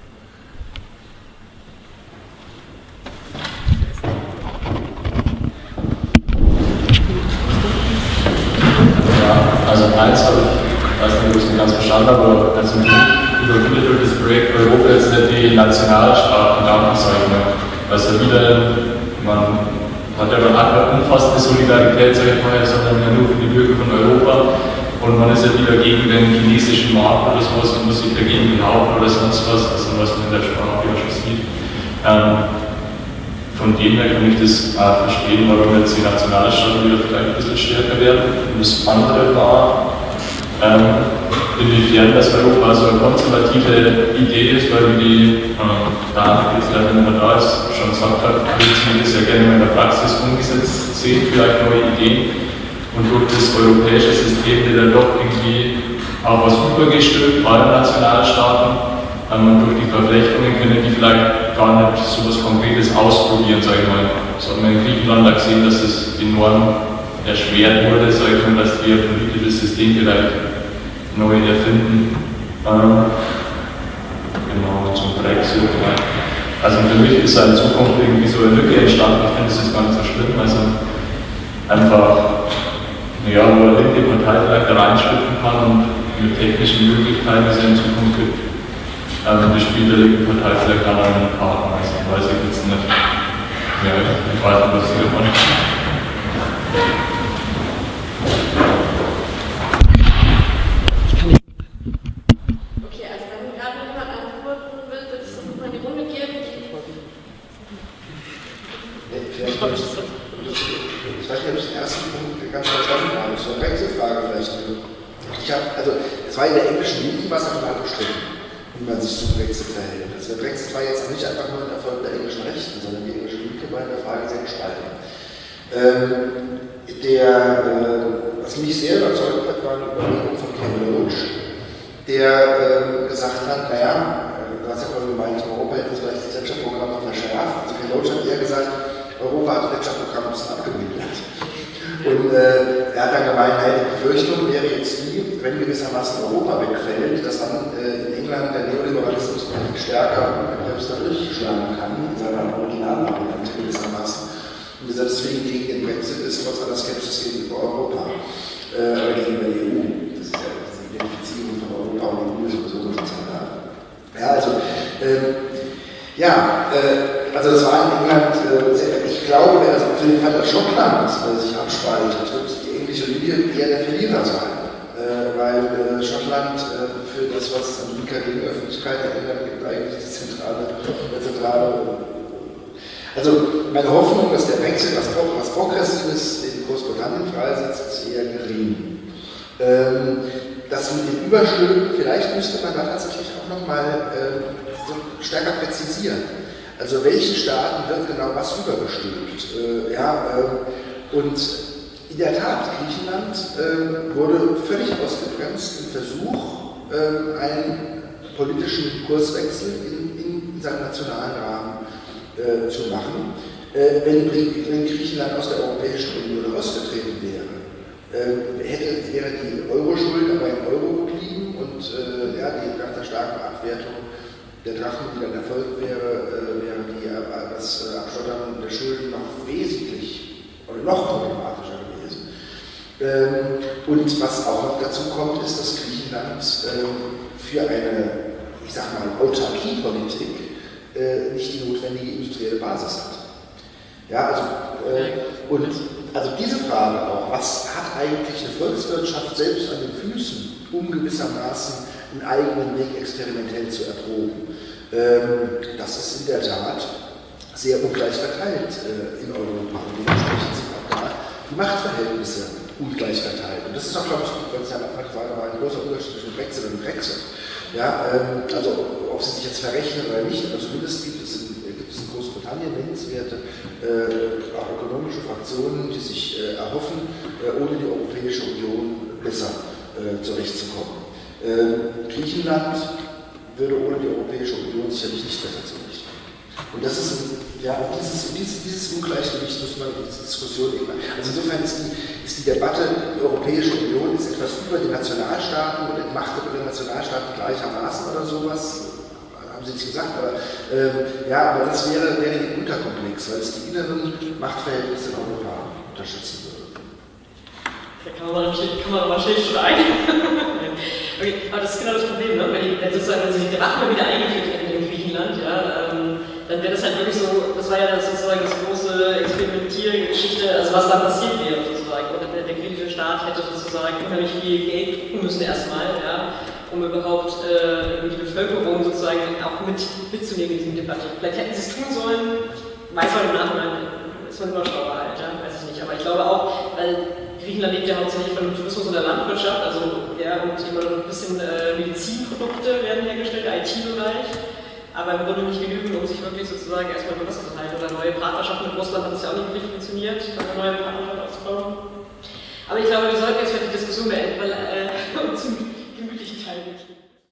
[SPEAKER 9] Ja, also eins habe ich weiß nicht, ob ich es ganz verstanden habe, aber ganz im übermittelt durch das Projekt Europa jetzt nicht die Nationalstaaten nachzeichnen. Also wieder, man hat ja dann eine umfassende Solidarität, sage ich mal, sondern ja nur für die Bürger von Europa. Und man ist ja wieder gegen den chinesischen Markt oder sowas und muss sich dagegen behaupten oder sonst was, also was man in der Sprache ja schon sieht. von dem her kann ich das verstehen, warum jetzt die Nationalstaaten wieder vielleicht ein bisschen stärker werden. Und das andere war, inwiefern das Europa so eine konservative Idee ist, weil die Dame, die jetzt leider nicht mehr da ist, schon gesagt hat, wir das ja gerne in der Praxis umgesetzt sehen, vielleicht neue Ideen. Und durch das europäische System wird dann doch irgendwie auch was übergestülpt bei den Nationalstaaten. Und durch die Verflechtungen können die vielleicht gar nicht so etwas Konkretes ausprobieren, sage ich mal. Das hat man in Griechenland auch gesehen, dass es enorm erschwert wurde, sage ich mal, dass die ihr politisches System vielleicht neu erfinden. Genau, zum Brexit. Also für mich ist in Zukunft irgendwie so eine Lücke entstanden. Ich finde, das ist gar nicht so schlimm. Also einfach, ja, wo eine linke Partei vielleicht da reinschlüpfen kann und mit technischen Möglichkeiten, die es in Zukunft gibt, die spielt der linken Partei vielleicht auch einen Partner. Also weiß ich jetzt nicht. Ja, ich weiß nicht, was sie davon ist.
[SPEAKER 6] Okay, also wenn gerade noch jemand antworten will, würde ich das nochmal in die Runde geben.
[SPEAKER 3] Ich weiß nicht, ob ich den ersten Punkt ganz verstanden habe. Zur Brexit-Frage vielleicht. Also, es war in der englischen Linke was total bestritten, wie man sich zum Brexit verhält. Also der Brexit war jetzt nicht einfach nur ein Erfolg der englischen Rechten, sondern die englische Linke war in der Frage sehr gespalten. Was mich sehr überzeugt hat, war eine Überlegung von Ken Loach, der gesagt hat, naja, du hast ja vorhin gemeint, Europa hätte vielleicht das Wirtschaftsprogramm noch verschärft. Also Ken Loach hat eher gesagt, Europa hat das Wirtschaftsprogramm ein bisschen abgemildert. Und er hat dann gemeint, die Befürchtung wäre jetzt die, wenn gewissermaßen Europa wegfällt, dass dann in England der Neoliberalismus noch viel stärker durchschlagen kann, in seiner Originalvariante gewissermaßen. Und deswegen gegen den Brexit ist trotz aller Skepsis gegenüber Europa, oder gegenüber der EU. Das ist ja diese Identifizierung von Europa und EU sowieso so zentral. Ja, also, also das war in England, ich glaube, für den Fall, dass Schottland sich abspaltet, wird die englische Linie eher der Verlierer sein. Weil Schottland für das, was es an linker Gegenöffentlichkeit in England gibt, eigentlich die zentrale. Also meine Hoffnung, dass der Brexit was Progressives in Großbritannien freisetzt, ist eher gering. Das mit den Überstülpen, vielleicht müsste man da tatsächlich auch nochmal so stärker präzisieren. Also welchen Staaten wird genau was übergestülpt? Und in der Tat, Griechenland wurde völlig ausgebremst im Versuch, einen politischen Kurswechsel in seinem nationalen Rahmen zu machen. Wenn Griechenland aus der Europäischen Union ausgetreten wäre, wäre die Euro-Schuld aber im Euro geblieben und nach der starken Abwertung der Drachmen, die dann erfolgt wäre, das Abstottern der Schulden noch wesentlich oder noch problematischer gewesen. Und was auch noch dazu kommt, ist, dass Griechenland für eine, ich sag mal, Autarkie-Politik nicht die notwendige industrielle Basis hat. Ja, also diese Frage auch, was hat eigentlich eine Volkswirtschaft selbst an den Füßen, um gewissermaßen einen eigenen Weg experimentell zu erproben, das ist in der Tat sehr ungleich verteilt in Europa. Und dementsprechend sind auch da die Machtverhältnisse ungleich verteilt. Und das ist auch, glaube ich, wenn es ja am Anfang war, ein großer Unterschied zwischen Brexit und Brexit. Ja, also ob sie sich jetzt verrechnen oder nicht, aber zumindest gibt es in Großbritannien nennenswerte auch ökonomische Fraktionen, die sich erhoffen, ohne die Europäische Union besser zurechtzukommen. Griechenland würde ohne die Europäische Union sicherlich nicht besser zurechtkommen. Und das ist dieses Ungleichgewicht muss man in dieser Diskussion eben. Also insofern ist die Debatte, die Europäische Union ist etwas über die Nationalstaaten und entmachtet über die Nationalstaaten gleichermaßen oder sowas. Haben Sie nicht gesagt, aber aber das wäre ein Unterkomplex, weil es die inneren Machtverhältnisse in Europa unterstützen würde.
[SPEAKER 4] Da kann man wahrscheinlich schon ein. Okay, aber das ist genau das Problem, ne? Wenn sich die Drachme wieder eingeführt hätten in Griechenland, dann wäre das halt wirklich so, das war ja sozusagen das große Experimentiergeschichte, also was da passiert wäre sozusagen. Und der griechische Staat hätte sozusagen unheimlich viel Geld kriegen müssen erstmal, um überhaupt die Bevölkerung sozusagen auch mitzunehmen in dieser Debatte. Vielleicht hätten sie es tun sollen, weiß man im Nachhinein, ist man immer schlauer halt, ja? Weiß ich nicht. Aber ich glaube auch, weil Griechenland lebt ja hauptsächlich von Tourismus und der Landwirtschaft, also ja, und immer noch ein bisschen Medizinprodukte werden hergestellt, IT-Bereich, aber im Grunde nicht genügend, um sich wirklich sozusagen erstmal bewusst zu halten. Oder neue Partnerschaften mit Russland hat es ja auch nicht wirklich funktioniert, eine neue Partnerschaft aufzubauen. Aber ich glaube, wir sollten jetzt